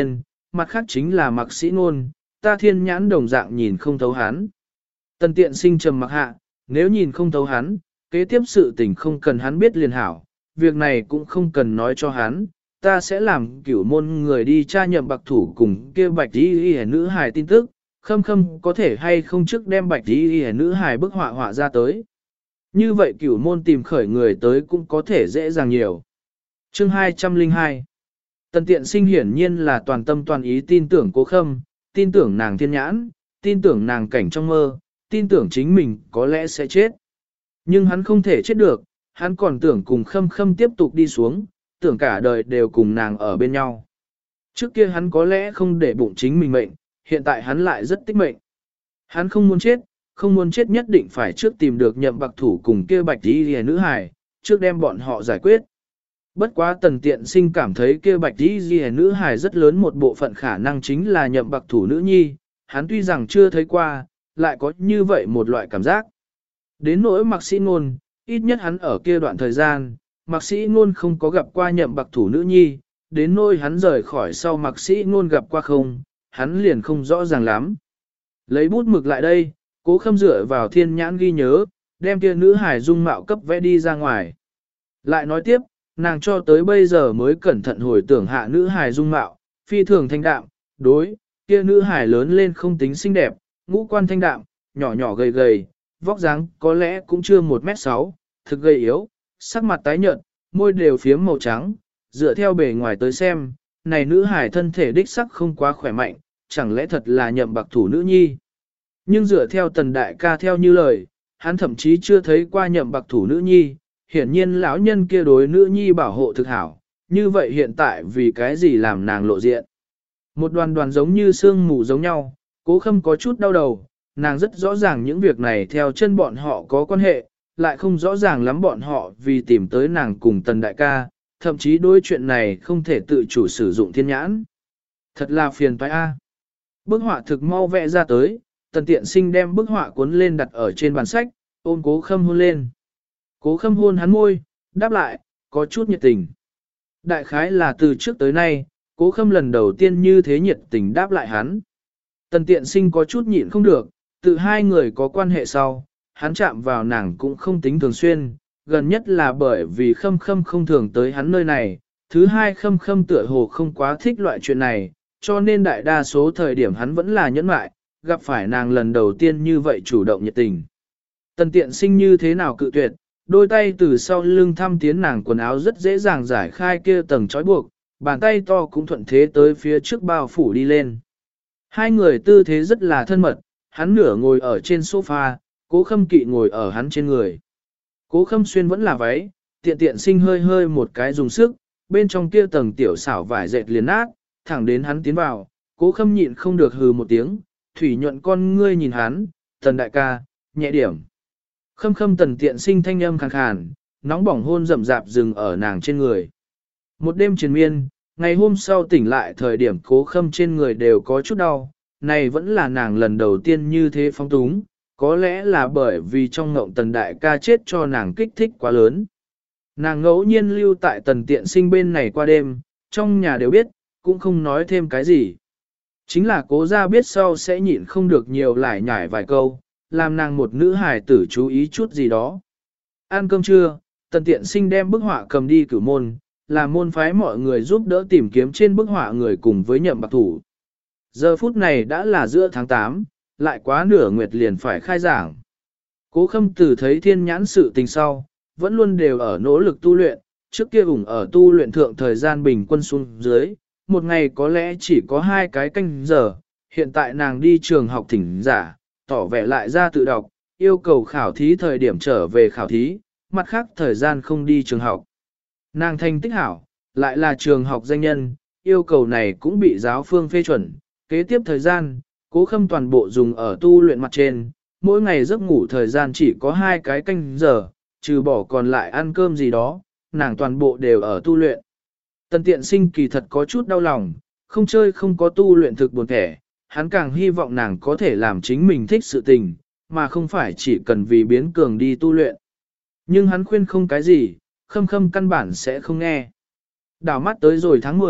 mặt khác chính là Mạc Sĩ Ngôn, ta thiên nhãn đồng dạng nhìn không thấu hắn. Tần Tiện Sinh trầm mặc hạ, nếu nhìn không thấu hắn, kế tiếp sự tình không cần hắn biết liền hảo, việc này cũng không cần nói cho hắn, ta sẽ làm cửu môn người đi tra Nhậm Bạc Thủ cùng kia bạch y nữ hài tin tức, khâm có thể hay không trước đem bạch y nữ hài bức họa ra tới. Như vậy cửu môn tìm khởi người tới cũng có thể dễ dàng nhiều. Chương 202 Tần Tiện Sinh hiển nhiên là toàn tâm toàn ý tin tưởng Cố Khâm, tin tưởng nàng thiên nhãn, tin tưởng nàng cảnh trong mơ, tin tưởng chính mình có lẽ sẽ chết. Nhưng hắn không thể chết được, hắn còn tưởng cùng Khâm tiếp tục đi xuống, tưởng cả đời đều cùng nàng ở bên nhau. Trước kia hắn có lẽ không để bụng chính mình mệnh, hiện tại hắn lại rất tích mệnh. Hắn không muốn chết nhất định phải trước tìm được Nhậm Bạc Thủ cùng kia bạch y nữ hài, trước đem bọn họ giải quyết. Bất quá Tần Tiện Sinh cảm thấy kia bạch y nữ hài rất lớn một bộ phận khả năng chính là Nhậm Bạc Thủ nữ nhi, hắn tuy rằng chưa thấy qua, lại có như vậy một loại cảm giác. Đến nỗi Mạc Sĩ Ngôn, ít nhất hắn ở kia đoạn thời gian, Mạc Sĩ Ngôn không có gặp qua Nhậm Bạc Thủ nữ nhi, đến nỗi hắn rời khỏi sau Mạc Sĩ Ngôn gặp qua không, hắn liền không rõ ràng lắm. Lấy bút mực lại đây, Cố Khâm dựa vào thiên nhãn ghi nhớ, đem kia nữ hài dung mạo cấp vẽ đi ra ngoài. Lại nói tiếp, nàng cho tới bây giờ mới cẩn thận hồi tưởng hạ nữ hài dung mạo, phi thường thanh đạm, đối, kia nữ hài lớn lên không tính xinh đẹp, ngũ quan thanh đạm, nhỏ nhỏ gầy gầy, vóc dáng có lẽ cũng chưa 1m6, thực gầy yếu, sắc mặt tái nhợt, môi đều phiếm màu trắng, dựa theo bề ngoài tới xem, này nữ hài thân thể đích sắc không quá khỏe mạnh, chẳng lẽ thật là Nhậm Bạc Thủ nữ nhi. Nhưng dựa theo Tần đại ca theo như lời, hắn thậm chí chưa thấy qua Nhậm Bạc Thủ nữ nhi, hiển nhiên lão nhân kia đối nữ nhi bảo hộ thực hảo, như vậy hiện tại vì cái gì làm nàng lộ diện. Một đoàn giống như sương mù giống nhau, Cố Khâm có chút đau đầu, nàng rất rõ ràng những việc này theo chân bọn họ có quan hệ, lại không rõ ràng lắm bọn họ vì tìm tới nàng cùng Tần đại ca, thậm chí đối chuyện này không thể tự chủ sử dụng thiên nhãn. Thật là phiền toái a. Bức họa thực mau vẽ ra tới, Tần Tiện Sinh đem bức họa cuốn lên đặt ở trên bàn sách, ôm Cố Khâm hôn lên. Cố Khâm hôn hắn môi, đáp lại, có chút nhiệt tình. Đại khái là từ trước tới nay, Cố Khâm lần đầu tiên như thế nhiệt tình đáp lại hắn. Tần Tiện Sinh có chút nhịn không được, tự hai người có quan hệ sau, hắn chạm vào nàng cũng không tính thường xuyên, gần nhất là bởi vì Khâm không thường tới hắn nơi này, thứ hai Khâm tựa hồ không quá thích loại chuyện này, cho nên đại đa số thời điểm hắn vẫn là nhẫn mại, gặp phải nàng lần đầu tiên như vậy chủ động nhiệt tình. Tần Tiện Sinh như thế nào cự tuyệt, đôi tay từ sau lưng thăm tiến nàng quần áo rất dễ dàng giải khai kia tầng trói buộc, bàn tay to cũng thuận thế tới phía trước bao phủ đi lên. Hai người tư thế rất là thân mật, hắn nửa ngồi ở trên sofa, Cố Khâm kỵ ngồi ở hắn trên người. Cố Khâm xuyên vẫn là váy, Tiện Sinh hơi một cái dùng sức, bên trong kia tầng tiểu xảo vải dệt liền nát, thẳng đến hắn tiến vào, Cố Khâm nhịn không được hừ một tiếng, thủy nhuận con ngươi nhìn hắn, Tần đại ca, nhẹ điểm. Khâm Tần Tiện Sinh thanh âm khàn khàn, nóng bỏng hôn rậm rạp dừng ở nàng trên người. Một đêm triền miên, ngày hôm sau tỉnh lại thời điểm Cố Khâm trên người đều có chút đau, này vẫn là nàng lần đầu tiên như thế phóng túng, có lẽ là bởi vì trong ngộng Tần đại ca chết cho nàng kích thích quá lớn. Nàng ngẫu nhiên lưu tại Tần Tiện Sinh bên này qua đêm, trong nhà đều biết, cũng không nói thêm cái gì. Chính là Cố gia biết sau sẽ nhịn không được nhiều lải nhải vài câu, làm nàng một nữ hài tử chú ý chút gì đó. Ăn cơm trưa, Tần Tiện Sinh đem bức họa cầm đi cửu môn, làm môn phái mọi người giúp đỡ tìm kiếm trên bức họa người cùng với Nhậm Bạc Thủ. Giờ phút này đã là giữa tháng 8, lại quá nửa nguyệt liền phải khai giảng. Cố Khâm Tử thấy thiên nhãn sự tình sau, vẫn luôn đều ở nỗ lực tu luyện, trước kia ủng ở tu luyện thượng thời gian bình quân xuống dưới, một ngày có lẽ chỉ có 2 cái canh giờ, hiện tại nàng đi trường học thỉnh giả, tỏ vẻ lại ra tự đọc, yêu cầu khảo thí thời điểm trở về khảo thí, mặt khác thời gian không đi trường học. Nàng thành tích hảo, lại là trường học danh nhân, yêu cầu này cũng bị giáo phương phê chuẩn, kế tiếp thời gian, Cố Khâm toàn bộ dùng ở tu luyện mặt trên, mỗi ngày giấc ngủ thời gian chỉ có 2 cái canh giờ, trừ bỏ còn lại ăn cơm gì đó, nàng toàn bộ đều ở tu luyện. Tần Tiện Sinh kỳ thật có chút đau lòng, không chơi không có tu luyện thực buồn thẻ, hắn càng hy vọng nàng có thể làm chính mình thích sự tình, mà không phải chỉ cần vì biến cường đi tu luyện. Nhưng hắn khuyên không cái gì, Khâm căn bản sẽ không nghe. Đảo mắt tới rồi tháng 10,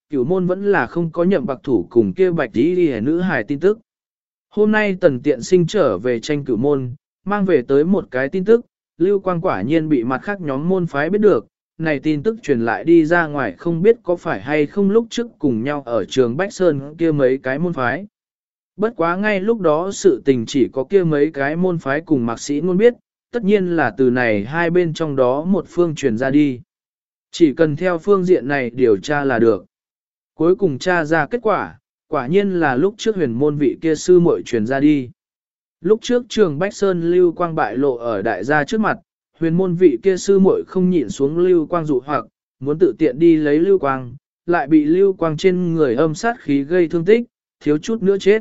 Cửu môn vẫn là không có nhậm bạc thủ cùng kia bạch đi nữ hài tin tức. Hôm nay tần tiện sinh trở về tranh cửu môn, mang về tới một cái tin tức, Lưu Quang quả nhiên bị mặt khác nhóm môn phái biết được, này tin tức truyền lại đi ra ngoài không biết có phải hay không lúc trước cùng nhau ở trường Bách Sơn kia mấy cái môn phái. Bất quá ngay lúc đó sự tình chỉ có kia mấy cái môn phái cùng mạc sĩ ngôn biết, tất nhiên là từ này hai bên trong đó một phương truyền ra đi. Chỉ cần theo phương diện này điều tra là được. Cuối cùng tra ra kết quả, quả nhiên là lúc trước huyền môn vị kia sư muội truyền ra đi. Lúc trước trường Bách Sơn Lưu Quang bại lộ ở đại gia trước mặt, huyền môn vị kia sư muội không nhịn xuống Lưu Quang dụ hoặc, muốn tự tiện đi lấy Lưu Quang, lại bị Lưu Quang trên người âm sát khí gây thương tích, thiếu chút nữa chết.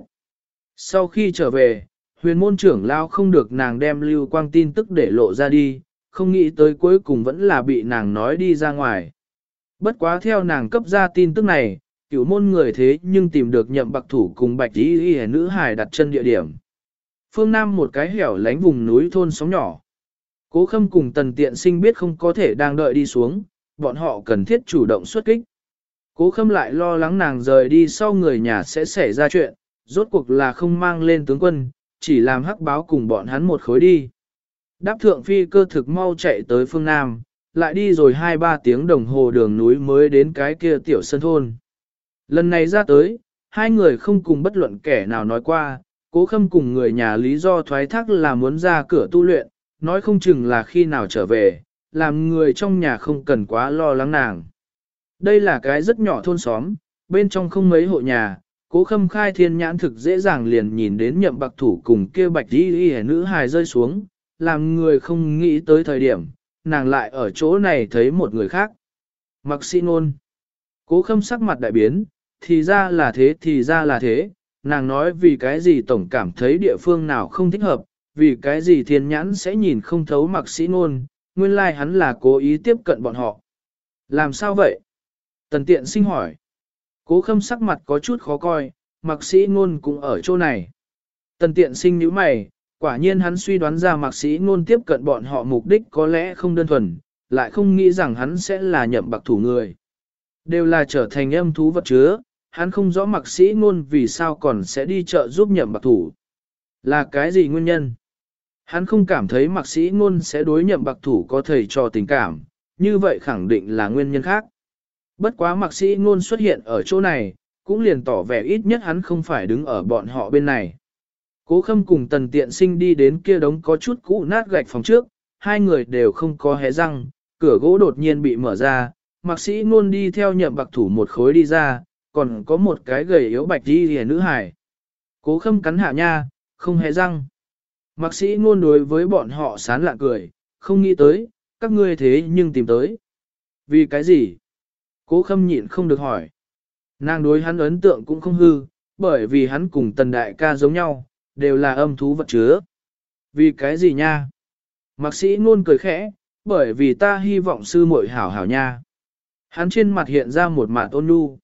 Sau khi trở về, huyền môn trưởng lao không được nàng đem Lưu Quang tin tức để lộ ra đi, không nghĩ tới cuối cùng vẫn là bị nàng nói đi ra ngoài. Bất quá theo nàng cấp ra tin tức này, cửu môn người thế nhưng tìm được nhậm bạc thủ cùng bạch y nữ hài đặt chân địa điểm. Phương Nam một cái hẻo lánh vùng núi thôn sóng nhỏ. Cố Khâm cùng Tần Tiện Sinh biết không có thể đang đợi đi xuống, bọn họ cần thiết chủ động xuất kích. Cố Khâm lại lo lắng nàng rời đi sau người nhà sẽ xảy ra chuyện, rốt cuộc là không mang lên tướng quân, chỉ làm hắc báo cùng bọn hắn một khối đi. Đáp thượng phi cơ thực mau chạy tới phương Nam, lại đi rồi 2-3 tiếng đồng hồ đường núi mới đến cái kia tiểu sân thôn. Lần này ra tới, hai người không cùng bất luận kẻ nào nói qua, Cố Khâm cùng người nhà lý do thoái thác là muốn ra cửa tu luyện, nói không chừng là khi nào trở về, làm người trong nhà không cần quá lo lắng nàng. Đây là cái rất nhỏ thôn xóm, bên trong không mấy hộ nhà, Cố Khâm khai thiên nhãn thực dễ dàng liền nhìn đến nhậm bạc thủ cùng kia bạch y nữ hài rơi xuống, làm người không nghĩ tới thời điểm, nàng lại ở chỗ này thấy một người khác. Mặc sĩ ngôn. Cố Khâm sắc mặt đại biến, thì ra là thế thì ra là thế, nàng nói vì cái gì tổng cảm thấy địa phương nào không thích hợp, vì cái gì thiên nhãn sẽ nhìn không thấu mặc sĩ ngôn, nguyên lai hắn là cố ý tiếp cận bọn họ. Làm sao vậy? Tần Tiện Sinh hỏi. Cố Khâm sắc mặt có chút khó coi, mặc sĩ ngôn cũng ở chỗ này. Tần Tiện Sinh nhíu mày, quả nhiên hắn suy đoán ra mặc sĩ ngôn tiếp cận bọn họ mục đích có lẽ không đơn thuần, lại không nghĩ rằng hắn sẽ là nhậm bạc thủ người. Đều là trở thành âm thú vật chứa, hắn không rõ mặc sĩ ngôn vì sao còn sẽ đi chợ giúp nhậm bạc thủ. Là cái gì nguyên nhân? Hắn không cảm thấy mặc sĩ ngôn sẽ đối nhậm bạc thủ có thầy trò tình cảm, như vậy khẳng định là nguyên nhân khác. Bất quá mặc sĩ ngôn xuất hiện ở chỗ này, cũng liền tỏ vẻ ít nhất hắn không phải đứng ở bọn họ bên này. Cố Khâm cùng Tần Tiện Sinh đi đến kia đống có chút cũ nát gạch phòng trước, hai người đều không có hé răng, cửa gỗ đột nhiên bị mở ra, mặc sĩ ngôn đi theo nhậm bạc thủ một khối đi ra, còn có một cái gầy yếu bạch đi hề nữ hải. Cố Khâm cắn hạ nha, không hé răng. Mặc sĩ ngôn đối với bọn họ sán lạ cười, không nghĩ tới, các ngươi thế nhưng tìm tới. Vì cái gì? Cố Khâm nhịn không được hỏi. Nàng đối hắn ấn tượng cũng không hư, bởi vì hắn cùng Tần đại ca giống nhau, đều là âm thú vật chứa. Vì cái gì nha? Mạc sĩ ngôn cười khẽ, bởi vì ta hy vọng sư muội hảo hảo nha. Hắn trên mặt hiện ra một mạt ôn nhu.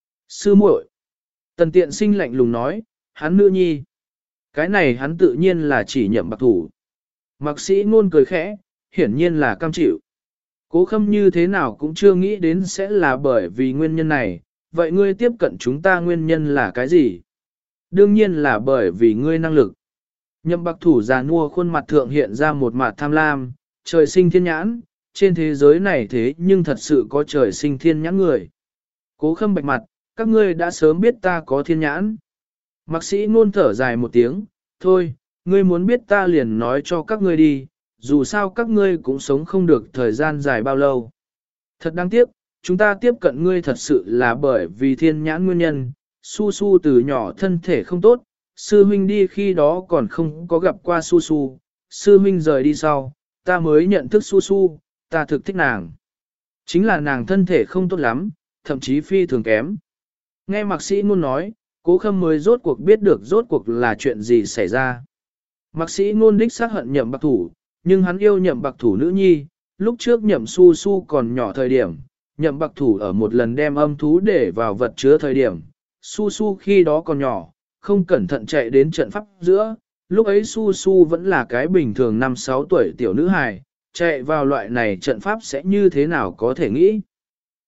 Sư muội. Tần Tiện Sinh lạnh lùng nói, hắn nữ nhi. Cái này hắn tự nhiên là chỉ nhậm bạc thủ. Mạc sĩ ngôn cười khẽ, hiển nhiên là cam chịu. Cố Khâm như thế nào cũng chưa nghĩ đến sẽ là bởi vì nguyên nhân này, vậy ngươi tiếp cận chúng ta nguyên nhân là cái gì? Đương nhiên là bởi vì ngươi năng lực. Nhậm bạc thủ già nua khuôn mặt thượng hiện ra một mặt tham lam, trời sinh thiên nhãn, trên thế giới này thế nhưng thật sự có trời sinh thiên nhãn người. Cố Khâm bạch mặt, các ngươi đã sớm biết ta có thiên nhãn. Mạc sĩ ngôn thở dài một tiếng, thôi, ngươi muốn biết ta liền nói cho các ngươi đi, dù sao các ngươi cũng sống không được thời gian dài bao lâu. Thật đáng tiếc, chúng ta tiếp cận ngươi thật sự là bởi vì thiên nhãn nguyên nhân, Su Su từ nhỏ thân thể không tốt, sư huynh đi khi đó còn không có gặp qua Su Su, sư huynh rời đi sau, ta mới nhận thức Su Su, ta thực thích nàng. Chính là nàng thân thể không tốt lắm, thậm chí phi thường kém. Nghe mạc sĩ ngôn nói, Cố Khâm mới rốt cuộc biết được rốt cuộc là chuyện gì xảy ra. Mạc sĩ ngôn đích xác hận nhậm bạc thủ, nhưng hắn yêu nhậm bạc thủ nữ nhi, lúc trước nhậm Su Su còn nhỏ thời điểm, nhậm bạc thủ ở một lần đem âm thú để vào vật chứa thời điểm, Su Su khi đó còn nhỏ, không cẩn thận chạy đến trận pháp giữa, lúc ấy Su Su vẫn là cái bình thường 5-6 tuổi tiểu nữ hài, chạy vào loại này trận pháp sẽ như thế nào có thể nghĩ.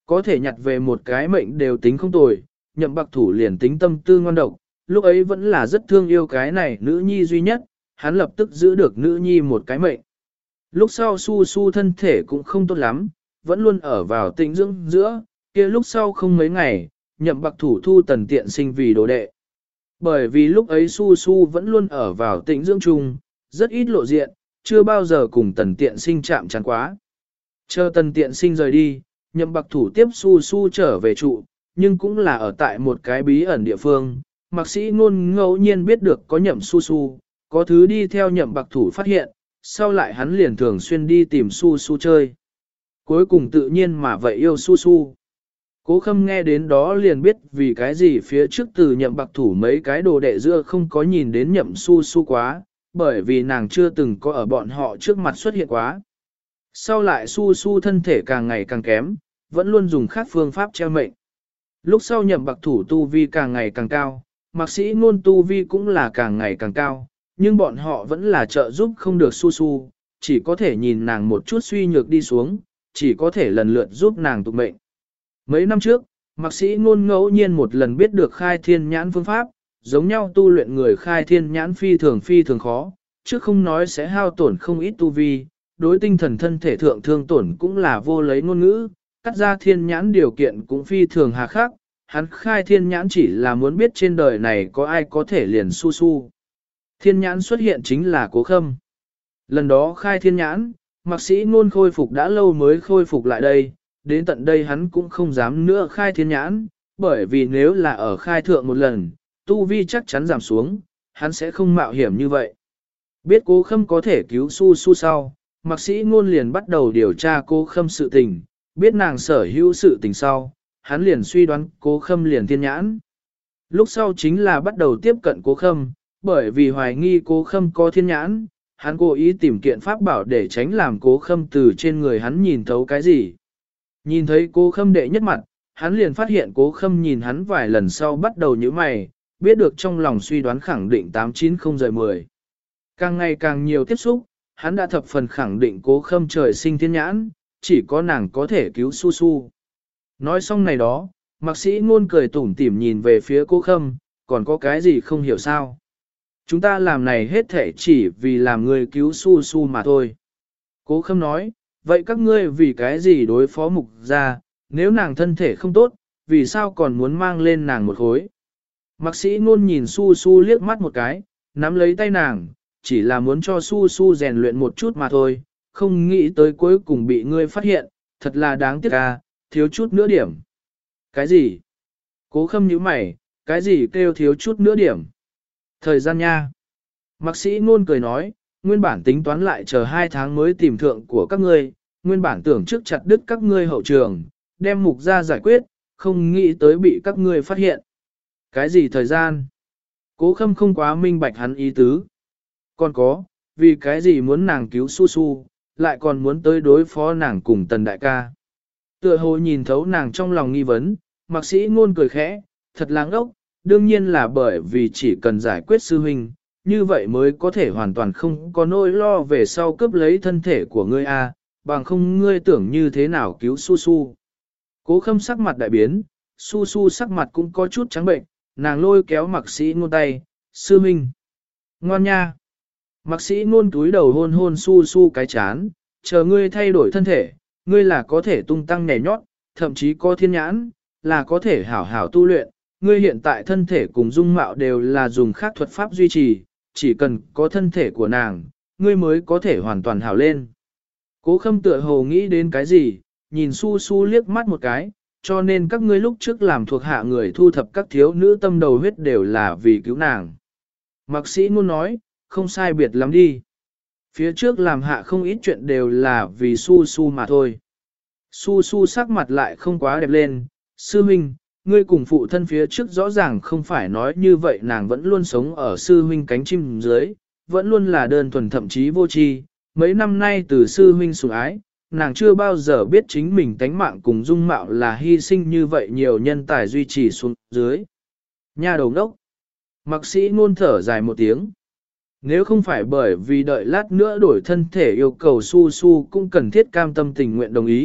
Có thể nhặt về một cái mệnh đều tính không tồi, Nhậm Bạc Thủ liền tính tâm tư ngoan độc, lúc ấy vẫn là rất thương yêu cái này nữ nhi duy nhất, hắn lập tức giữ được nữ nhi một cái mệnh. Lúc sau Su Su thân thể cũng không tốt lắm, vẫn luôn ở vào tĩnh dưỡng giữa, kia lúc sau không mấy ngày, Nhậm Bạc Thủ thu Tần Tiện Sinh vì đồ đệ. Bởi vì lúc ấy Su Su vẫn luôn ở vào tĩnh dưỡng chung, rất ít lộ diện, chưa bao giờ cùng Tần Tiện Sinh chạm trán quá. Chờ Tần Tiện Sinh rời đi, Nhậm Bạc Thủ tiếp Su Su trở về trụ, nhưng cũng là ở tại một cái bí ẩn địa phương. Mạc Sĩ Ngôn ngẫu nhiên biết được có Nhậm Su Su, có thứ đi theo Nhậm Bạc Thủ phát hiện, sau lại hắn liền thường xuyên đi tìm Su Su chơi. Cuối cùng tự nhiên mà vậy yêu Su Su. Cố Khâm nghe đến đó liền biết vì cái gì phía trước từ Nhậm Bạc Thủ mấy cái đồ đệ giữa không có nhìn đến Nhậm Su Su quá, bởi vì nàng chưa từng có ở bọn họ trước mặt xuất hiện quá. Sau lại Su Su thân thể càng ngày càng kém, vẫn luôn dùng khác phương pháp treo mệnh. Lúc sau Nhậm Bạc Thủ tu vi càng ngày càng cao, Mạc Sĩ Ngôn tu vi cũng là càng ngày càng cao, nhưng bọn họ vẫn là trợ giúp không được Su Su, chỉ có thể nhìn nàng một chút suy nhược đi xuống, chỉ có thể lần lượt giúp nàng tục mệnh. Mấy năm trước, Mạc Sĩ Ngôn ngẫu nhiên một lần biết được khai thiên nhãn phương pháp, giống nhau tu luyện người khai thiên nhãn phi thường khó, chứ không nói sẽ hao tổn không ít tu vi, đối tinh thần thân thể thượng thương tổn cũng là vô lấy ngôn ngữ, cắt ra thiên nhãn điều kiện cũng phi thường hà khắc, hắn khai thiên nhãn chỉ là muốn biết trên đời này có ai có thể liền Su Su. Thiên nhãn xuất hiện chính là Cố Khâm. Lần đó khai thiên nhãn, Mạc Sĩ Ngôn khôi phục đã lâu mới khôi phục lại đây, đến tận đây hắn cũng không dám nữa khai thiên nhãn, bởi vì nếu là ở khai thượng một lần, tu vi chắc chắn giảm xuống, hắn sẽ không mạo hiểm như vậy. Biết Cố Khâm có thể cứu Su Su sau, Mạc Sĩ Ngôn liền bắt đầu điều tra Cố Khâm sự tình, biết nàng sở hữu sự tình sau, hắn liền suy đoán Cố Khâm liền thiên nhãn. Lúc sau chính là bắt đầu tiếp cận Cố Khâm, bởi vì hoài nghi Cố Khâm có thiên nhãn, hắn cố ý tìm kiện pháp bảo để tránh làm Cố Khâm từ trên người hắn nhìn thấu cái gì. Nhìn thấy Cố Khâm đệ nhất mặt, hắn liền phát hiện Cố Khâm nhìn hắn vài lần sau bắt đầu nhíu mày, biết được trong lòng suy đoán khẳng định 890-10. Càng ngày càng nhiều tiếp xúc, hắn đã thập phần khẳng định Cố Khâm trời sinh thiên nhãn, chỉ có nàng có thể cứu Su Su. Nói xong này đó, Mạc Sĩ Ngôn cười tủm tỉm nhìn về phía Cố Khâm, còn có cái gì không hiểu sao? Chúng ta làm này hết thể chỉ vì làm người cứu Su Su mà thôi. Cố Khâm nói, vậy các ngươi vì cái gì đối phó mục gia, nếu nàng thân thể không tốt, vì sao còn muốn mang lên nàng một khối? Mạc Sĩ Ngôn nhìn Su Su liếc mắt một cái, nắm lấy tay nàng, chỉ là muốn cho Su Su rèn luyện một chút mà thôi, không nghĩ tới cuối cùng bị ngươi phát hiện, thật là đáng tiếc à, thiếu chút nữa điểm. Cái gì? Cố Khâm nhíu mày, cái gì kêu thiếu chút nữa điểm? Thời gian nha. Mạc Sĩ Ngôn cười nói, nguyên bản tính toán lại chờ 2 tháng mới tìm thượng của các ngươi, nguyên bản tưởng trước chặt đứt các ngươi hậu trường, đem mục ra giải quyết, không nghĩ tới bị các ngươi phát hiện. Cái gì thời gian? Cố Khâm không quá minh bạch hắn ý tứ. Còn có, vì cái gì muốn nàng cứu Su Su, lại còn muốn tới đối phó nàng cùng Tần đại ca. Tựa hồ nhìn thấu nàng trong lòng nghi vấn, Mạc Sĩ Ngôn cười khẽ, thật láng ốc, đương nhiên là bởi vì chỉ cần giải quyết sư huynh, như vậy mới có thể hoàn toàn không có nỗi lo về sau cướp lấy thân thể của ngươi a, bằng không ngươi tưởng như thế nào cứu Su Su. Cố Khâm sắc mặt đại biến, Su Su sắc mặt cũng có chút trắng bệnh, nàng lôi kéo Mạc Sĩ Ngôn tay, sư huynh. Ngoan nha. Mạc Sĩ Ngôn túi đầu hôn hôn Su Su cái chán, chờ ngươi thay đổi thân thể, ngươi là có thể tung tăng nhảy nhót, thậm chí có thiên nhãn, là có thể hảo hảo tu luyện. Ngươi hiện tại thân thể cùng dung mạo đều là dùng khác thuật pháp duy trì, chỉ cần có thân thể của nàng, ngươi mới có thể hoàn toàn hảo lên. Cố Khâm tựa hồ nghĩ đến cái gì, nhìn Su Su liếc mắt một cái, cho nên các ngươi lúc trước làm thuộc hạ người thu thập các thiếu nữ tâm đầu huyết đều là vì cứu nàng. Mạc Sĩ Ngôn nói, không sai biệt lắm đi. Phía trước làm hạ không ít chuyện đều là vì Su Su mà thôi. Su Su sắc mặt lại không quá đẹp lên, sư huynh, ngươi cùng phụ thân phía trước rõ ràng không phải nói như vậy, nàng vẫn luôn sống ở sư huynh cánh chim dưới, vẫn luôn là đơn thuần thậm chí vô tri. Mấy năm nay từ sư huynh sủng ái, nàng chưa bao giờ biết chính mình tánh mạng cùng dung mạo là hy sinh như vậy nhiều nhân tài duy trì xuống dưới. Nha đầu đốc. Mạc Sĩ Ngôn thở dài một tiếng. Nếu không phải bởi vì đợi lát nữa đổi thân thể yêu cầu Su Su cũng cần thiết cam tâm tình nguyện đồng ý,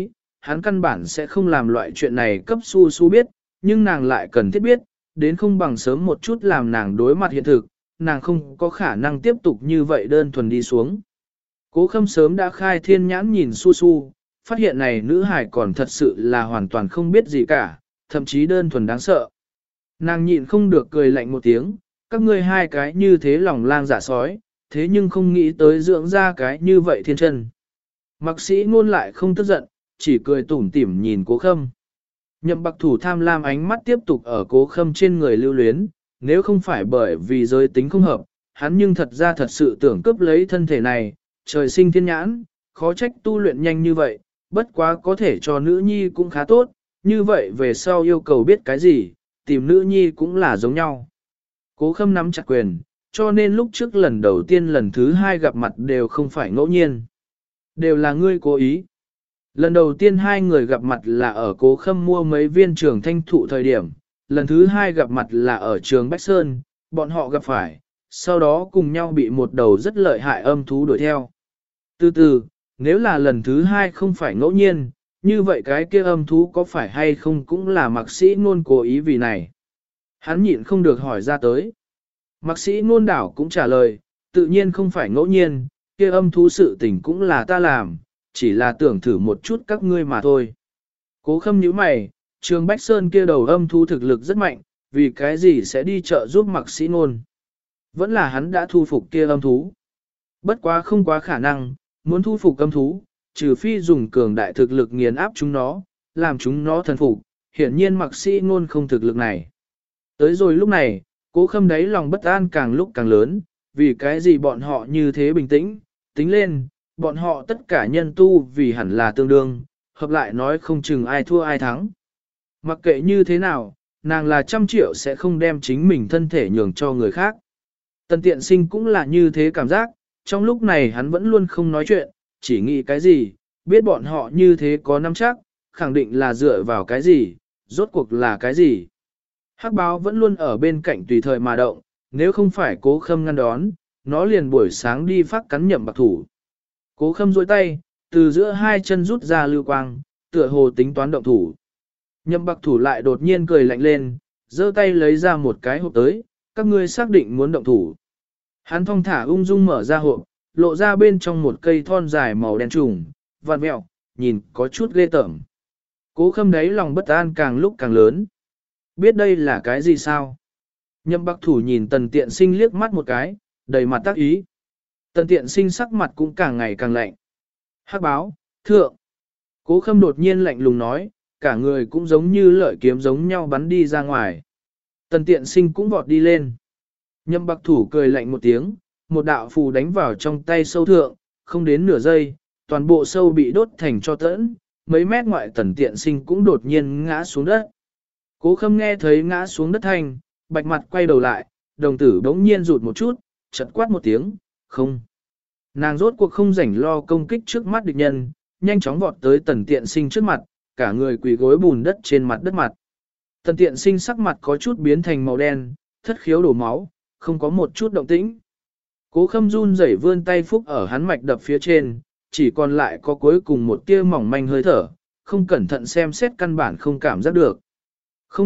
hắn căn bản sẽ không làm loại chuyện này cấp su su biết, nhưng nàng lại cần thiết biết, đến không bằng sớm một chút làm nàng đối mặt hiện thực, nàng không có khả năng tiếp tục như vậy đơn thuần đi xuống. Cố Khâm sớm đã khai thiên nhãn nhìn su su, phát hiện này nữ hải còn thật sự là hoàn toàn không biết gì cả, thậm chí đơn thuần đáng sợ. Nàng nhịn không được cười lạnh một tiếng, các ngươi hai cái như thế lòng lang dạ sói, thế nhưng không nghĩ tới dưỡng ra cái như vậy thiên chân. Mạc sĩ ngôn lại không tức giận, chỉ cười tủm tỉm nhìn Cố Khâm. Nhậm Bạc Thủ tham lam ánh mắt tiếp tục ở Cố Khâm trên người lưu luyến, nếu không phải bởi vì giới tính không hợp, hắn nhưng thật ra thật sự tưởng cướp lấy thân thể này, trời sinh thiên nhãn, khó trách tu luyện nhanh như vậy, bất quá có thể cho nữ nhi cũng khá tốt, như vậy về sau yêu cầu biết cái gì, tìm nữ nhi cũng là giống nhau. Cố Khâm nắm chặt quyền, cho nên lúc trước lần đầu tiên lần thứ hai gặp mặt đều không phải ngẫu nhiên. Đều là ngươi cố ý. Lần đầu tiên hai người gặp mặt là ở Cố Khâm mua mấy viên trường thanh thụ thời điểm, lần thứ hai gặp mặt là ở trường Bách Sơn, bọn họ gặp phải, sau đó cùng nhau bị một đầu rất lợi hại âm thú đuổi theo. Từ từ, nếu là lần thứ hai không phải ngẫu nhiên, như vậy cái kia âm thú có phải hay không cũng là mạc sĩ ngôn cố ý vì này. Hắn nhịn không được hỏi ra tới. Mạc sĩ ngôn đảo cũng trả lời, tự nhiên không phải ngẫu nhiên, kia âm thú sự tình cũng là ta làm, chỉ là tưởng thử một chút các ngươi mà thôi. Cố Khâm nhíu mày, trường Bách Sơn kia đầu âm thú thực lực rất mạnh, vì cái gì sẽ đi chợ giúp mạc sĩ ngôn. Vẫn là hắn đã thu phục kia âm thú. Bất quá không quá khả năng, muốn thu phục âm thú, trừ phi dùng cường đại thực lực nghiền áp chúng nó, làm chúng nó thần phục, hiển nhiên mạc sĩ ngôn không thực lực này. Tới rồi lúc này, Cố Khâm đáy lòng bất an càng lúc càng lớn, vì cái gì bọn họ như thế bình tĩnh, tính lên, bọn họ tất cả nhân tu vì hẳn là tương đương, hợp lại nói không chừng ai thua ai thắng. Mặc kệ như thế nào, nàng là 100 triệu sẽ không đem chính mình thân thể nhường cho người khác. Tần Tiện Sinh cũng là như thế cảm giác, trong lúc này hắn vẫn luôn không nói chuyện, chỉ nghĩ cái gì, biết bọn họ như thế có nắm chắc, khẳng định là dựa vào cái gì, rốt cuộc là cái gì. Hắc báo vẫn luôn ở bên cạnh tùy thời mà động, nếu không phải Cố Khâm ngăn đón, nó liền buổi sáng đi phát cắn Nhậm Bạc Thủ. Cố Khâm duỗi tay, từ giữa hai chân rút ra lưu quang, tựa hồ tính toán động thủ. Nhậm Bạc Thủ lại đột nhiên cười lạnh lên, giơ tay lấy ra một cái hộp tới, các ngươi xác định muốn động thủ. Hắn thong thả ung dung mở ra hộp, lộ ra bên trong một cây thon dài màu đen trùng, vặn mẹo, nhìn có chút ghê tởm. Cố Khâm đấy lòng bất an càng lúc càng lớn. Biết đây là cái gì sao? Nhậm Bạc Thủ nhìn Tần Tiện Sinh liếc mắt một cái, đầy mặt tác ý. Tần Tiện Sinh sắc mặt cũng càng ngày càng lạnh. Hắc báo, thượng. Cố Khâm đột nhiên lạnh lùng nói, cả người cũng giống như lợi kiếm giống nhau bắn đi ra ngoài. Tần Tiện Sinh cũng vọt đi lên. Nhậm Bạc Thủ cười lạnh một tiếng, một đạo phù đánh vào trong tay sâu thượng, không đến nửa giây, toàn bộ sâu bị đốt thành tro tẫn, mấy mét ngoại Tần Tiện Sinh cũng đột nhiên ngã xuống đất. Cố Khâm nghe thấy ngã xuống đất thanh, bạch mặt quay đầu lại, đồng tử bỗng nhiên rụt một chút, chật quát một tiếng, không. Nàng rốt cuộc không rảnh lo công kích trước mắt địch nhân, nhanh chóng vọt tới Tần Tiện Sinh trước mặt, cả người quỳ gối bùn đất trên mặt đất mặt. Tần Tiện Sinh sắc mặt có chút biến thành màu đen, thất khiếu đổ máu, không có một chút động tĩnh. Cố Khâm run rẩy vươn tay phúc ở hắn mạch đập phía trên, chỉ còn lại có cuối cùng một tia mỏng manh hơi thở, không cẩn thận xem xét căn bản không cảm giác được. Không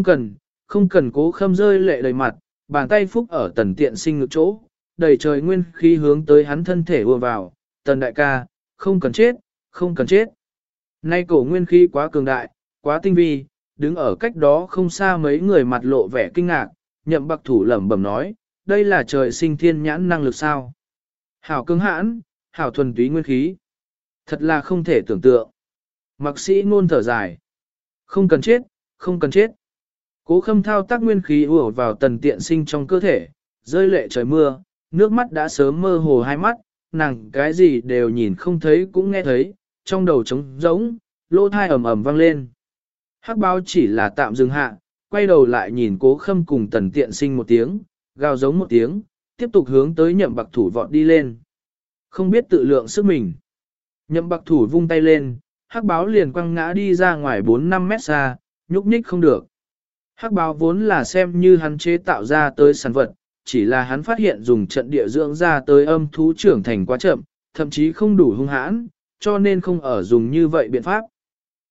cần Cố Khâm rơi lệ đầy mặt, bàn tay phúc ở Tần Tiện Sinh ngực chỗ, đầy trời nguyên khí hướng tới hắn thân thể ùa vào, Tần đại ca, không cần chết, không cần chết. Nay cổ nguyên khí quá cường đại, quá tinh vi, đứng ở cách đó không xa mấy người mặt lộ vẻ kinh ngạc, Nhậm Bạc Thủ lẩm bẩm nói, đây là trời sinh thiên nhãn năng lực sao. Hảo cứng hãn, hảo thuần túy nguyên khí. Thật là không thể tưởng tượng. Mạc sĩ ngôn thở dài. Không cần chết, không cần chết. Cố Khâm thao tác nguyên khí ùa vào Tần Tiện Sinh trong cơ thể, rơi lệ trời mưa, nước mắt đã sớm mơ hồ hai mắt, nàng cái gì đều nhìn không thấy cũng nghe thấy, trong đầu trống rỗng, lỗ thai ầm ầm vang lên. Hắc báo chỉ là tạm dừng hạ, quay đầu lại nhìn Cố Khâm cùng Tần Tiện Sinh một tiếng, gào giống một tiếng, tiếp tục hướng tới Nhậm Bạc Thủ vọt đi lên. Không biết tự lượng sức mình. Nhậm Bạc Thủ vung tay lên, hắc báo liền quăng ngã đi ra ngoài 4-5 mét xa, nhúc nhích không được. Hắc báo vốn là xem như hắn chế tạo ra tới sản vật, chỉ là hắn phát hiện dùng trận địa dưỡng ra tới âm thú trưởng thành quá chậm, thậm chí không đủ hung hãn, cho nên không ở dùng như vậy biện pháp.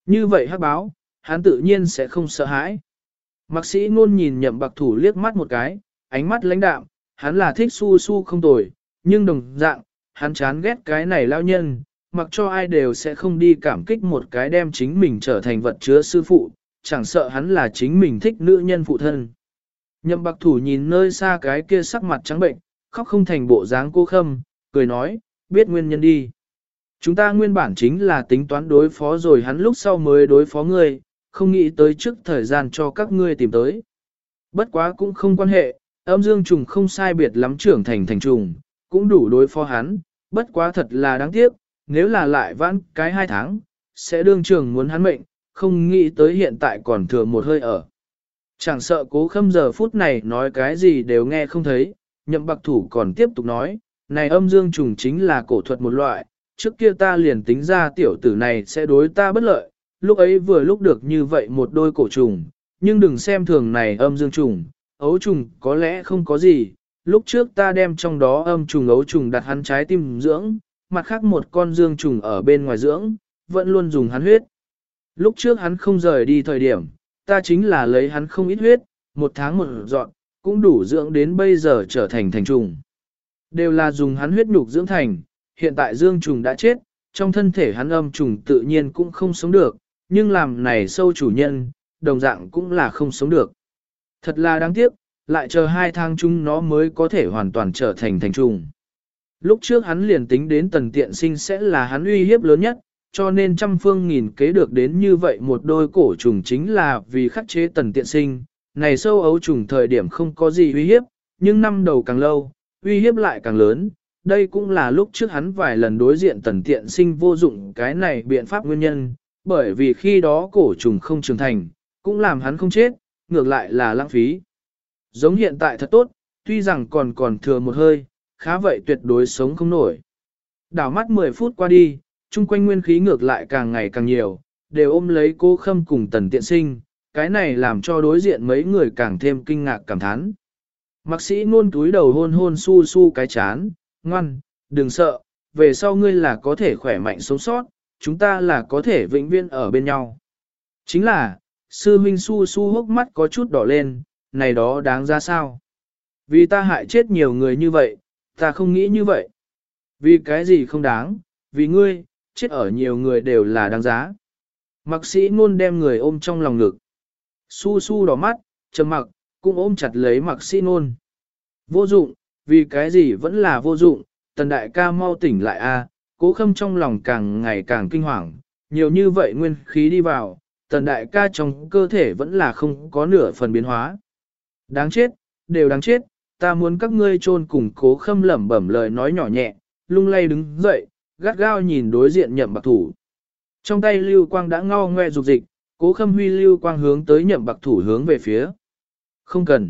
Như vậy hắc báo, hắn tự nhiên sẽ không sợ hãi. Mạc sĩ ngôn nhìn Nhậm Bạc Thủ liếc mắt một cái, ánh mắt lãnh đạm, hắn là thích Su Su không tồi, nhưng đồng dạng, hắn chán ghét cái này lao nhân, mặc cho ai đều sẽ không đi cảm kích một cái đem chính mình trở thành vật chứa sư phụ, chẳng sợ hắn là chính mình thích nữ nhân phụ thân. Nhậm Bạc Thủ nhìn nơi xa cái kia sắc mặt trắng bệnh, khóc không thành bộ dáng cô Khâm, cười nói, biết nguyên nhân đi. Chúng ta nguyên bản chính là tính toán đối phó rồi hắn lúc sau mới đối phó ngươi, không nghĩ tới trước thời gian cho các ngươi tìm tới. Bất quá cũng không quan hệ, âm dương trùng không sai biệt lắm trưởng thành trùng, cũng đủ đối phó hắn, bất quá thật là đáng tiếc, nếu là lại vãn cái 2 tháng, sẽ đương trường muốn hắn mệnh, không nghĩ tới hiện tại còn thừa một hơi ở. Chẳng sợ Cố Khâm giờ phút này nói cái gì đều nghe không thấy, Nhậm Bạc Thủ còn tiếp tục nói, này âm dương trùng chính là cổ thuật một loại, trước kia ta liền tính ra tiểu tử này sẽ đối ta bất lợi, lúc ấy vừa lúc được như vậy một đôi cổ trùng, nhưng đừng xem thường này âm dương trùng, ấu trùng có lẽ không có gì, lúc trước ta đem trong đó âm trùng ấu trùng đặt hắn trái tim dưỡng, mặt khác một con dương trùng ở bên ngoài dưỡng, vẫn luôn dùng hắn huyết. Lúc trước hắn không rời đi thời điểm, ta chính là lấy hắn không ít huyết, 1 tháng một dọn, cũng đủ dưỡng đến bây giờ trở thành thành trùng. Đều là dùng hắn huyết nhục dưỡng thành, hiện tại dương trùng đã chết, trong thân thể hắn âm trùng tự nhiên cũng không sống được, nhưng làm này sâu chủ nhân, đồng dạng cũng là không sống được. Thật là đáng tiếc, lại chờ 2 tháng chúng nó mới có thể hoàn toàn trở thành thành trùng. Lúc trước hắn liền tính đến tần tiện sinh sẽ là hắn uy hiếp lớn nhất, cho nên trăm phương nghìn kế được đến như vậy một đôi cổ trùng chính là vì khắc chế tần tiện sinh. Này sâu ấu trùng thời điểm không có gì uy hiếp, nhưng năm đầu càng lâu, uy hiếp lại càng lớn. Đây cũng là lúc trước hắn vài lần đối diện tần tiện sinh vô dụng cái này biện pháp nguyên nhân, bởi vì khi đó cổ trùng không trưởng thành, cũng làm hắn không chết, ngược lại là lãng phí. Giống hiện tại thật tốt, tuy rằng còn thừa một hơi, khá vậy tuyệt đối sống không nổi. Đảo mắt 10 phút qua đi, chung quanh nguyên khí ngược lại càng ngày càng nhiều, đều ôm lấy Cố Khâm cùng tần tiện sinh, cái này làm cho đối diện mấy người càng thêm kinh ngạc cảm thán. Mạc sĩ ngôn túi đầu hôn hôn su su cái chán, ngoan, đừng sợ, về sau ngươi là có thể khỏe mạnh sống sót, chúng ta là có thể vĩnh viễn ở bên nhau. Chính là, sư huynh su su hốc mắt có chút đỏ lên, này đó đáng ra sao? Vì ta hại chết nhiều người như vậy, ta không nghĩ như vậy. Vì cái gì không đáng, vì ngươi, chết ở nhiều người đều là đáng giá. Mạc sĩ ngôn đem người ôm trong lòng ngực. Su su đỏ mắt, trầm mặc, cũng ôm chặt lấy Mạc sĩ ngôn. Vô dụng, vì cái gì vẫn là vô dụng, tần đại ca mau tỉnh lại a. Cố Khâm trong lòng càng ngày càng kinh hoàng, nhiều như vậy nguyên khí đi vào, tần đại ca trong cơ thể vẫn là không có nửa phần biến hóa. Đáng chết, đều đáng chết, ta muốn các ngươi chôn cùng. Cố Khâm lẩm bẩm lời nói nhỏ nhẹ, lung lay đứng dậy, gắt gao nhìn đối diện Nhậm Bạc Thủ. Trong tay lưu quang đã ngao ngoe dục dịch, Cố Khâm huy lưu quang hướng tới Nhậm Bạc Thủ hướng về phía. Không cần.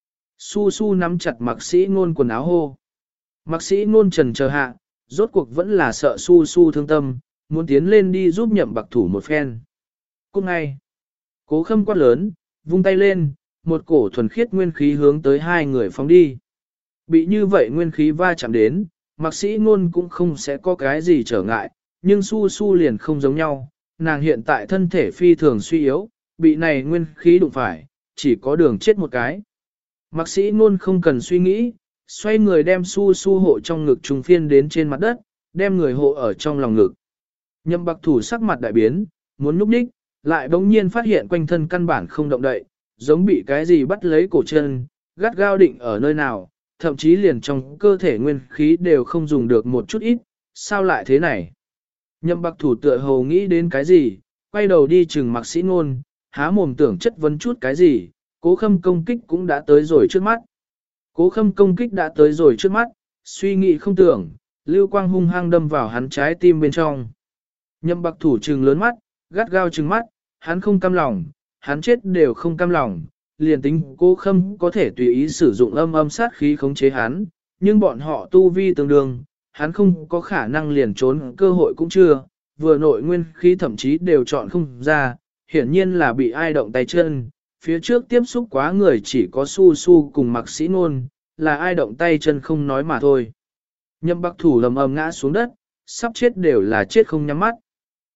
Su su nắm chặt Mạc sĩ ngôn quần áo hô. Mạc sĩ ngôn trần chờ hạ, rốt cuộc vẫn là sợ su su thương tâm, muốn tiến lên đi giúp Nhậm Bạc Thủ một phen. Cũng ngay. Cố Khâm quát lớn, vung tay lên, một cổ thuần khiết nguyên khí hướng tới hai người phóng đi. Bị như vậy nguyên khí va chạm đến, Mạc sĩ ngôn cũng không sẽ có cái gì trở ngại, nhưng su su liền không giống nhau, nàng hiện tại thân thể phi thường suy yếu, bị này nguyên khí đụng phải, chỉ có đường chết một cái. Mạc sĩ ngôn không cần suy nghĩ, xoay người đem su su hộ trong ngực trùng phiên đến trên mặt đất, đem người hộ ở trong lòng ngực. Nhậm Bạc Thủ sắc mặt đại biến, muốn núp đích, lại bỗng nhiên phát hiện quanh thân căn bản không động đậy, giống bị cái gì bắt lấy cổ chân, gắt gao định ở nơi nào, thậm chí liền trong cơ thể nguyên khí đều không dùng được một chút ít, sao lại thế này? Nhậm Bạc Thủ tựa hồ nghĩ đến cái gì, quay đầu đi chừng Mạc sĩ ngôn, há mồm tưởng chất vấn chút cái gì, Cố Khâm công kích cũng đã tới rồi trước mắt. Cố Khâm công kích đã tới rồi trước mắt, suy nghĩ không tưởng, lưu quang hung hăng đâm vào hắn trái tim bên trong. Nhậm Bạc Thủ trừng lớn mắt, gắt gao trừng mắt, hắn không cam lòng, hắn chết đều không cam lòng, liền tính Cố Khâm có thể tùy ý sử dụng âm sát khí khống chế hắn, nhưng bọn họ tu vi tương đương, hắn không có khả năng liền trốn cơ hội cũng chưa, vừa nội nguyên khí thậm chí đều chọn không ra, hiển nhiên là bị ai động tay chân, phía trước tiếp xúc quá người chỉ có su su cùng Mạc sĩ ngôn, là ai động tay chân không nói mà thôi. Nhậm Bạc Thủ lầm ầm ngã xuống đất, sắp chết đều là chết không nhắm mắt.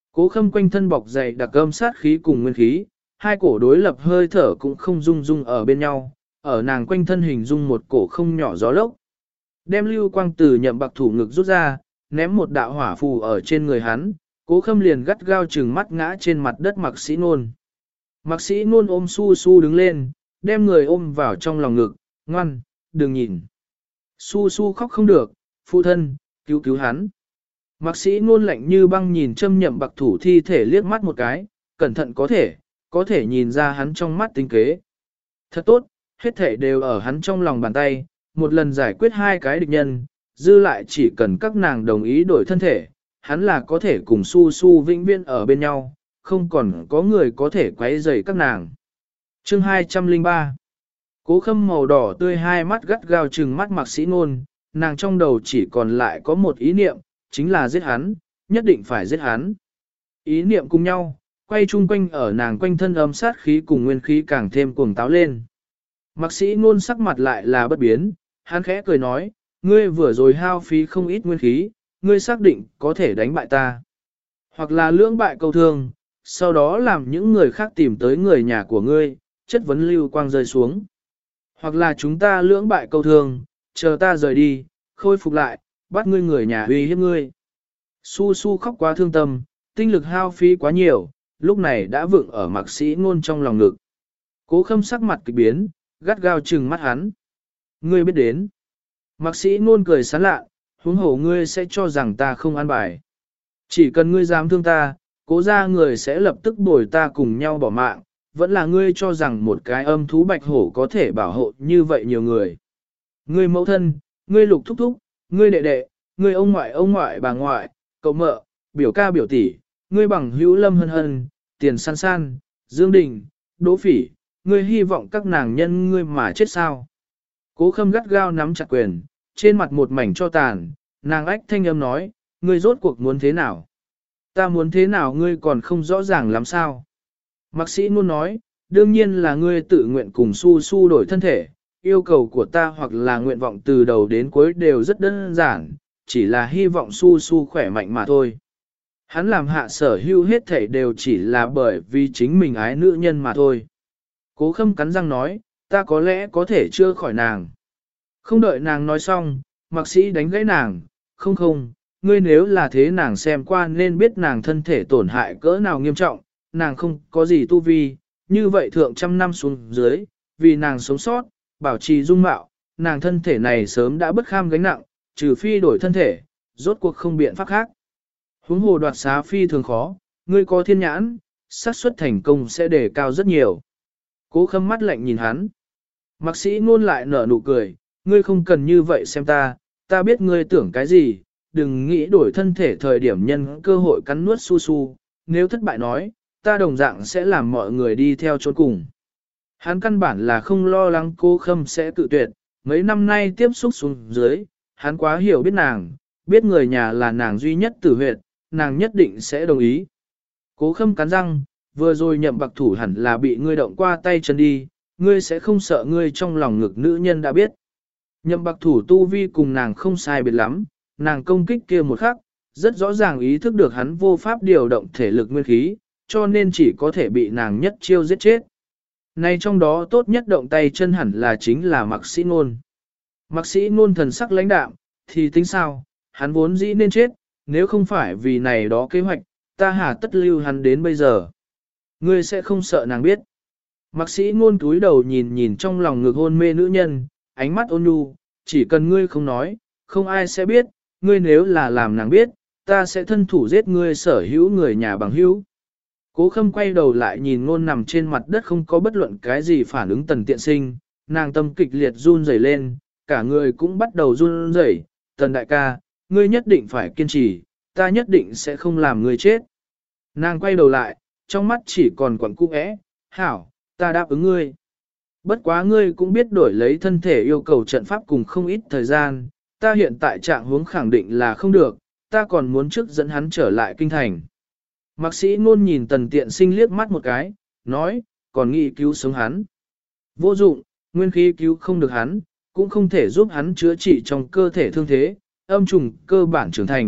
Cố Khâm quanh thân bọc dày đặc âm sát khí cùng nguyên khí, hai cổ đối lập hơi thở cũng không dung dung ở bên nhau, ở nàng quanh thân hình dung một cổ không nhỏ gió lốc. Đem lưu quang từ Nhậm Bạc Thủ ngực rút ra, ném một đạo hỏa phù ở trên người hắn, Cố Khâm liền gắt gao chừng mắt ngã trên mặt đất Mạc Sĩ Nôn. Mạc Sĩ Nôn ôm Su Su đứng lên, đem người ôm vào trong lòng ngực, ngoan, đừng nhìn. Su Su khóc không được, phụ thân, cứu cứu hắn. Mạc Sĩ Nôn lạnh như băng nhìn châm Nhậm Bạc Thủ thi thể liếc mắt một cái, cẩn thận có thể nhìn ra hắn trong mắt tính kế. Thật tốt, hết thể đều ở hắn trong lòng bàn tay, một lần giải quyết hai cái địch nhân, dư lại chỉ cần các nàng đồng ý đổi thân thể, hắn là có thể cùng Su Su vĩnh viễn ở bên nhau, không còn có người có thể quấy rầy các nàng. Chương 203. Cố Khâm màu đỏ tươi hai mắt gắt gao trừng mắt Mạc Sĩ Nôn, nàng trong đầu chỉ còn lại có một ý niệm, chính là giết hắn, nhất định phải giết hắn. Ý niệm cùng nhau, quay chung quanh ở nàng quanh thân âm sát khí cùng nguyên khí càng thêm cuồng táo lên. Mạc Sĩ Nôn sắc mặt lại là bất biến, hắn khẽ cười nói, ngươi vừa rồi hao phí không ít nguyên khí, ngươi xác định có thể đánh bại ta. Hoặc là lưỡng bại câu thương, sau đó làm những người khác tìm tới người nhà của ngươi, chất vấn lưu quang rơi xuống. Hoặc là chúng ta lưỡng bại câu thương, chờ ta rời đi, khôi phục lại, bắt ngươi người nhà uy hiếp ngươi. Su Su khóc quá thương tâm, tinh lực hao phí quá nhiều, lúc này đã vượng ở Mạc Sĩ Nôn trong lòng ngực. Cố Khâm sắc mặt kịch biến, gắt gao trừng mắt hắn. Ngươi biết đến. Mạc Sĩ Nôn cười sán lạ, huống hồ ngươi sẽ cho rằng ta không an bài. Chỉ cần ngươi dám thương ta, Cố gia người sẽ lập tức bồi ta cùng nhau bỏ mạng, vẫn là ngươi cho rằng một cái âm thú bạch hổ có thể bảo hộ như vậy nhiều người. Ngươi mẫu thân, ngươi lục thúc thúc, ngươi đệ đệ, ngươi ông ngoại bà ngoại, cậu mợ, biểu ca biểu tỷ, ngươi bằng hữu Lâm Hân Hân, Tiền San San, Dương Đình, Đỗ Phỉ, ngươi hy vọng các nàng nhân ngươi mà chết sao. Cố Khâm gắt gao nắm chặt quyền, trên mặt một mảnh cho tàn, nàng ách thanh âm nói, ngươi rốt cuộc muốn thế nào? Ta muốn thế nào ngươi còn không rõ ràng lắm sao? Mạc Sĩ Nôn nói, đương nhiên là ngươi tự nguyện cùng Su Su đổi thân thể, yêu cầu của ta hoặc là nguyện vọng từ đầu đến cuối đều rất đơn giản, chỉ là hy vọng Su Su khỏe mạnh mà thôi. Hắn làm hạ sở hữu hết thể đều chỉ là bởi vì chính mình ái nữ nhân mà thôi. Cố Khâm cắn răng nói, ta có lẽ có thể chưa khỏi nàng. Không đợi nàng nói xong, Mạc Sĩ đánh gãy nàng, không, ngươi nếu là thế nàng xem qua nên biết nàng thân thể tổn hại cỡ nào nghiêm trọng, nàng không có gì tu vi, như vậy thượng trăm năm xuống dưới, vì nàng sống sót, bảo trì dung mạo, nàng thân thể này sớm đã bất kham gánh nặng, trừ phi đổi thân thể, rốt cuộc không biện pháp khác. Huống hồ đoạt xá phi thường khó, ngươi có thiên nhãn, xác suất thành công sẽ đề cao rất nhiều. Cố Khâm mắt lạnh nhìn hắn. Mạc Sĩ Nôn lại nở nụ cười, ngươi không cần như vậy xem ta biết ngươi tưởng cái gì, đừng nghĩ đổi thân thể thời điểm nhân cơ hội cắn nuốt Su Su, nếu thất bại nói, ta đồng dạng sẽ làm mọi người đi theo chốn cùng. Hắn căn bản là không lo lắng Cố Khâm sẽ cự tuyệt, mấy năm nay tiếp xúc xuống dưới, hắn quá hiểu biết nàng, biết người nhà là nàng duy nhất tử huyệt, nàng nhất định sẽ đồng ý. Cố Khâm cắn răng, vừa rồi Nhậm Bạc Thủ hẳn là bị ngươi động qua tay chân đi, ngươi sẽ không sợ ngươi trong lòng ngực nữ nhân đã biết. Nhậm Bạc Thủ tu vi cùng nàng không sai biệt lắm, nàng công kích kia một khắc, rất rõ ràng ý thức được hắn vô pháp điều động thể lực nguyên khí, cho nên chỉ có thể bị nàng nhất chiêu giết chết. Này trong đó tốt nhất động tay chân hẳn là chính là Mạc Sĩ Nôn. Mạc Sĩ Nôn thần sắc lãnh đạm, thì tính sao, hắn vốn dĩ nên chết, nếu không phải vì này đó kế hoạch, ta hà tất lưu hắn đến bây giờ. Ngươi sẽ không sợ nàng biết. Mạc Sĩ Nôn túi đầu nhìn trong lòng ngực hôn mê nữ nhân, ánh mắt ôn nhu, chỉ cần ngươi không nói, không ai sẽ biết, ngươi nếu là làm nàng biết, ta sẽ thân thủ giết ngươi sở hữu người nhà bằng hữu. Cố Khâm quay đầu lại nhìn Nôn nằm trên mặt đất không có bất luận cái gì phản ứng Tần Tiện Sinh, nàng tâm kịch liệt run rẩy lên, cả người cũng bắt đầu run rẩy. Tần đại ca, ngươi nhất định phải kiên trì, ta nhất định sẽ không làm ngươi chết. Nàng quay đầu lại, trong mắt chỉ còn quặn cung ẽ, hảo, ta đáp ứng ngươi. Bất quá ngươi cũng biết đổi lấy thân thể yêu cầu trận pháp cùng không ít thời gian, ta hiện tại trạng huống khẳng định là không được, ta còn muốn trước dẫn hắn trở lại kinh thành. Mạc Sĩ Nôn nhìn Tần Tiện Sinh liếc mắt một cái, nói, còn nghĩ cứu sống hắn. Vô dụng, nguyên khí cứu không được hắn, cũng không thể giúp hắn chữa trị trong cơ thể thương thế, âm trùng cơ bản trưởng thành,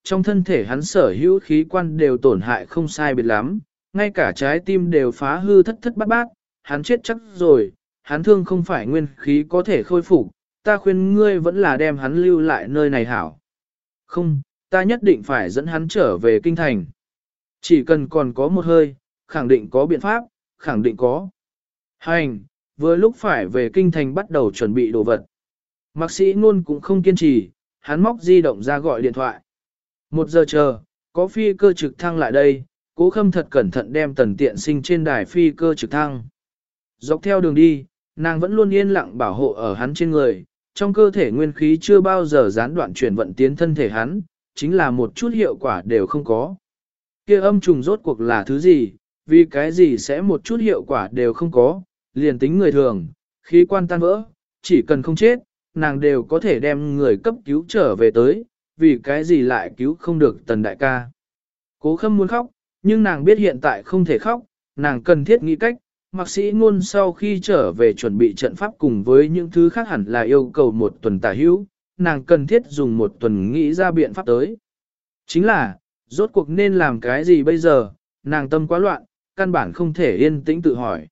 trong thân thể hắn sở hữu khí quan đều tổn hại không sai biệt lắm, ngay cả trái tim đều phá hư thất thất bát bát, hắn chết chắc rồi, hắn thương không phải nguyên khí có thể khôi phục, ta khuyên ngươi vẫn là đem hắn lưu lại nơi này hảo. Không, ta nhất định phải dẫn hắn trở về kinh thành. Chỉ cần còn có một hơi, khẳng định có biện pháp, khẳng định có. Hành, vừa lúc phải về kinh thành bắt đầu chuẩn bị đồ vật. Mạc sĩ ngôn cũng không kiên trì, hắn móc di động ra gọi điện thoại. 1 giờ chờ, có phi cơ trực thăng lại đây, Cố Khâm thật cẩn thận đem Tần Tiện Sinh trên đài phi cơ trực thăng. Dọc theo đường đi, nàng vẫn luôn yên lặng bảo hộ ở hắn trên người, trong cơ thể nguyên khí chưa bao giờ gián đoạn chuyển vận tiến thân thể hắn, chính là một chút hiệu quả đều không có. Kia âm trùng rốt cuộc là thứ gì, vì cái gì sẽ một chút hiệu quả đều không có, liền tính người thường, khí quan tan vỡ, chỉ cần không chết, nàng đều có thể đem người cấp cứu trở về tới, vì cái gì lại cứu không được Tần đại ca. Cố Khâm muốn khóc, nhưng nàng biết hiện tại không thể khóc, nàng cần thiết nghĩ cách. Mạc sĩ ngôn sau khi trở về chuẩn bị trận pháp cùng với những thứ khác hẳn là yêu cầu 1 tuần tả hữu, nàng cần thiết dùng 1 tuần nghĩ ra biện pháp tới. Chính là, rốt cuộc nên làm cái gì bây giờ, nàng tâm quá loạn, căn bản không thể yên tĩnh tự hỏi.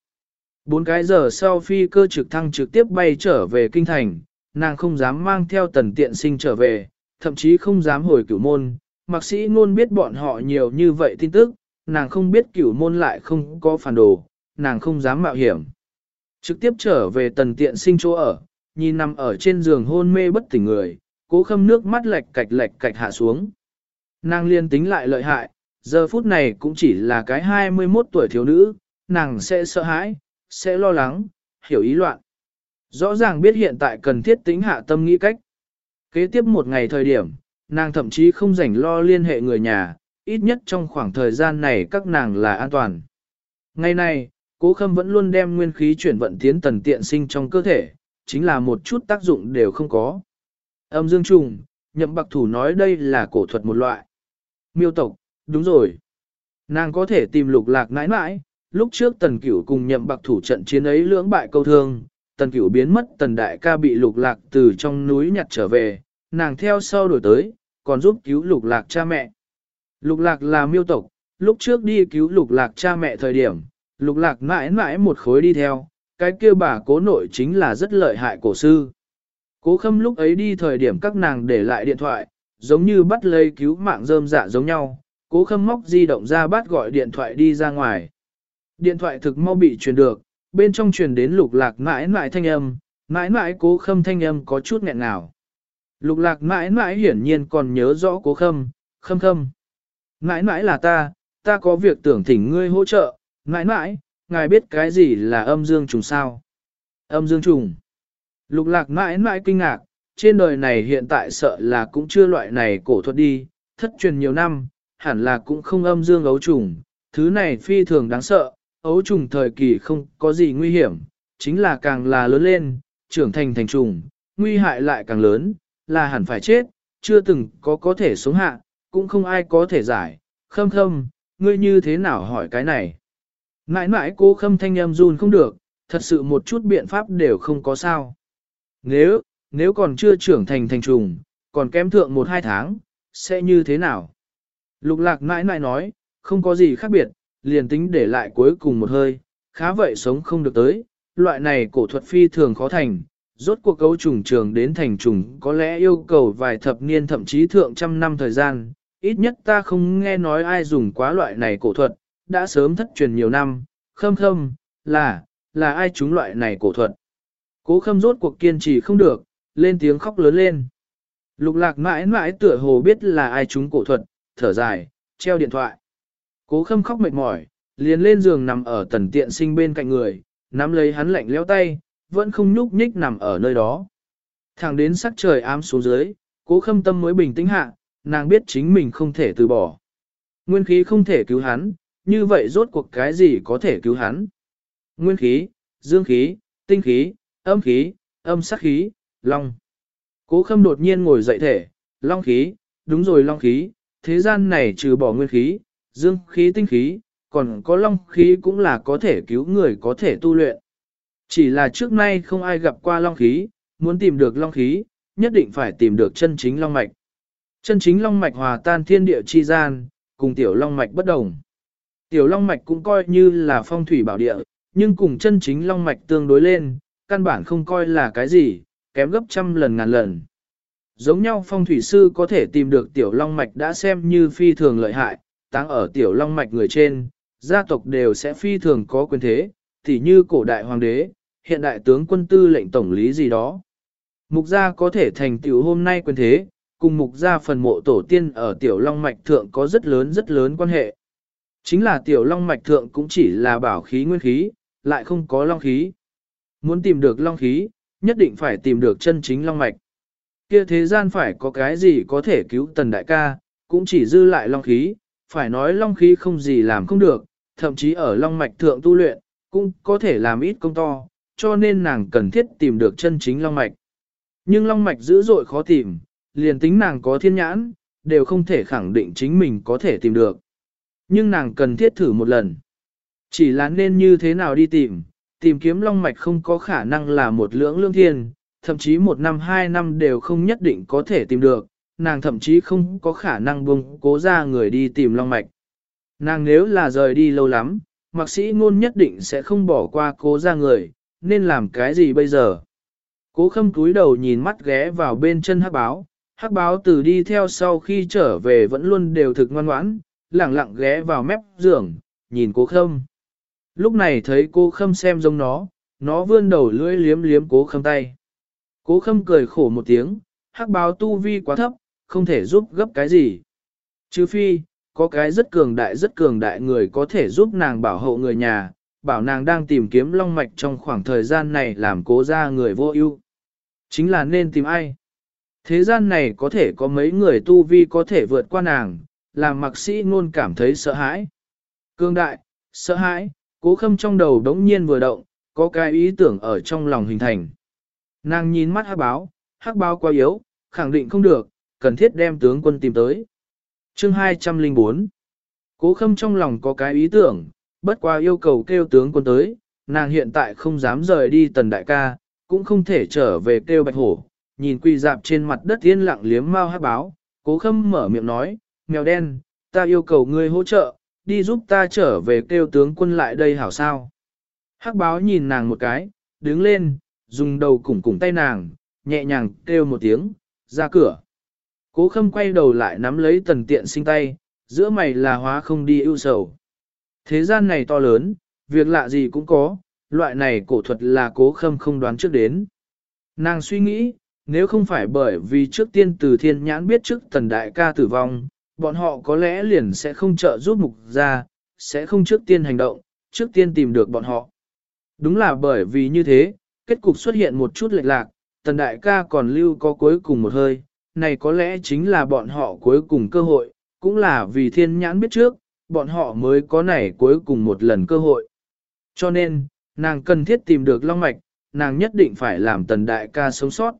4 cái giờ sau phi cơ trực thăng trực tiếp bay trở về kinh thành, nàng không dám mang theo Tần Tiện Sinh trở về, thậm chí không dám hồi Cửu Môn. Mạc sĩ ngôn biết bọn họ nhiều như vậy tin tức, nàng không biết Cửu Môn lại không có phản đồ, nàng không dám mạo hiểm. Trực tiếp trở về Tần Tiện Sinh chỗ ở, nhìn nằm ở trên giường hôn mê bất tỉnh người, Cố Khâm nước mắt lệch cạch hạ xuống. Nàng liên tính lại lợi hại, giờ phút này cũng chỉ là cái 21 tuổi thiếu nữ, nàng sẽ sợ hãi, sẽ lo lắng, hiểu ý loạn. Rõ ràng biết hiện tại cần thiết tính hạ tâm nghĩ cách. Kế tiếp 1 ngày thời điểm, nàng thậm chí không rảnh lo liên hệ người nhà, ít nhất trong khoảng thời gian này các nàng là an toàn. Ngày này, Cố Khâm vẫn luôn đem nguyên khí chuyển vận tiến Tần Tiện Sinh trong cơ thể, chính là một chút tác dụng đều không có. Âm dương trùng, Nhậm Bạc Thủ nói đây là cổ thuật một loại. Miêu tộc, đúng rồi. Nàng có thể tìm Lục Lạc nãi nãi, lúc trước Tần Cửu cùng Nhậm Bạc Thủ trận chiến ấy lưỡng bại câu thương, Tần Cửu biến mất, Tần đại ca bị Lục Lạc từ trong núi nhặt trở về, nàng theo sau đổi tới, còn giúp cứu Lục Lạc cha mẹ. Lục Lạc là miêu tộc, lúc trước đi cứu Lục Lạc cha mẹ thời điểm, Lục Lạc mãi mãi một khối đi theo, cái kia bà Cố nội chính là rất lợi hại cổ sư. Cố Khâm lúc ấy đi thời điểm các nàng để lại điện thoại, giống như bắt lấy cứu mạng rơm dạ giống nhau, Cố Khâm móc di động ra bắt gọi điện thoại đi ra ngoài. Điện thoại thực mau bị truyền được, bên trong truyền đến Lục Lạc mãi mãi thanh âm, mãi mãi Cố Khâm thanh âm có chút nghẹn ngào. Lục Lạc mãi mãi hiển nhiên còn nhớ rõ Cố Khâm, Khâm. Mãi mãi là ta có việc tưởng thỉnh ngươi hỗ trợ, mãi mãi, ngài biết cái gì là âm dương trùng sao? Âm dương trùng. Lục Lạc mãi mãi kinh ngạc, trên đời này hiện tại sợ là cũng chưa loại này cổ thuật đi, thất truyền nhiều năm, hẳn là cũng không âm dương ấu trùng, thứ này phi thường đáng sợ, ấu trùng thời kỳ không có gì nguy hiểm, chính là càng là lớn lên, trưởng thành trùng, nguy hại lại càng lớn, là hẳn phải chết, chưa từng có thể sống hạ, cũng không ai có thể giải. Khâm, ngươi như thế nào hỏi cái này? Mãi mãi Cố Khâm thanh âm run không được, thật sự một chút biện pháp đều không có sao. Nếu còn chưa trưởng thành trùng, còn kém thượng 1-2 tháng, sẽ như thế nào? Lục Lạc mãi mãi nói, không có gì khác biệt, liền tính để lại cuối cùng một hơi, khá vậy sống không được tới, loại này cổ thuật phi thường khó thành, rốt cuộc cấu trùng trường đến thành trùng có lẽ yêu cầu vài thập niên thậm chí thượng trăm năm thời gian, ít nhất ta không nghe nói ai dùng quá loại này cổ thuật, đã sớm thất truyền nhiều năm. Khâm, là ai trúng loại này cổ thuật? Cố Khâm rốt cuộc kiên trì không được, lên tiếng khóc lớn lên. Lục Lạc mãi mãi tựa hồ biết là ai trúng cổ thuật, thở dài, treo điện thoại. Cố Khâm khóc mệt mỏi, liền lên giường nằm ở Tần Tiện Sinh bên cạnh người, nắm lấy hắn lạnh lẽo tay, vẫn không nhúc nhích nằm ở nơi đó. Thẳng đến sắc trời ám xuống dưới, Cố Khâm tâm mới bình tĩnh hạ, nàng biết chính mình không thể từ bỏ. Nguyên khí không thể cứu hắn, như vậy rốt cuộc cái gì có thể cứu hắn? Nguyên khí, dương khí, tinh khí, âm khí, âm sắc khí, long. Cố Khâm đột nhiên ngồi dậy thể, long khí, đúng rồi long khí, thế gian này trừ bỏ nguyên khí, dương khí tinh khí, còn có long khí cũng là có thể cứu người có thể tu luyện. Chỉ là trước nay không ai gặp qua long khí, muốn tìm được long khí, nhất định phải tìm được chân chính long mạch. Chân chính long mạch hòa tan thiên địa chi gian, cùng tiểu long mạch bất đồng. Tiểu long mạch cũng coi như là phong thủy bảo địa, nhưng cùng chân chính long mạch tương đối lên, căn bản không coi là cái gì, kém gấp trăm lần ngàn lần. Giống nhau phong thủy sư có thể tìm được tiểu long mạch đã xem như phi thường lợi hại, táng ở tiểu long mạch người trên, gia tộc đều sẽ phi thường có quyền thế, tỉ như cổ đại hoàng đế, hiện đại tướng quân tư lệnh tổng lý gì đó. Mục gia có thể thành tiểu hôm nay quyền thế, cùng mục gia phần mộ tổ tiên ở tiểu long mạch thượng có rất lớn quan hệ. Chính là tiểu long mạch thượng cũng chỉ là bảo khí nguyên khí, lại không có long khí. Muốn tìm được long khí, nhất định phải tìm được chân chính long mạch. Kia thế gian phải có cái gì có thể cứu tần đại ca, cũng chỉ dư lại long khí, phải nói long khí không gì làm không được, thậm chí ở long mạch thượng tu luyện, cũng có thể làm ít công to, cho nên nàng cần thiết tìm được chân chính long mạch. Nhưng long mạch dữ dội khó tìm, liền tính nàng có thiên nhãn, đều không thể khẳng định chính mình có thể tìm được. Nhưng nàng cần thiết thử một lần. Chỉ là nên như thế nào đi tìm kiếm long mạch không có khả năng là một lưỡng lương thiên, thậm chí 1 năm 2 năm đều không nhất định có thể tìm được, nàng thậm chí không có khả năng buông cố ra người đi tìm long mạch. Nàng nếu là rời đi lâu lắm, mạc sĩ ngôn nhất định sẽ không bỏ qua cố ra người, nên làm cái gì bây giờ? Cố khâm cúi đầu nhìn mắt ghé vào bên chân hắc báo từ đi theo sau khi trở về vẫn luôn đều thực ngoan ngoãn, lẳng lặng ghé vào mép giường, nhìn cố khâm. Lúc này thấy cố khâm xem giống nó vươn đầu lưỡi liếm liếm cố khâm tay. Cố khâm cười khổ một tiếng, hắc báo tu vi quá thấp, không thể giúp gấp cái gì. Trừ phi, có cái rất cường đại người có thể giúp nàng bảo hộ người nhà, bảo nàng đang tìm kiếm long mạch trong khoảng thời gian này làm cố ra người vô ưu. Chính là nên tìm ai? Thế gian này có thể có mấy người tu vi có thể vượt qua nàng, làm mạc sĩ ngôn cảm thấy sợ hãi. Cường đại, sợ hãi, cố khâm trong đầu đống nhiên vừa động, có cái ý tưởng ở trong lòng hình thành. Nàng nhìn mắt hắc báo quá yếu, khẳng định không được, cần thiết đem tướng quân tìm tới. Chương 204. Cố khâm trong lòng có cái ý tưởng, bất qua yêu cầu kêu tướng quân tới, nàng hiện tại không dám rời đi tần đại ca, cũng không thể trở về kêu bạch hổ, nhìn quỳ dạp trên mặt đất yên lặng liếm mau hắc báo, cố khâm mở miệng nói, mèo đen, ta yêu cầu ngươi hỗ trợ, đi giúp ta trở về kêu tướng quân lại đây hảo sao. Hắc báo nhìn nàng một cái, đứng lên, dùng đầu củng tay nàng, nhẹ nhàng kêu một tiếng, ra cửa. Cố khâm quay đầu lại nắm lấy tần tiện sinh tay, giữa mày là hóa không đi ưu sầu. Thế gian này to lớn, việc lạ gì cũng có, loại này cổ thuật là cố khâm không đoán trước đến. Nàng suy nghĩ, nếu không phải bởi vì trước tiên từ thiên nhãn biết trước tần đại ca tử vong, bọn họ có lẽ liền sẽ không trợ giúp mục ra, sẽ không trước tiên hành động, trước tiên tìm được bọn họ. Đúng là bởi vì như thế, kết cục xuất hiện một chút lệch lạc, tần đại ca còn lưu có cuối cùng một hơi, này có lẽ chính là bọn họ cuối cùng cơ hội, cũng là vì thiên nhãn biết trước, bọn họ mới có này cuối cùng một lần cơ hội. Cho nên, nàng cần thiết tìm được long mạch, nàng nhất định phải làm tần đại ca sống sót.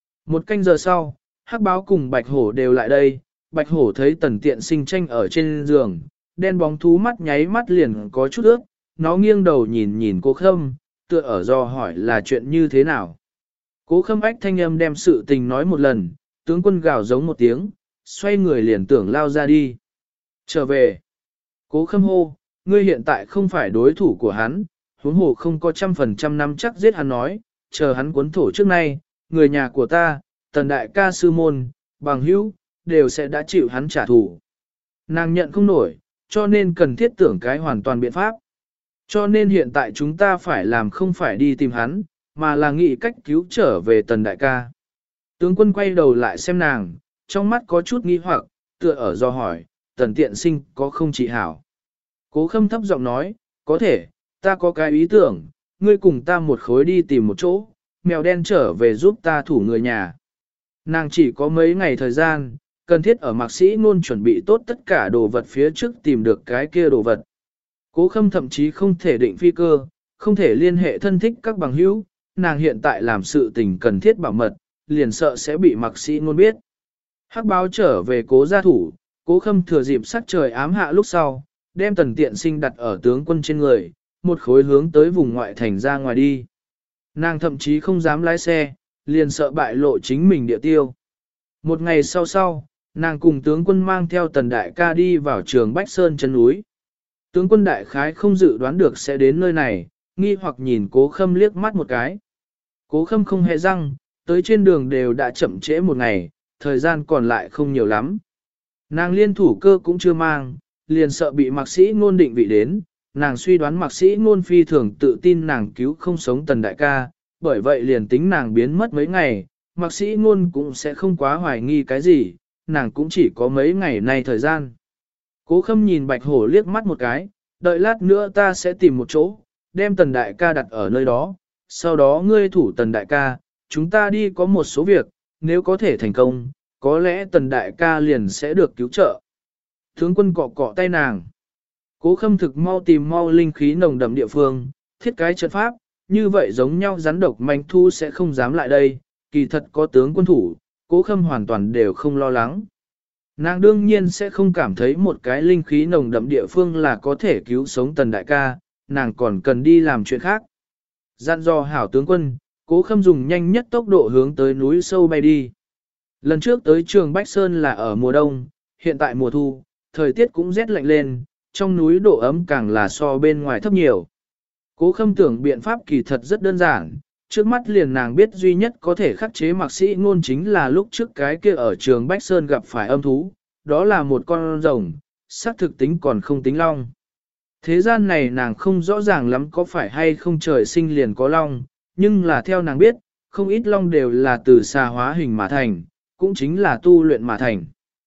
1 canh giờ sau, hắc báo cùng bạch hổ đều lại đây, bạch hổ thấy tần tiện sinh tranh ở trên giường, đen bóng thú mắt nháy mắt liền có chút ướt, nó nghiêng đầu nhìn cố khâm, tựa ở do hỏi là chuyện như thế nào. Cố khâm ách thanh âm đem sự tình nói một lần, tướng quân gào giống một tiếng, xoay người liền tưởng lao ra đi. Trở về. Cố khâm hô, ngươi hiện tại không phải đối thủ của hắn, huống hồ không có 100% nắm chắc giết hắn nói, chờ hắn cuốn thổ trước nay, người nhà của ta, tần đại ca sư môn, bằng hữu, đều sẽ đã chịu hắn trả thù. Nàng nhận không nổi, cho nên cần thiết tưởng cái hoàn toàn biện pháp. Cho nên hiện tại chúng ta phải làm không phải đi tìm hắn, mà là nghĩ cách cứu trở về tần đại ca. Tướng quân quay đầu lại xem nàng, trong mắt có chút nghi hoặc, tựa ở do hỏi, tần tiện sinh có không trị hảo. Cố khâm thấp giọng nói, có thể, ta có cái ý tưởng, ngươi cùng ta một khối đi tìm một chỗ, mèo đen trở về giúp ta thủ người nhà. Nàng chỉ có mấy ngày thời gian, cần thiết ở mạc sĩ ngôn chuẩn bị tốt tất cả đồ vật phía trước tìm được cái kia đồ vật. Cố khâm thậm chí không thể định phi cơ, không thể liên hệ thân thích các bằng hữu, nàng hiện tại làm sự tình cần thiết bảo mật, liền sợ sẽ bị mạc sĩ ngôn biết. Hắc báo trở về cố gia thủ, cố khâm thừa dịp sắc trời ám hạ lúc sau, đem tần tiện sinh đặt ở tướng quân trên người, một khối hướng tới vùng ngoại thành ra ngoài đi. Nàng thậm chí không dám lái xe, liền sợ bại lộ chính mình địa tiêu. 1 ngày sau, nàng cùng tướng quân mang theo tần đại ca đi vào trường Bách Sơn chân núi. Tướng quân đại khái không dự đoán được sẽ đến nơi này, nghi hoặc nhìn cố khâm liếc mắt một cái. Cố khâm không hề răng, tới trên đường đều đã chậm trễ một ngày, thời gian còn lại không nhiều lắm. Nàng liên thủ cơ cũng chưa mang, liền sợ bị mạc sĩ ngôn định vị đến, nàng suy đoán mạc sĩ ngôn phi thường tự tin nàng cứu không sống tần đại ca, bởi vậy liền tính nàng biến mất mấy ngày, mạc sĩ ngôn cũng sẽ không quá hoài nghi cái gì, nàng cũng chỉ có mấy ngày nay thời gian. Cố khâm nhìn bạch hổ liếc mắt một cái, đợi lát nữa ta sẽ tìm một chỗ, đem tần đại ca đặt ở nơi đó, sau đó ngươi thủ tần đại ca, chúng ta đi có một số việc, nếu có thể thành công, có lẽ tần đại ca liền sẽ được cứu trợ. Tướng quân cọ cọ tay nàng. Cố khâm thực mau tìm mau linh khí nồng đậm địa phương, thiết cái trận pháp, như vậy giống nhau rắn độc manh thu sẽ không dám lại đây, kỳ thật có tướng quân thủ, cố khâm hoàn toàn đều không lo lắng. Nàng đương nhiên sẽ không cảm thấy một cái linh khí nồng đậm địa phương là có thể cứu sống tần đại ca, nàng còn cần đi làm chuyện khác. Dặn dò hảo tướng quân, cố khâm dùng nhanh nhất tốc độ hướng tới núi sâu bay đi. Lần trước tới trường Bách Sơn là ở mùa đông, hiện tại mùa thu, thời tiết cũng rét lạnh lên, trong núi độ ấm càng là so bên ngoài thấp nhiều. Cố khâm tưởng biện pháp kỳ thật rất đơn giản, trước mắt liền nàng biết duy nhất có thể khắc chế mạc sĩ ngôn chính là lúc trước cái kia ở trường Bách Sơn gặp phải âm thú, đó là một con rồng, xác thực tính còn không tính long. Thế gian này nàng không rõ ràng lắm có phải hay không trời sinh liền có long, nhưng là theo nàng biết, không ít long đều là từ xà hóa hình mà thành, cũng chính là tu luyện mà thành.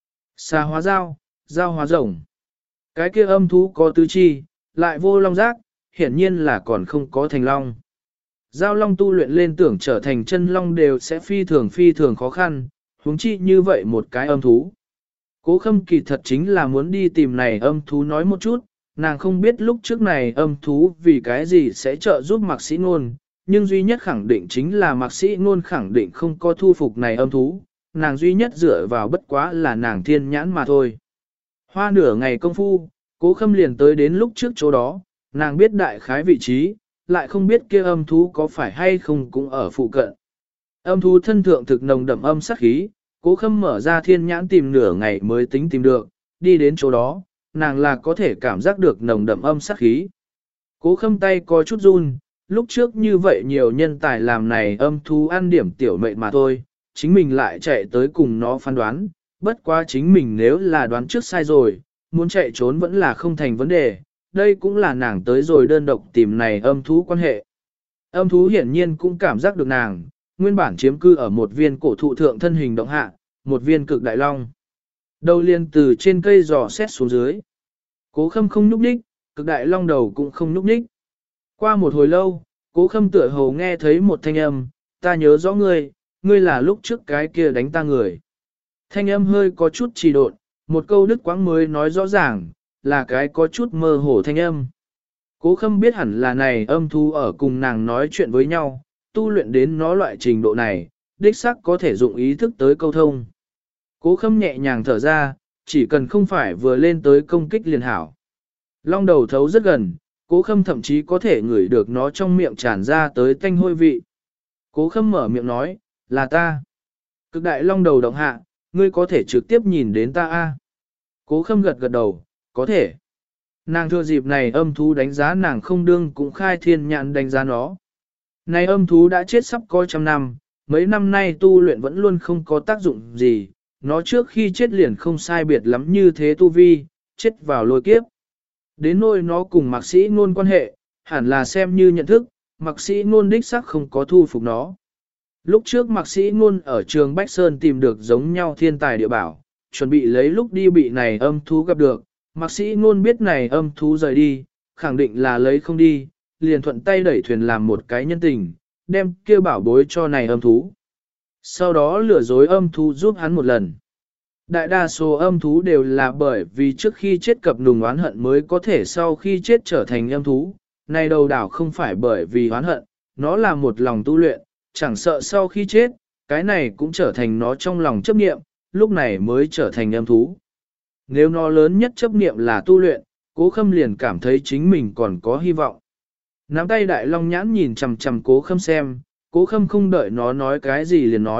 Xà hóa dao, dao hóa rồng. Cái kia âm thú có tứ chi, lại vô long giác, hiển nhiên là còn không có thành long. Giao long tu luyện lên tưởng trở thành chân long đều sẽ phi thường khó khăn, huống chi như vậy một cái âm thú. Cố khâm kỳ thật chính là muốn đi tìm này âm thú nói một chút, nàng không biết lúc trước này âm thú vì cái gì sẽ trợ giúp mạc sĩ ngôn, nhưng duy nhất khẳng định chính là mạc sĩ ngôn khẳng định không có thu phục này âm thú, nàng duy nhất dựa vào bất quá là nàng thiên nhãn mà thôi. Hoa nửa ngày công phu, cố khâm liền tới đến lúc trước chỗ đó, nàng biết đại khái vị trí, lại không biết kia âm thú có phải hay không cũng ở phụ cận. Âm thú thân thượng thực nồng đậm âm sát khí, cố khâm mở ra thiên nhãn tìm nửa ngày mới tính tìm được, đi đến chỗ đó, nàng là có thể cảm giác được nồng đậm âm sát khí. Cố khâm tay có chút run, lúc trước như vậy nhiều nhân tài làm này âm thú ăn điểm tiểu mệnh mà thôi, chính mình lại chạy tới cùng nó phán đoán, bất quá chính mình nếu là đoán trước sai rồi, muốn chạy trốn vẫn là không thành vấn đề, đây cũng là nàng tới rồi đơn độc tìm này âm thú quan hệ. Âm thú hiển nhiên cũng cảm giác được nàng, nguyên bản chiếm cư ở một viên cổ thụ thượng thân hình động hạ, một viên cực đại long. Đầu liền từ trên cây giò xét xuống dưới. Cố khâm không nhúc nhích, cực đại long đầu cũng không nhúc nhích. Qua một hồi lâu, cố khâm tựa hồ nghe thấy một thanh âm, ta nhớ rõ ngươi, ngươi là lúc trước cái kia đánh ta người. Thanh âm hơi có chút trì độn, một câu đứt quãng mới nói rõ ràng, là cái có chút mơ hồ thanh âm. Cố khâm biết hẳn là này âm thú ở cùng nàng nói chuyện với nhau, tu luyện đến nó loại trình độ này, đích xác có thể dụng ý thức tới câu thông. Cố khâm nhẹ nhàng thở ra, chỉ cần không phải vừa lên tới công kích liền hảo. Long đầu thấu rất gần, cố khâm thậm chí có thể ngửi được nó trong miệng tràn ra tới tanh hôi vị. Cố khâm mở miệng nói, là ta. Cực đại long đầu động hạ, ngươi có thể trực tiếp nhìn đến ta a? Cố khâm gật gật đầu, có thể. Nàng thừa dịp này âm thú đánh giá nàng không đương cũng khai thiên nhãn đánh giá nó. Này âm thú đã chết sắp có trăm năm, mấy năm nay tu luyện vẫn luôn không có tác dụng gì, nó trước khi chết liền không sai biệt lắm như thế tu vi, chết vào lôi kiếp. Đến nỗi nó cùng mạc sĩ ngôn quan hệ, hẳn là xem như nhận thức, mạc sĩ ngôn đích xác không có thu phục nó. Lúc trước mạc sĩ ngôn ở trường Bách Sơn tìm được giống nhau thiên tài địa bảo, chuẩn bị lấy lúc đi bị này âm thú gặp được, mạc sĩ ngôn biết này âm thú rời đi, khẳng định là lấy không đi, liền thuận tay đẩy thuyền làm một cái nhân tình, đem kia bảo bối cho này âm thú. Sau đó lừa dối âm thú giúp hắn một lần. Đại đa số âm thú đều là bởi vì trước khi chết cập nùng oán hận mới có thể sau khi chết trở thành âm thú. Này đầu đảo không phải bởi vì oán hận, nó là một lòng tu luyện, chẳng sợ sau khi chết, cái này cũng trở thành nó trong lòng chấp niệm, lúc này mới trở thành âm thú. Nếu nó lớn nhất chấp niệm là tu luyện, Cố Khâm liền cảm thấy chính mình còn có hy vọng. Nắm tay đại long nhãn nhìn chằm chằm Cố Khâm xem, Cố Khâm không đợi nó nói cái gì liền nói,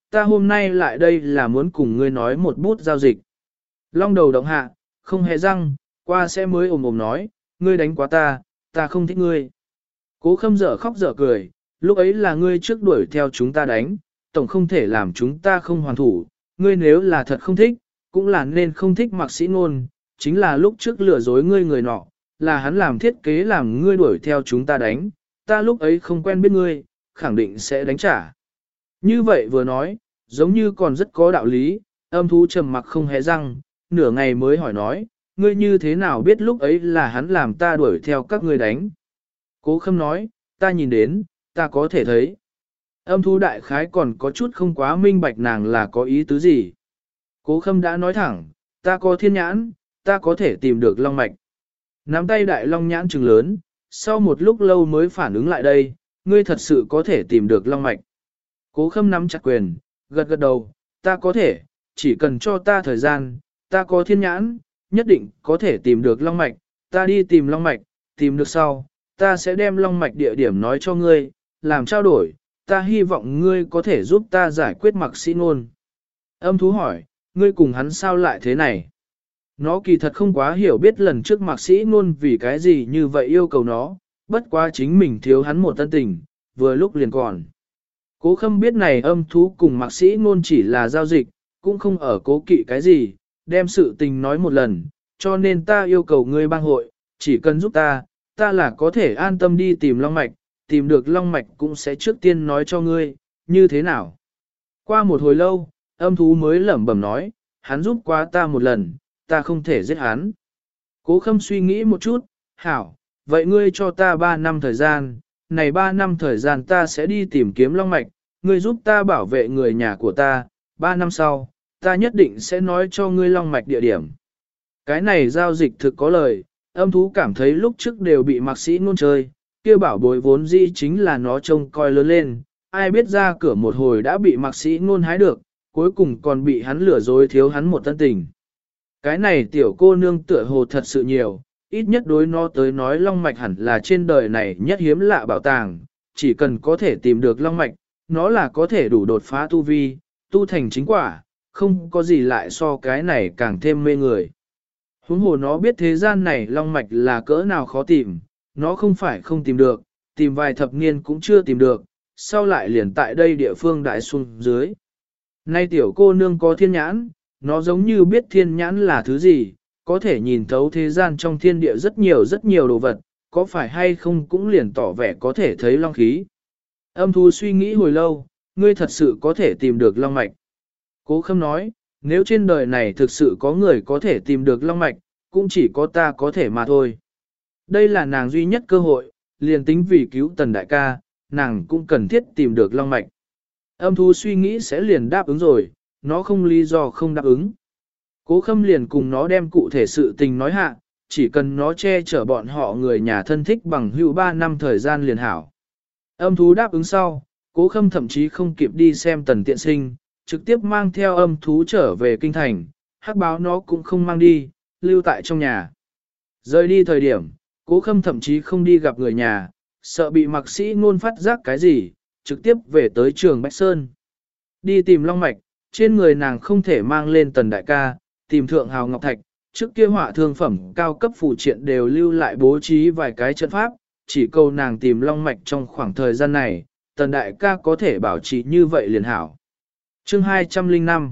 ta hôm nay lại đây là muốn cùng ngươi nói một bút giao dịch. Long đầu động hạ, không hề răng, qua sẽ mới ồm ồm nói, ngươi đánh quá ta không thích ngươi. Cố Khâm dở khóc dở cười, lúc ấy là ngươi trước đuổi theo chúng ta đánh, tổng không thể làm chúng ta không hoàn thủ, ngươi nếu là thật không thích, cũng là nên không thích Mạc Sĩ Ngôn, chính là lúc trước lừa dối ngươi người nọ, là hắn làm thiết kế làm ngươi đuổi theo chúng ta đánh, ta lúc ấy không quen biết ngươi, khẳng định sẽ đánh trả. Như vậy vừa nói, giống như còn rất có đạo lý, âm thú trầm mặc không hé răng, nửa ngày mới hỏi nói, ngươi như thế nào biết lúc ấy là hắn làm ta đuổi theo các ngươi đánh. Cố Khâm nói, ta nhìn đến, ta có thể thấy. Âm thú đại khái còn có chút không quá minh bạch nàng là có ý tứ gì. Cố Khâm đã nói thẳng, ta có thiên nhãn, ta có thể tìm được long mạch. Nắm tay đại long nhãn trừng lớn, sau một lúc lâu mới phản ứng lại đây, ngươi thật sự có thể tìm được long mạch. Cố Khâm nắm chặt quyền, gật gật đầu, ta có thể, chỉ cần cho ta thời gian, ta có thiên nhãn, nhất định có thể tìm được long mạch, ta đi tìm long mạch, tìm được sau, ta sẽ đem long mạch địa điểm nói cho ngươi, làm trao đổi, ta hy vọng ngươi có thể giúp ta giải quyết Mạc Sĩ Ngôn. Âm thú hỏi, ngươi cùng hắn sao lại thế này? Nó kỳ thật không quá hiểu biết lần trước Mạc Sĩ Ngôn vì cái gì như vậy yêu cầu nó, bất quá chính mình thiếu hắn một tân tình, vừa lúc liền còn. Cố Khâm biết này âm thú cùng Mạc Sĩ Ngôn chỉ là giao dịch, cũng không ở cố kỵ cái gì, đem sự tình nói một lần, cho nên ta yêu cầu ngươi bang hội, chỉ cần giúp ta là có thể an tâm đi tìm long mạch, tìm được long mạch cũng sẽ trước tiên nói cho ngươi, như thế nào. Qua một hồi lâu, âm thú mới lẩm bẩm nói, hắn giúp quá ta một lần, ta không thể giết hắn. Cố Khâm suy nghĩ một chút, hảo, vậy ngươi cho ta 3 năm thời gian, này 3 năm thời gian ta sẽ đi tìm kiếm long mạch, ngươi giúp ta bảo vệ người nhà của ta, 3 năm sau, ta nhất định sẽ nói cho ngươi long mạch địa điểm. Cái này giao dịch thực có lời, âm thú cảm thấy lúc trước đều bị Mạc Sĩ Ngôn chơi, kia bảo bối vốn dĩ chính là nó trông coi lớn lên, ai biết ra cửa một hồi đã bị Mạc Sĩ Ngôn hái được, cuối cùng còn bị hắn lừa dối thiếu hắn một tân tình. Cái này tiểu cô nương tựa hồ thật sự nhiều, ít nhất đối nó tới nói long mạch hẳn là trên đời này nhất hiếm lạ bảo tàng, chỉ cần có thể tìm được long mạch, nó là có thể đủ đột phá tu vi, tu thành chính quả, không có gì lại so cái này càng thêm mê người. Huống hồ nó biết thế gian này long mạch là cỡ nào khó tìm, nó không phải không tìm được, tìm vài thập niên cũng chưa tìm được, sau lại liền tại đây địa phương đại xuống dưới. Nay tiểu cô nương có thiên nhãn, nó giống như biết thiên nhãn là thứ gì, có thể nhìn thấu thế gian trong thiên địa rất nhiều đồ vật, có phải hay không cũng liền tỏ vẻ có thể thấy long khí. Âm thú suy nghĩ hồi lâu, ngươi thật sự có thể tìm được long mạch. Cố Khâm nói, nếu trên đời này thực sự có người có thể tìm được long mạch, cũng chỉ có ta có thể mà thôi. Đây là nàng duy nhất cơ hội, liền tính vì cứu tần đại ca, nàng cũng cần thiết tìm được long mạch. Âm thú suy nghĩ sẽ liền đáp ứng rồi, nó không lý do không đáp ứng. Cố Khâm liền cùng nó đem cụ thể sự tình nói hạ, chỉ cần nó che chở bọn họ người nhà thân thích bằng hữu 3 năm thời gian liền hảo. Âm thú đáp ứng sau, Cố Khâm thậm chí không kịp đi xem tần tiện sinh, trực tiếp mang theo âm thú trở về kinh thành, hắc báo nó cũng không mang đi, lưu tại trong nhà. Rời đi thời điểm, Cố Khâm thậm chí không đi gặp người nhà, sợ bị Mạc Sĩ Ngôn phát giác cái gì, trực tiếp về tới trường Bách Sơn. Đi tìm long mạch, trên người nàng không thể mang lên tần đại ca, tìm thượng hào ngọc thạch, trước kia họa thương phẩm cao cấp phụ triện đều lưu lại bố trí vài cái trận pháp, chỉ cầu nàng tìm long mạch trong khoảng thời gian này, tần đại ca có thể bảo trì như vậy liền hảo. Chương 205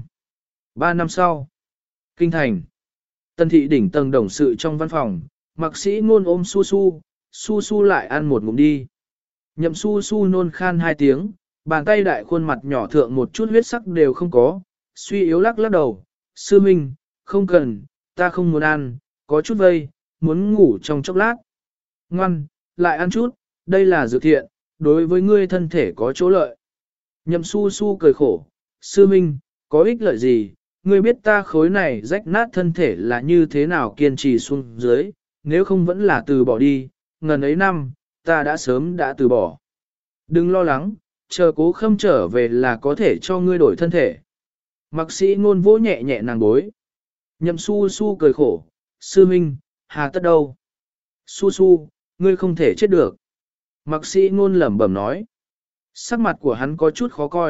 3 năm sau Kinh thành Tần thị đỉnh tầng đồng sự trong văn phòng, Mạc Sĩ Ngôn ôm Su Su, Su Su lại ăn một ngụm đi. Nhậm Su Su nôn khan 2 tiếng, bàn tay đại khuôn mặt nhỏ thượng một chút huyết sắc đều không có, suy yếu lắc lắc đầu, sư minh, không cần, ta không muốn ăn, có chút vây, muốn ngủ trong chốc lát. Ngoan, lại ăn chút, đây là dược thiện, đối với ngươi thân thể có chỗ lợi. Nhậm Su Su cười khổ, sư minh, có ích lợi gì, ngươi biết ta khối này rách nát thân thể là như thế nào kiên trì xuống dưới, nếu không vẫn là từ bỏ đi, ngần ấy năm, ta đã sớm đã từ bỏ. Đừng lo lắng, chờ Cố Khâm trở về là có thể cho ngươi đổi thân thể. Mạc Sĩ Ngôn vỗ nhẹ nhẹ nàng bối. Nhậm Su Su cười khổ, sư minh, hà tất đâu. Su Su, ngươi không thể chết được. Mạc Sĩ Ngôn lẩm bẩm nói. Sắc mặt của hắn có chút khó coi,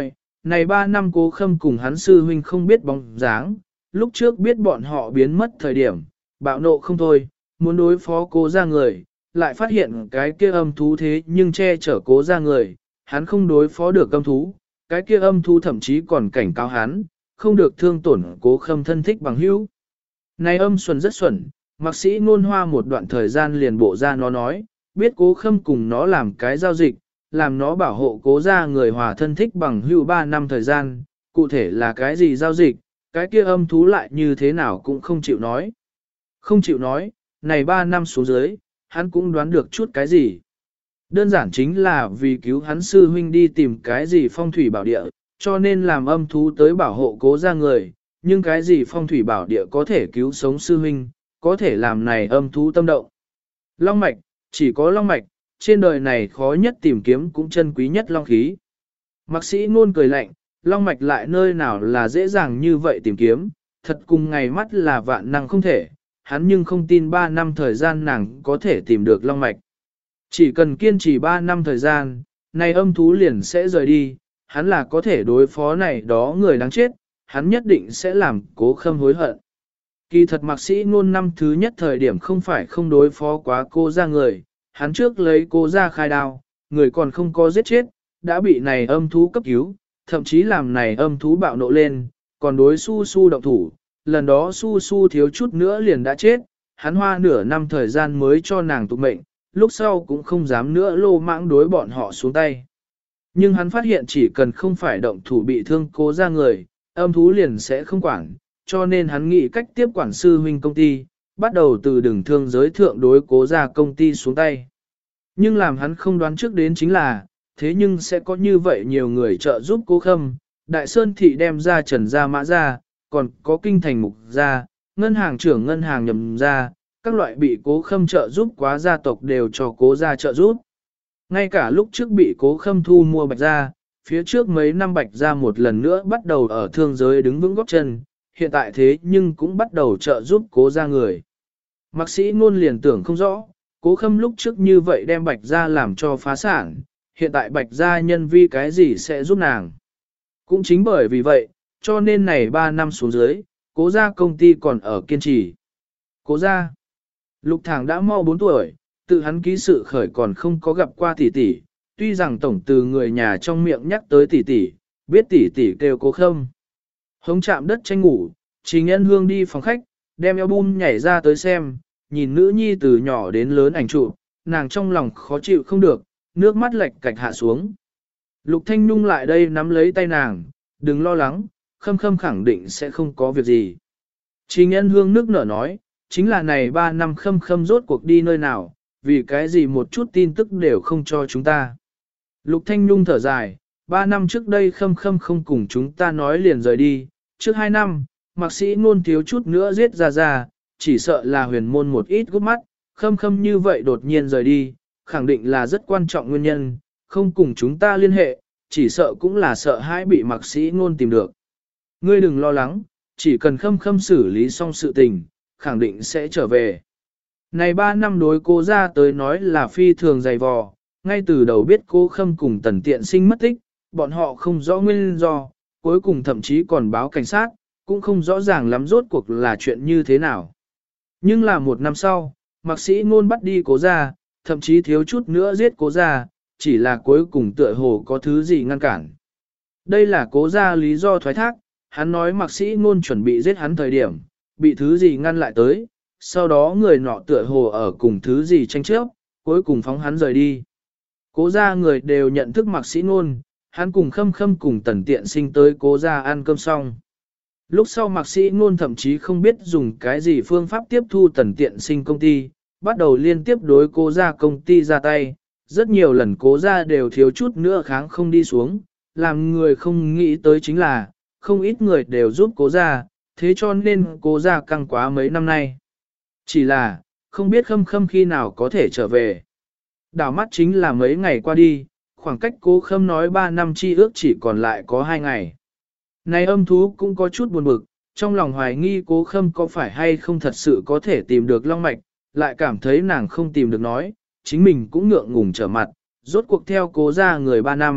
Này 3 năm Cố Khâm cùng hắn sư huynh không biết bóng dáng, lúc trước biết bọn họ biến mất thời điểm, bạo nộ không thôi, muốn đối phó Cố gia người, lại phát hiện cái kia âm thú thế nhưng che chở Cố gia người, hắn không đối phó được âm thú, cái kia âm thú thậm chí còn cảnh cáo hắn, không được thương tổn Cố Khâm thân thích bằng hữu. Này âm xuẩn rất xuẩn, mạc sĩ ngôn hoa một đoạn thời gian liền bộ ra nó nói, biết Cố Khâm cùng nó làm cái giao dịch, làm nó bảo hộ Cố gia người hòa thân thích bằng hữu 3 năm thời gian, cụ thể là cái gì giao dịch, cái kia âm thú lại như thế nào cũng không chịu nói. Không chịu nói, này 3 năm xuống dưới, hắn cũng đoán được chút cái gì. Đơn giản chính là vì cứu hắn sư huynh đi tìm cái gì phong thủy bảo địa, cho nên làm âm thú tới bảo hộ Cố gia người, nhưng cái gì phong thủy bảo địa có thể cứu sống sư huynh, có thể làm này âm thú tâm động. Long mạch, chỉ có long mạch, trên đời này khó nhất tìm kiếm cũng chân quý nhất long khí. Mạc sĩ ngôn cười lạnh, long mạch lại nơi nào là dễ dàng như vậy tìm kiếm, thật cùng ngày mắt là vạn năng không thể, hắn nhưng không tin 3 năm thời gian nàng có thể tìm được long mạch. Chỉ cần kiên trì 3 năm thời gian, này âm thú liền sẽ rời đi, hắn là có thể đối phó này đó người đáng chết, hắn nhất định sẽ làm Cố Khâm hối hận. Kỳ thật mạc sĩ ngôn năm thứ nhất thời điểm không phải không đối phó quá Cố gia người, hắn trước lấy Cố gia khai đao, người còn không có giết chết, đã bị này âm thú cấp cứu, thậm chí làm này âm thú bạo nộ lên, còn đối Su Su động thủ, lần đó Su Su thiếu chút nữa liền đã chết, hắn hoa nửa năm thời gian mới cho nàng tục mệnh, lúc sau cũng không dám nữa lô mãng đối bọn họ xuống tay. Nhưng hắn phát hiện chỉ cần không phải động thủ bị thương Cố gia người, âm thú liền sẽ không quản, cho nên hắn nghĩ cách tiếp quản sư huynh công ty, bắt đầu từ đường thương giới thượng đối Cố gia công ty xuống tay. Nhưng làm hắn không đoán trước đến chính là, thế nhưng sẽ có như vậy nhiều người trợ giúp Cố Khâm, Đại Sơn Thị đem ra Trần gia Mã gia, còn có Kinh Thành Mục gia, ngân hàng trưởng ngân hàng Nhậm gia, các loại bị Cố Khâm trợ giúp quá gia tộc đều cho Cố gia trợ giúp. Ngay cả lúc trước bị Cố Khâm thu mua Bạch gia, phía trước mấy năm Bạch gia một lần nữa bắt đầu ở thương giới đứng vững góp chân, hiện tại thế nhưng cũng bắt đầu trợ giúp Cố gia người. Mạc sĩ ngôn liền tưởng không rõ, Cố Khâm lúc trước như vậy đem Bạch gia làm cho phá sản, hiện tại Bạch gia nhân vi cái gì sẽ giúp nàng. Cũng chính bởi vì vậy, cho nên này 3 năm xuống dưới, Cố gia công ty còn ở kiên trì. Cố gia, Lục Thảng đã mau 4 tuổi, tự hắn ký sự khởi còn không có gặp qua tỷ tỷ, tuy rằng tổng từ người nhà trong miệng nhắc tới tỷ tỷ, biết tỷ tỷ kêu Cố Khâm. Hống chạm đất tranh ngủ, Trình Nhân Hương đi phòng khách, đem album nhảy ra tới xem, nhìn nữ nhi từ nhỏ đến lớn ảnh chụp, nàng trong lòng khó chịu không được, nước mắt lệch cạch hạ xuống. Lục Thanh Nhung lại đây nắm lấy tay nàng, đừng lo lắng, Khâm Khâm khẳng định sẽ không có việc gì. Trình Nhân Hương nước nở nói, chính là này 3 năm Khâm Khâm rốt cuộc đi nơi nào, vì cái gì một chút tin tức đều không cho chúng ta. Lục Thanh Nhung thở dài, 3 năm trước đây Khâm Khâm không cùng chúng ta nói liền rời đi, trước 2 năm, mạc sĩ ngôn thiếu chút nữa giết ra, chỉ sợ là huyền môn một ít gút mắt, Khâm Khâm như vậy đột nhiên rời đi, khẳng định là rất quan trọng nguyên nhân, không cùng chúng ta liên hệ, chỉ sợ cũng là sợ hãi bị mạc sĩ ngôn tìm được. Ngươi đừng lo lắng, chỉ cần Khâm Khâm xử lý xong sự tình, khẳng định sẽ trở về. Này 3 năm đối Cố gia tới nói là phi thường dày vò, ngay từ đầu biết Cố Khâm cùng Tần Tiện Sinh mất tích, bọn họ không rõ nguyên do, cuối cùng thậm chí còn báo cảnh sát, cũng không rõ ràng lắm rốt cuộc là chuyện như thế nào. Nhưng là 1 năm sau, mạc sĩ ngôn bắt đi Cố gia, thậm chí thiếu chút nữa giết Cố gia, chỉ là cuối cùng tựa hồ có thứ gì ngăn cản. Đây là Cố gia lý do thoái thác, hắn nói mạc sĩ ngôn chuẩn bị giết hắn thời điểm, bị thứ gì ngăn lại tới, sau đó người nọ tựa hồ ở cùng thứ gì tranh chấp, cuối cùng phóng hắn rời đi. Cố gia người đều nhận thức mạc sĩ ngôn, hắn cùng Khâm Khâm cùng Tần Tiện Sinh tới Cố gia ăn cơm xong. Lúc sau mạc sĩ ngôn thậm chí không biết dùng cái gì phương pháp tiếp thu Tần Tiện Sinh công ty, bắt đầu liên tiếp đối Cố gia công ty ra tay, rất nhiều lần Cố gia đều thiếu chút nữa kháng không đi xuống, làm người không nghĩ tới chính là, không ít người đều giúp Cố gia, thế cho nên Cố gia căng quá mấy năm nay. Chỉ là, không biết Khâm Khâm khi nào có thể trở về. Đảo mắt chính là mấy ngày qua đi, khoảng cách Cố Khâm nói 3 năm chi ước chỉ còn lại có 2 ngày. Này âm thú cũng có chút buồn bực, trong lòng hoài nghi Cố Khâm có phải hay không thật sự có thể tìm được long mạch, lại cảm thấy nàng không tìm được nói, chính mình cũng ngượng ngùng trở mặt, rốt cuộc theo Cố gia người 3 năm,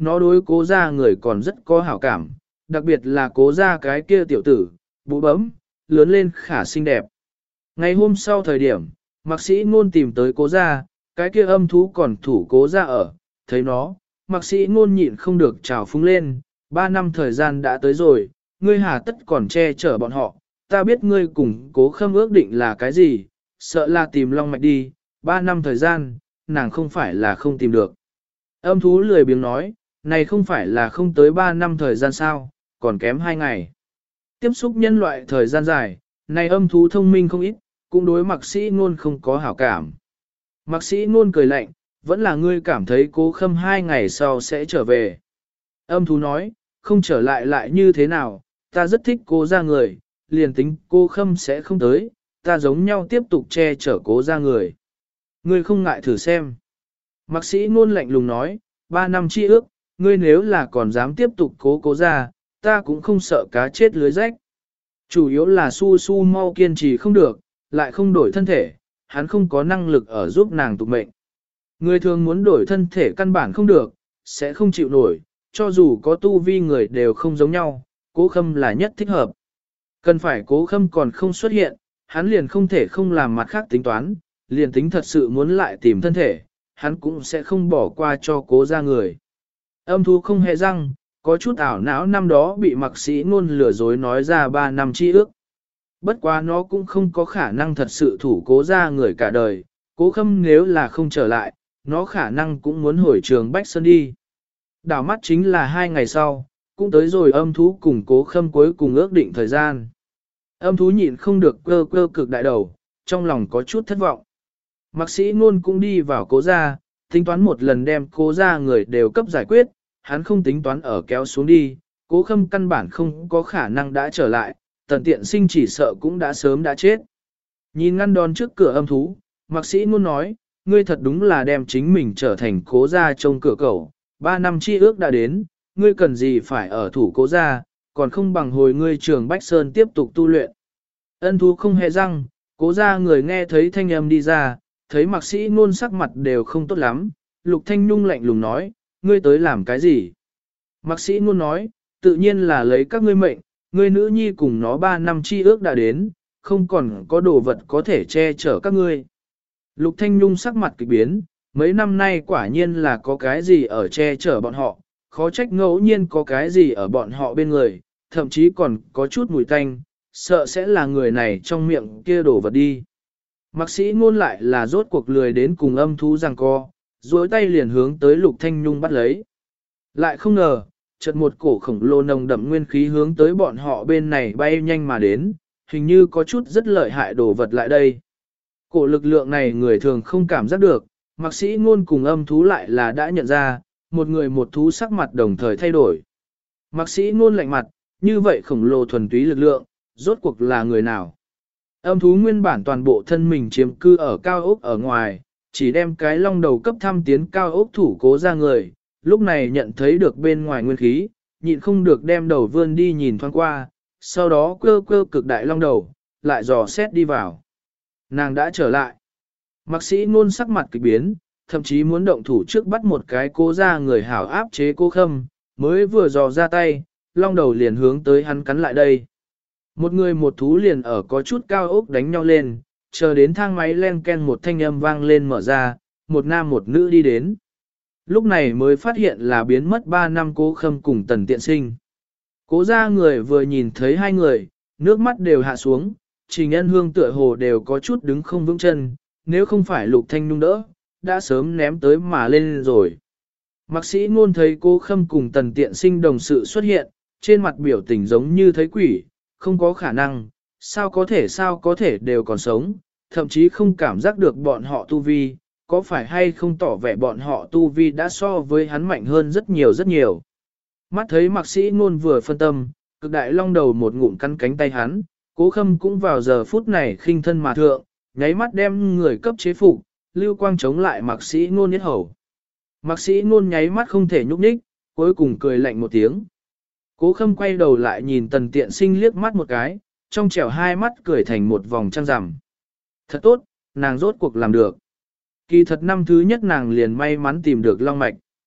nó đối cố gia người còn rất có hảo cảm, đặc biệt là cố gia cái kia tiểu tử, bụ bấm, lớn lên khả xinh đẹp. Ngày hôm sau thời điểm, mạc sĩ ngôn tìm tới cố gia, cái kia âm thú còn thủ cố gia ở, thấy nó, mạc sĩ ngôn nhịn không được trào phúng lên, 3 năm thời gian đã tới rồi, ngươi hà tất còn che chở bọn họ, ta biết ngươi cùng cố khâm ước định là cái gì, sợ là tìm long mạch đi, 3 năm thời gian, nàng không phải là không tìm được. Âm thú lười biếng nói, này không phải là không tới 3 năm thời gian sao, còn kém 2 ngày. Tiếp xúc nhân loại thời gian dài, này âm thú thông minh không ít, cũng đối mạc sĩ ngôn không có hảo cảm. Mạc sĩ ngôn cười lạnh, vẫn là ngươi cảm thấy cố khâm 2 ngày sau sẽ trở về. Âm thú nói, không trở lại lại như thế nào, ta rất thích cố gia người, liền tính cô khâm sẽ không tới, ta giống nhau tiếp tục che chở cố gia người. Ngươi không ngại thử xem. Mạc sĩ ngôn lạnh lùng nói, 3 năm chi ước, ngươi nếu là còn dám tiếp tục cố gia, ta cũng không sợ cá chết lưới rách. Chủ yếu là su su mau kiên trì không được, lại không đổi thân thể, hắn không có năng lực ở giúp nàng tục mệnh. Người thường muốn đổi thân thể căn bản không được, sẽ không chịu nổi, cho dù có tu vi người đều không giống nhau, cố khâm là nhất thích hợp. Cần phải cố khâm còn không xuất hiện, hắn liền không thể không làm mặt khác tính toán, liền tính thật sự muốn lại tìm thân thể, hắn cũng sẽ không bỏ qua cho cố gia người. Âm thú không hề răng, có chút ảo não năm đó bị mạc sĩ ngôn lừa dối nói ra 3 năm chi ước. Bất quá nó cũng không có khả năng thật sự thủ cố gia người cả đời, cố khâm nếu là không trở lại, nó khả năng cũng muốn hồi trường Bách Sơn đi. Đảo mắt chính là 2 ngày sau, cũng tới rồi âm thú cùng cố khâm cuối cùng ước định thời gian. Âm thú nhịn không được cơ cơ cực đại đầu, trong lòng có chút thất vọng. Mạc sĩ ngôn cũng đi vào cố gia, tính toán một lần đem cố gia người đều cấp giải quyết, hắn không tính toán ở kéo xuống đi, cố khâm căn bản không có khả năng đã trở lại, tần tiện sinh chỉ sợ cũng đã sớm đã chết. Nhìn ngăn đón trước cửa âm thú, mạc sĩ ngôn nói, ngươi thật đúng là đem chính mình trở thành cố gia trông cửa cầu, 3 năm chi ước đã đến, ngươi cần gì phải ở thủ cố gia, còn không bằng hồi ngươi trường Bách Sơn tiếp tục tu luyện. Ân thú không hề răng, cố gia người nghe thấy thanh âm đi ra, thấy mạc sĩ ngôn sắc mặt đều không tốt lắm, Lục Thanh Nhung lạnh lùng nói, ngươi tới làm cái gì? Mạc sĩ ngôn nói, tự nhiên là lấy các ngươi mệnh, ngươi nữ nhi cùng nó 3 năm chi ước đã đến, không còn có đồ vật có thể che chở các ngươi. Lục Thanh Nhung sắc mặt kỳ biến, mấy năm nay quả nhiên là có cái gì ở che chở bọn họ, khó trách ngẫu nhiên có cái gì ở bọn họ bên người, thậm chí còn có chút mùi tanh, sợ sẽ là người này trong miệng kia đổ vật đi. Mạc sĩ ngôn lại là rốt cuộc lười đến cùng âm thú giằng co, duỗi tay liền hướng tới Lục Thanh Nhung bắt lấy. Lại không ngờ, chợt một cổ khổng lồ nồng đậm nguyên khí hướng tới bọn họ bên này bay nhanh mà đến, hình như có chút rất lợi hại đồ vật lại đây. Cổ lực lượng này người thường không cảm giác được, mạc sĩ ngôn cùng âm thú lại là đã nhận ra, một người một thú sắc mặt đồng thời thay đổi. Mạc sĩ ngôn lạnh mặt, như vậy khổng lồ thuần túy lực lượng, rốt cuộc là người nào? Âm thú nguyên bản toàn bộ thân mình chiếm cư ở cao ốc ở ngoài, chỉ đem cái long đầu cấp thăm tiến cao ốc thủ cố ra người, lúc này nhận thấy được bên ngoài nguyên khí, nhịn không được đem đầu vươn đi nhìn thoáng qua, sau đó cơ cơ cực đại long đầu, lại dò xét đi vào. Nàng đã trở lại. Mạc sĩ ngôn sắc mặt kịch biến, thậm chí muốn động thủ trước bắt một cái cố ra người hảo áp chế cố khâm, mới vừa dò ra tay, long đầu liền hướng tới hắn cắn lại đây. Một người một thú liền ở có chút cao ốc đánh nhau lên, chờ đến thang máy len ken một thanh âm vang lên mở ra, một nam một nữ đi đến. Lúc này mới phát hiện là biến mất 3 năm cố khâm cùng tần tiện sinh. Cố ra người vừa nhìn thấy hai người, nước mắt đều hạ xuống, Trình Nhân Hương tựa hồ đều có chút đứng không vững chân, nếu không phải Lục Thanh Nhung đỡ, đã sớm ném tới mà lên rồi. Mạc sĩ ngôn thấy cố khâm cùng tần tiện sinh đồng sự xuất hiện, trên mặt biểu tình giống như thấy quỷ, không có khả năng, sao có thể đều còn sống, thậm chí không cảm giác được bọn họ tu vi, có phải hay không tỏ vẻ bọn họ tu vi đã so với hắn mạnh hơn rất nhiều rất nhiều. Mắt thấy mạc sĩ ngôn vừa phân tâm, cực đại long đầu một ngụm cắn cánh tay hắn, cố khâm cũng vào giờ phút này khinh thân mà thượng, nháy mắt đem người cấp chế phục, lưu quang chống lại mạc sĩ ngôn yết hầu. Mạc sĩ ngôn nháy mắt không thể nhúc nhích, cuối cùng cười lạnh một tiếng. Cố khâm quay đầu lại nhìn tần tiện sinh liếc mắt một cái, trong trẻo hai mắt cười thành một vòng trăng rằm. Thật tốt, nàng rốt cuộc làm được. Kỳ thật năm thứ nhất nàng liền may mắn tìm được long mạch.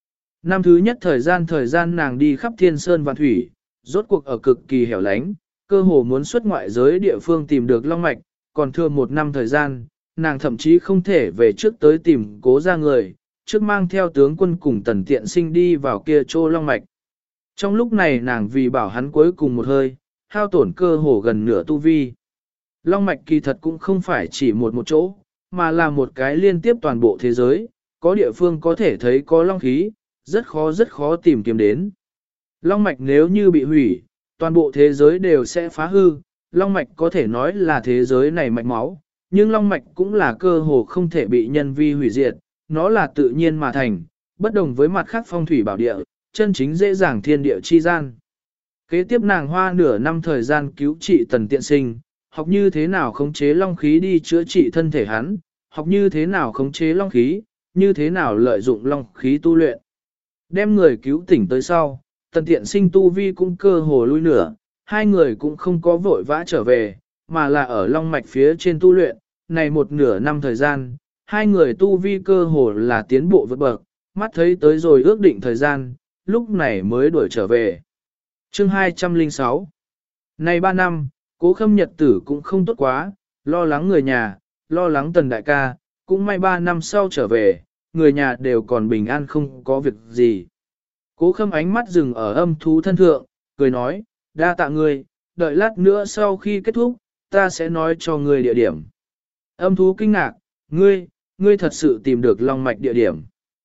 Năm thứ nhất thời gian nàng đi khắp thiên sơn vạn thủy, rốt cuộc ở cực kỳ hẻo lánh, cơ hồ muốn xuất ngoại giới địa phương tìm được long mạch, còn thừa một năm thời gian, nàng thậm chí không thể về trước tới tìm cố ra người, trước mang theo tướng quân cùng Tần Tiện Sinh đi vào kia chỗ long mạch. Trong lúc này nàng vì bảo hắn cuối cùng một hơi, hao tổn cơ hồ gần nửa tu vi. Long mạch kỳ thật cũng không phải chỉ một chỗ, mà là một cái liên tiếp toàn bộ thế giới, có địa phương có thể thấy có long khí, rất khó tìm kiếm đến. Long mạch nếu như bị hủy, toàn bộ thế giới đều sẽ phá hư, long mạch có thể nói là thế giới này mạch máu, nhưng long mạch cũng là cơ hồ không thể bị nhân vi hủy diệt, nó là tự nhiên mà thành, bất đồng với mặt khác phong thủy bảo địa, chân chính dễ dàng thiên địa chi gian. Kế tiếp nàng hoa nửa năm thời gian cứu trị Tần Tiện Sinh, học như thế nào khống chế long khí đi chữa trị thân thể hắn, học như thế nào khống chế long khí, như thế nào lợi dụng long khí tu luyện. Đem người cứu tỉnh tới sau, Tần Tiện Sinh tu vi cũng cơ hồ lui nửa, hai người cũng không có vội vã trở về, mà là ở long mạch phía trên tu luyện, này một nửa năm thời gian, hai người tu vi cơ hồ là tiến bộ vượt bậc, mắt thấy tới rồi ước định thời gian, lúc này mới đuổi trở về. Chương 206. Này 3 năm, Cố Khâm nhật tử cũng không tốt quá, lo lắng người nhà, lo lắng Tần đại ca, cũng may 3 năm sau trở về, người nhà đều còn bình an không có việc gì. Cố Khâm ánh mắt dừng ở âm thú thân thượng, cười nói, đa tạ ngươi, đợi lát nữa sau khi kết thúc, ta sẽ nói cho ngươi địa điểm. Âm thú kinh ngạc, ngươi thật sự tìm được long mạch địa điểm.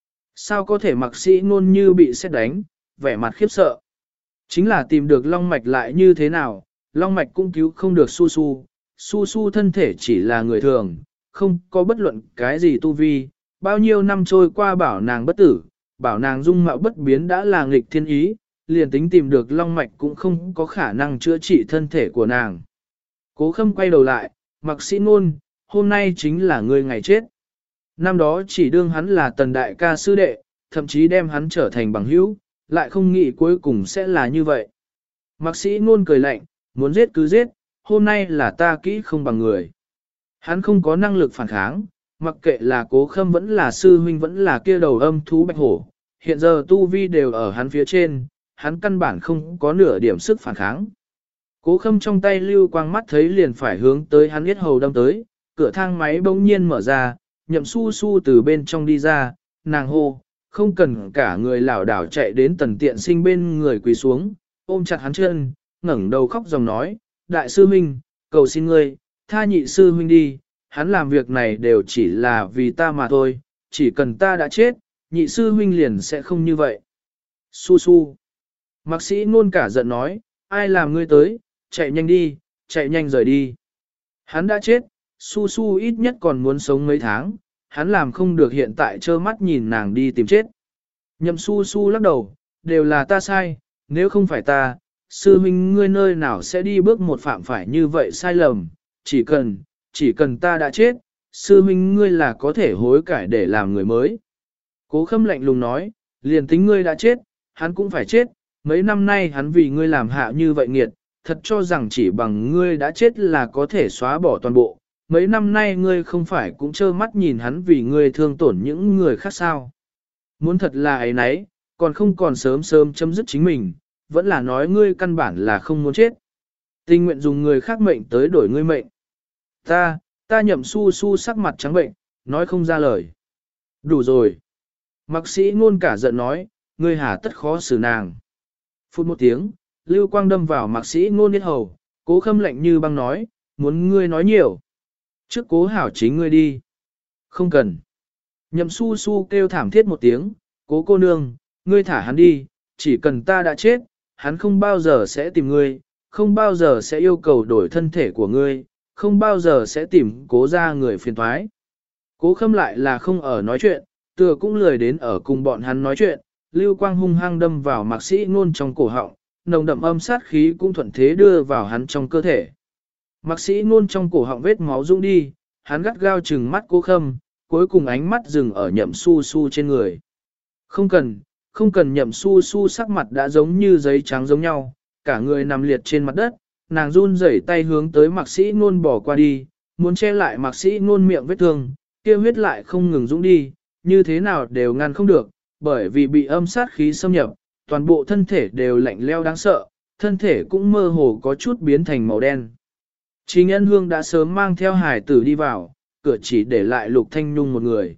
Sao có thể Mạc Sĩ Nôn như bị sét đánh, vẻ mặt khiếp sợ. Chính là tìm được long mạch lại như thế nào, long mạch cũng cứu không được Su Su. Su Su thân thể chỉ là người thường, không có bất luận cái gì tu vi, bao nhiêu năm trôi qua bảo nàng bất tử, bảo nàng dung mạo bất biến đã là nghịch thiên ý, liền tính tìm được long mạch cũng không có khả năng chữa trị thân thể của nàng. Cố Khâm quay đầu lại, Mạc Sĩ Nôn, hôm nay chính là ngươi ngày chết. Năm đó chỉ đương hắn là Tần đại ca sư đệ, thậm chí đem hắn trở thành bằng hữu, lại không nghĩ cuối cùng sẽ là như vậy. Mạc Sĩ Nôn cười lạnh, muốn giết cứ giết, hôm nay là ta kỹ không bằng người. Hắn không có năng lực phản kháng, mặc kệ là Cố Khâm vẫn là sư huynh vẫn là kia đầu âm thú bạch hổ, hiện giờ tu vi đều ở hắn phía trên, hắn căn bản không có nửa điểm sức phản kháng. Cố Khâm trong tay lưu quang mắt thấy liền phải hướng tới hắn yết hầu đâm tới, cửa thang máy bỗng nhiên mở ra, Nhậm Su Su từ bên trong đi ra, nàng hô, không cần cả người lảo đảo chạy đến Tần Tiện Sinh bên người quỳ xuống, ôm chặt hắn chân, ngẩng đầu khóc dòng nói, đại sư huynh, cầu xin ngươi, tha nhị sư huynh đi, hắn làm việc này đều chỉ là vì ta mà thôi, chỉ cần ta đã chết, nhị sư huynh liền sẽ không như vậy. Su Su. Mạc Sĩ Nôn cả giận nói, ai làm ngươi tới, chạy nhanh đi, chạy nhanh rời đi. Hắn đã chết, Su Su ít nhất còn muốn sống mấy tháng, hắn làm không được hiện tại trơ mắt nhìn nàng đi tìm chết. Nhậm Su Su lắc đầu, đều là ta sai, nếu không phải ta, sư huynh ngươi nơi nào sẽ đi bước một phạm phải như vậy sai lầm, chỉ cần ta đã chết, sư huynh ngươi là có thể hối cải để làm người mới. Cố Khâm lạnh lùng nói, liền tính ngươi đã chết, hắn cũng phải chết, mấy năm nay hắn vì ngươi làm hạ như vậy nghiệt, thật cho rằng chỉ bằng ngươi đã chết là có thể xóa bỏ toàn bộ. Mấy năm nay ngươi không phải cũng trơ mắt nhìn hắn vì ngươi thương tổn những người khác sao. Muốn thật là ấy nấy, còn không còn sớm chấm dứt chính mình, vẫn là nói ngươi căn bản là không muốn chết. Tình nguyện dùng người khác mệnh tới đổi ngươi mệnh. Ta Nhậm Su Su sắc mặt trắng bệnh, nói không ra lời. Đủ rồi. Mạc Sĩ Nôn cả giận nói, ngươi hà tất khó xử nàng. Phút một tiếng, lưu quang đâm vào Mạc Sĩ Nôn yết hầu, Cố Khâm lạnh như băng nói, muốn ngươi nói nhiều. Trước Cố hảo chính ngươi đi. Không cần. Nhậm Su Su kêu thảm thiết một tiếng, Cố cô nương, ngươi thả hắn đi, chỉ cần ta đã chết, hắn không bao giờ sẽ tìm ngươi, không bao giờ sẽ yêu cầu đổi thân thể của ngươi, không bao giờ sẽ tìm Cố ra người phiền thoái. Cố Khâm lại là không ở nói chuyện, tựa cũng lười đến ở cùng bọn hắn nói chuyện, lưu quang hung hăng đâm vào Mạc Sĩ Nôn trong cổ họng, nồng đậm âm sát khí cũng thuận thế đưa vào hắn trong cơ thể. Mạc Sĩ Nôn trong cổ họng vết máu dũng đi, hắn gắt gao trừng mắt Cố Khâm, cuối cùng ánh mắt dừng ở Nhậm Su Su trên người. Không cần Nhậm Su Su sắc mặt đã giống như giấy trắng giống nhau, cả người nằm liệt trên mặt đất, nàng run rẩy tay hướng tới Mạc Sĩ Nôn bỏ qua đi, muốn che lại Mạc Sĩ Nôn miệng vết thương, kia huyết lại không ngừng dũng đi, như thế nào đều ngăn không được, bởi vì bị âm sát khí xâm nhập, toàn bộ thân thể đều lạnh leo đáng sợ, thân thể cũng mơ hồ có chút biến thành màu đen. Trình Ân Hương đã sớm mang theo hải tử đi vào, cửa chỉ để lại Lục Thanh Nhung một người.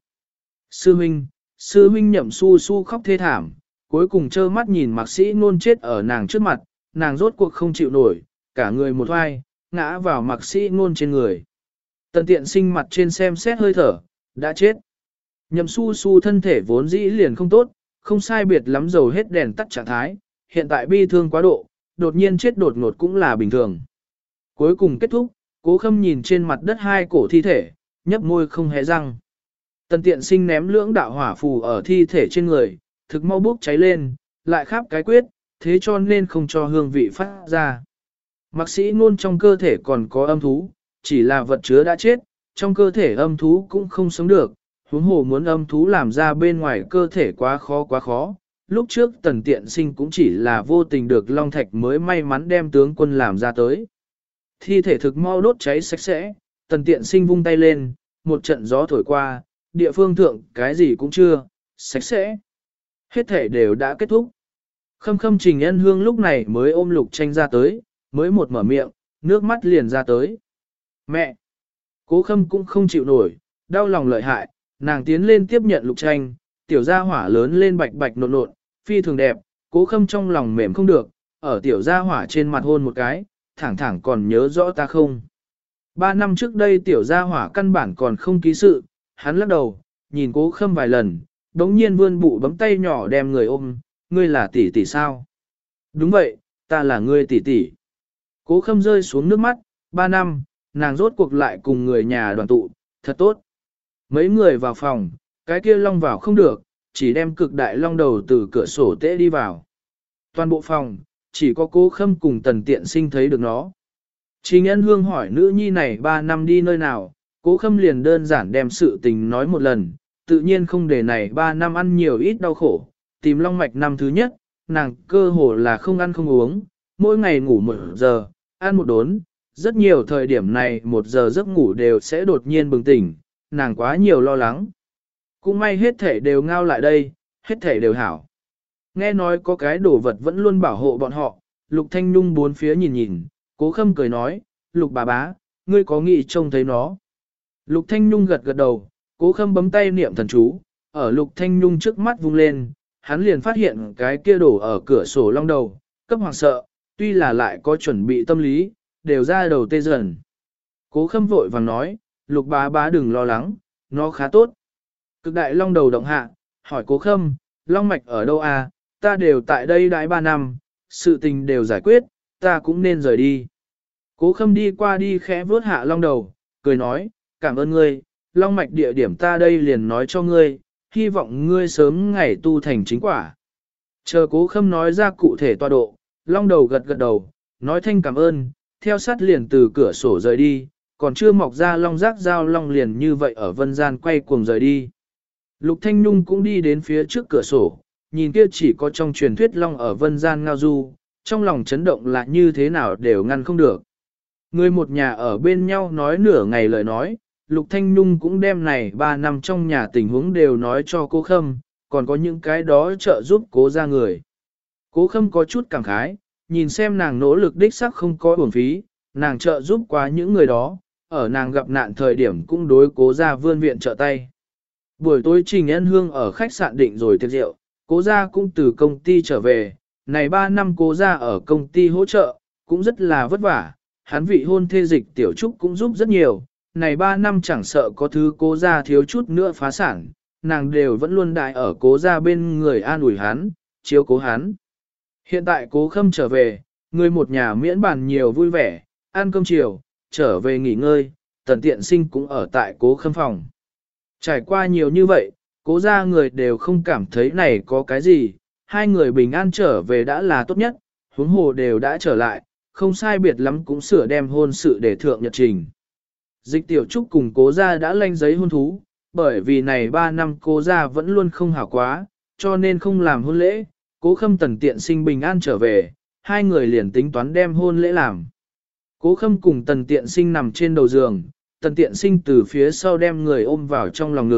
Sư huynh Nhậm Su Su khóc thê thảm, cuối cùng trơ mắt nhìn Mạc Sĩ Nôn chết ở nàng trước mặt, nàng rốt cuộc không chịu nổi, cả người một oai, ngã vào Mạc Sĩ Nôn trên người. Tần Tiện Sinh mặt trên xem xét hơi thở, đã chết. Nhậm Su Su thân thể vốn dĩ liền không tốt, không sai biệt lắm dầu hết đèn tắt trạng thái, hiện tại bi thương quá độ, đột nhiên chết đột ngột cũng là bình thường. Cuối cùng kết thúc, Cố Khâm nhìn trên mặt đất hai cổ thi thể, nhấp môi không hé răng. Tần Tiện Sinh ném lưỡng đạo hỏa phù ở thi thể trên người, thực mau bốc cháy lên, lại khắp cái quyết, thế cho nên không cho hương vị phát ra. Mạc Sĩ Nôn trong cơ thể còn có âm thú, chỉ là vật chứa đã chết, trong cơ thể âm thú cũng không sống được, huống hồ muốn âm thú làm ra bên ngoài cơ thể quá khó. Lúc trước Tần Tiện Sinh cũng chỉ là vô tình được Long Thạch mới may mắn đem tướng quân làm ra tới. Thi thể thực mau đốt cháy sạch sẽ, Tần Tiện Sinh vung tay lên, một trận gió thổi qua, địa phương thượng cái gì cũng chưa, sạch sẽ. Hết thể đều đã kết thúc. Khâm Trình Ân Hương lúc này mới ôm Lục Tranh ra tới, mới một mở miệng, nước mắt liền ra tới. Mẹ! Cố Khâm cũng không chịu nổi, đau lòng lợi hại, nàng tiến lên tiếp nhận Lục Tranh, tiểu gia hỏa lớn lên bạch bạch nộn nộn, phi thường đẹp, Cố Khâm trong lòng mềm không được, ở tiểu gia hỏa trên mặt hôn một cái, thẳng còn nhớ rõ ta không. 3 năm trước đây tiểu gia hỏa căn bản còn không ký sự, hắn lắc đầu, nhìn Cố Khâm vài lần, đống nhiên vươn bụ bấm tay nhỏ đem người ôm, ngươi là tỷ tỷ sao? Đúng vậy, ta là ngươi tỷ tỷ. Cố Khâm rơi xuống nước mắt, 3 năm, nàng rốt cuộc lại cùng người nhà đoàn tụ, thật tốt. Mấy người vào phòng, cái kia long vào không được, chỉ đem cực đại long đầu từ cửa sổ tễ đi vào. Toàn bộ phòng, chỉ có Cố Khâm cùng Tần Tiện Sinh thấy được nó. Trình Ân Hương hỏi nữ nhi này 3 năm đi nơi nào, Cố Khâm liền đơn giản đem sự tình nói một lần, tự nhiên không để này 3 năm ăn nhiều ít đau khổ, tìm long mạch năm thứ nhất, nàng cơ hồ là không ăn không uống, mỗi ngày ngủ 1 giờ, ăn một đốn, rất nhiều thời điểm này 1 giờ giấc ngủ đều sẽ đột nhiên bừng tỉnh, nàng quá nhiều lo lắng. Cũng may hết thể đều ngao lại đây, hết thể đều hảo. Nghe nói có cái đồ vật vẫn luôn bảo hộ bọn họ, Lục Thanh Nhung bốn phía nhìn, Cố Khâm cười nói, Lục bà bá, ngươi có nghĩ trông thấy nó. Lục Thanh Nhung gật đầu, Cố Khâm bấm tay niệm thần chú, ở Lục Thanh Nhung trước mắt vung lên, hắn liền phát hiện cái kia đổ ở cửa sổ long đầu, cấp hoàng sợ, tuy là lại có chuẩn bị tâm lý, đều ra đầu tê dần. Cố Khâm vội vàng nói, Lục bá bá đừng lo lắng, nó khá tốt. Cực đại long đầu động hạ, hỏi Cố Khâm, long mạch ở đâu à, ta đều tại đây đãi 3 năm, sự tình đều giải quyết, ta cũng nên rời đi. Cố Khâm đi qua đi khẽ vuốt hạ long đầu, cười nói, cảm ơn ngươi, long mạch địa điểm ta đây liền nói cho ngươi, hy vọng ngươi sớm ngày tu thành chính quả. Chờ Cố Khâm nói ra cụ thể tọa độ, long đầu gật đầu, nói thanh cảm ơn, theo sát liền từ cửa sổ rời đi, còn chưa mọc ra long giác giao long liền như vậy ở vân gian quay cuồng rời đi. Lục Thanh Nhung cũng đi đến phía trước cửa sổ, nhìn kia chỉ có trong truyền thuyết long ở vân gian ngao du, trong lòng chấn động là như thế nào đều ngăn không được. Người một nhà ở bên nhau nói nửa ngày lời nói, Lục Thanh Nhung cũng đem này 3 năm trong nhà tình huống đều nói cho Cố Khâm, còn có những cái đó trợ giúp Cố ra người. Cố Khâm có chút cảm khái, nhìn xem nàng nỗ lực đích xác không có uổng phí, nàng trợ giúp quá những người đó, ở nàng gặp nạn thời điểm cũng đối Cố ra vươn viện trợ tay. Buổi tối Trình Ân Hương ở khách sạn định rồi tiệc rượu, Cố ra cũng từ công ty trở về, này 3 năm Cố ra ở công ty hỗ trợ, cũng rất là vất vả, hắn vị hôn thê Dịch Tiểu Trúc cũng giúp rất nhiều, này 3 năm chẳng sợ có thứ Cố ra thiếu chút nữa phá sản, nàng đều vẫn luôn đại ở Cố ra bên người an ủi hắn, chiếu cố hắn. Hiện tại Cố Khâm trở về, người một nhà miễn bàn nhiều vui vẻ, ăn cơm chiều, trở về nghỉ ngơi, Tần Tiện Sinh cũng ở tại Cố Khâm phòng. Trải qua nhiều như vậy, Cố ra người đều không cảm thấy này có cái gì, hai người bình an trở về đã là tốt nhất, huống hồ đều đã trở lại, không sai biệt lắm cũng sửa đem hôn sự để thượng nhật trình. Dịch Tiểu Trúc cùng Cố ra đã lanh giấy hôn thú, bởi vì này 3 năm Cố ra vẫn luôn không hảo quá, cho nên không làm hôn lễ, Cố Khâm Tần Tiện Sinh bình an trở về, hai người liền tính toán đem hôn lễ làm. Cố Khâm cùng Tần Tiện Sinh nằm trên đầu giường, Tần Tiện Sinh từ phía sau đem người ôm vào trong lòng ngực,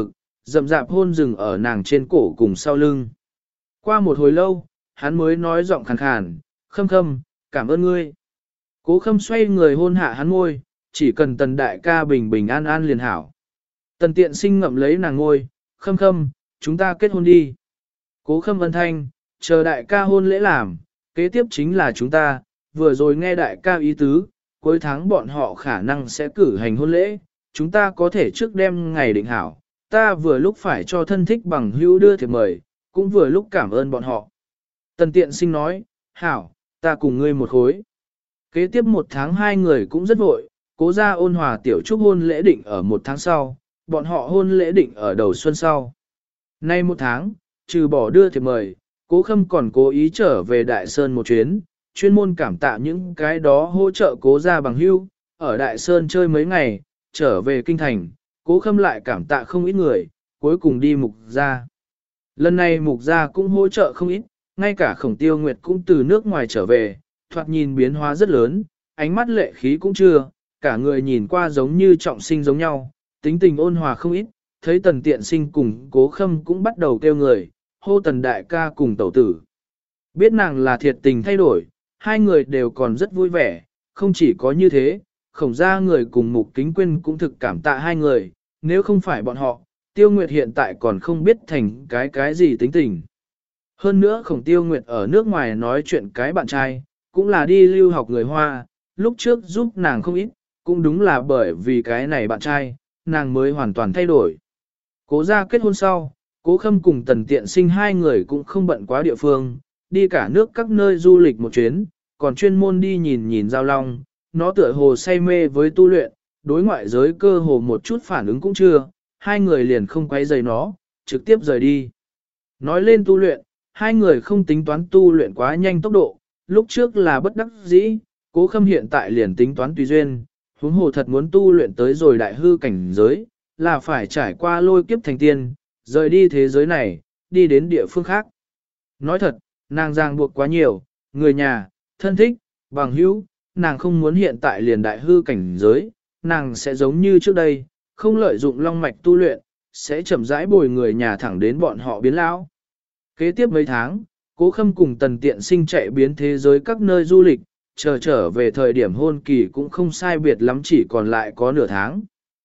rậm rạp hôn rừng ở nàng trên cổ cùng sau lưng. Qua một hồi lâu, hắn mới nói giọng khàn khàn, Khâm Khâm, cảm ơn ngươi. Cố Khâm xoay người hôn hạ hắn môi, chỉ cần Tần đại ca bình bình an an liền hảo. Tần Tiện Sinh ngậm lấy nàng ngôi, Khâm Khâm, chúng ta kết hôn đi. Cố Khâm ân thanh, chờ đại ca hôn lễ làm, kế tiếp chính là chúng ta, vừa rồi nghe đại ca ý tứ, cuối tháng bọn họ khả năng sẽ cử hành hôn lễ, chúng ta có thể trước đêm ngày định hảo, ta vừa lúc phải cho thân thích bằng hữu đưa thiệp mời, cũng vừa lúc cảm ơn bọn họ. Tần Tiện Sinh nói, hảo, ta cùng ngươi một khối. Kế tiếp một tháng hai người cũng rất vội, Cố gia Ôn Hòa tiểu trúc hôn lễ định ở một tháng sau, bọn họ hôn lễ định ở đầu xuân sau. Nay một tháng, trừ bỏ đưa thiệp mời, Cố Khâm còn cố ý trở về Đại Sơn một chuyến, chuyên môn cảm tạ những cái đó hỗ trợ Cố gia bằng hữu, ở Đại Sơn chơi mấy ngày, trở về kinh thành, Cố Khâm lại cảm tạ không ít người, cuối cùng đi Mục gia. Lần này Mục gia cũng hỗ trợ không ít, ngay cả Khổng Tiêu Nguyệt cũng từ nước ngoài trở về, thoạt nhìn biến hóa rất lớn, ánh mắt lệ khí cũng chưa, cả người nhìn qua giống như trọng sinh giống nhau, tính tình ôn hòa không ít, thấy Tần Tiện Sinh cùng Cố Khâm cũng bắt đầu kêu người, hô Tần đại ca cùng tẩu tử. Biết nàng là thiệt tình thay đổi, hai người đều còn rất vui vẻ, không chỉ có như thế, Khổng gia người cùng Mục Kính Quyên cũng thực cảm tạ hai người, nếu không phải bọn họ, Tiêu Nguyệt hiện tại còn không biết thành cái gì tính tình. Hơn nữa Khổng Tiêu Nguyệt ở nước ngoài nói chuyện cái bạn trai, cũng là đi lưu học người Hoa, lúc trước giúp nàng không ít, cũng đúng là bởi vì cái này bạn trai, nàng mới hoàn toàn thay đổi. Cố gia kết hôn sau, Cố Khâm cùng Tần Tiện Sinh hai người cũng không bận quá địa phương, đi cả nước các nơi du lịch một chuyến, còn chuyên môn đi nhìn Giao Long, nó tựa hồ say mê với tu luyện, đối ngoại giới cơ hồ một chút phản ứng cũng chưa, hai người liền không quay rầy nó, trực tiếp rời đi. Nói lên tu luyện, hai người không tính toán tu luyện quá nhanh tốc độ, lúc trước là bất đắc dĩ, Cố Khâm hiện tại liền tính toán tùy duyên, huống hồ thật muốn tu luyện tới rồi đại hư cảnh giới, là phải trải qua lôi kiếp thành tiên, rời đi thế giới này, đi đến địa phương khác. Nói thật, nàng ràng buộc quá nhiều, người nhà, thân thích, bằng hữu, nàng không muốn hiện tại liền đại hư cảnh giới, nàng sẽ giống như trước đây, không lợi dụng long mạch tu luyện, sẽ chậm rãi bồi người nhà thẳng đến bọn họ biến lão. Kế tiếp mấy tháng, Cố Khâm cùng Tần Tiện Sinh chạy biến thế giới các nơi du lịch, trở về thời điểm hôn kỳ cũng không sai biệt lắm, chỉ còn lại có nửa tháng.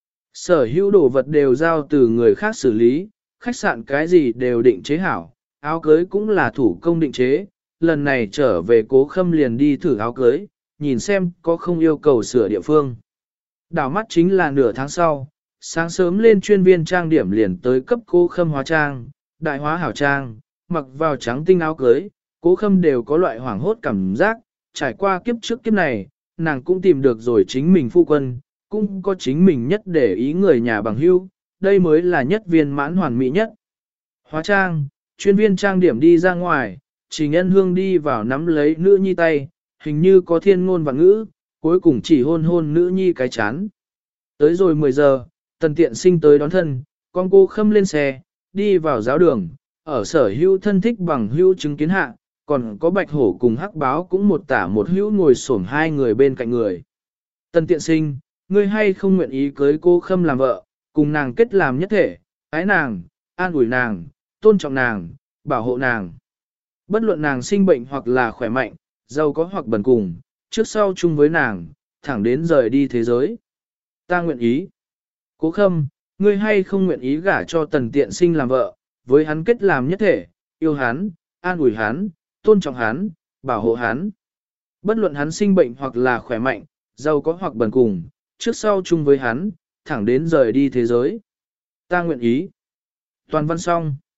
Sở hữu đồ vật đều giao từ người khác xử lý, khách sạn cái gì đều định chế hảo, áo cưới cũng là thủ công định chế, lần này trở về Cố Khâm liền đi thử áo cưới, nhìn xem có không yêu cầu sửa địa phương. Đảo mắt chính là nửa tháng sau, sáng sớm lên chuyên viên trang điểm liền tới cấp Cố Khâm hóa trang, đại hóa hảo trang, mặc vào trắng tinh áo cưới, Cố Khâm đều có loại hoảng hốt cảm giác, trải qua kiếp trước kiếp này, nàng cũng tìm được rồi chính mình phu quân, cũng có chính mình nhất để ý người nhà bằng hữu, đây mới là nhất viên mãn hoàn mỹ nhất. Hóa trang, chuyên viên trang điểm đi ra ngoài, Trình Nhân Hương đi vào nắm lấy nữ nhi tay, hình như có thiên ngôn và ngữ, cuối cùng chỉ hôn nữ nhi cái chán. Tới rồi 10 giờ, Tần Tiện Sinh tới đón thân, con Cố Khâm lên xe, đi vào giáo đường, ở sở hữu thân thích bằng hữu chứng kiến hạ, còn có Bạch Hổ cùng Hắc Báo cũng một tả một hữu ngồi xổm hai người bên cạnh người. Tần Tiện Sinh, ngươi hay không nguyện ý cưới Cố Khâm làm vợ, cùng nàng kết làm nhất thể, ái nàng, an ủi nàng, tôn trọng nàng, bảo hộ nàng. Bất luận nàng sinh bệnh hoặc là khỏe mạnh, giàu có hoặc bần cùng, trước sau chung với nàng, thẳng đến rời đi thế giới. Ta nguyện ý. Cố Khâm, ngươi hay không nguyện ý gả cho Tần Tiện Sinh làm vợ, với hắn kết làm nhất thể, yêu hắn, an ủi hắn, tôn trọng hắn, bảo hộ hắn. Bất luận hắn sinh bệnh hoặc là khỏe mạnh, giàu có hoặc bần cùng, trước sau chung với hắn, thẳng đến rời đi thế giới. Ta nguyện ý. Toàn văn xong.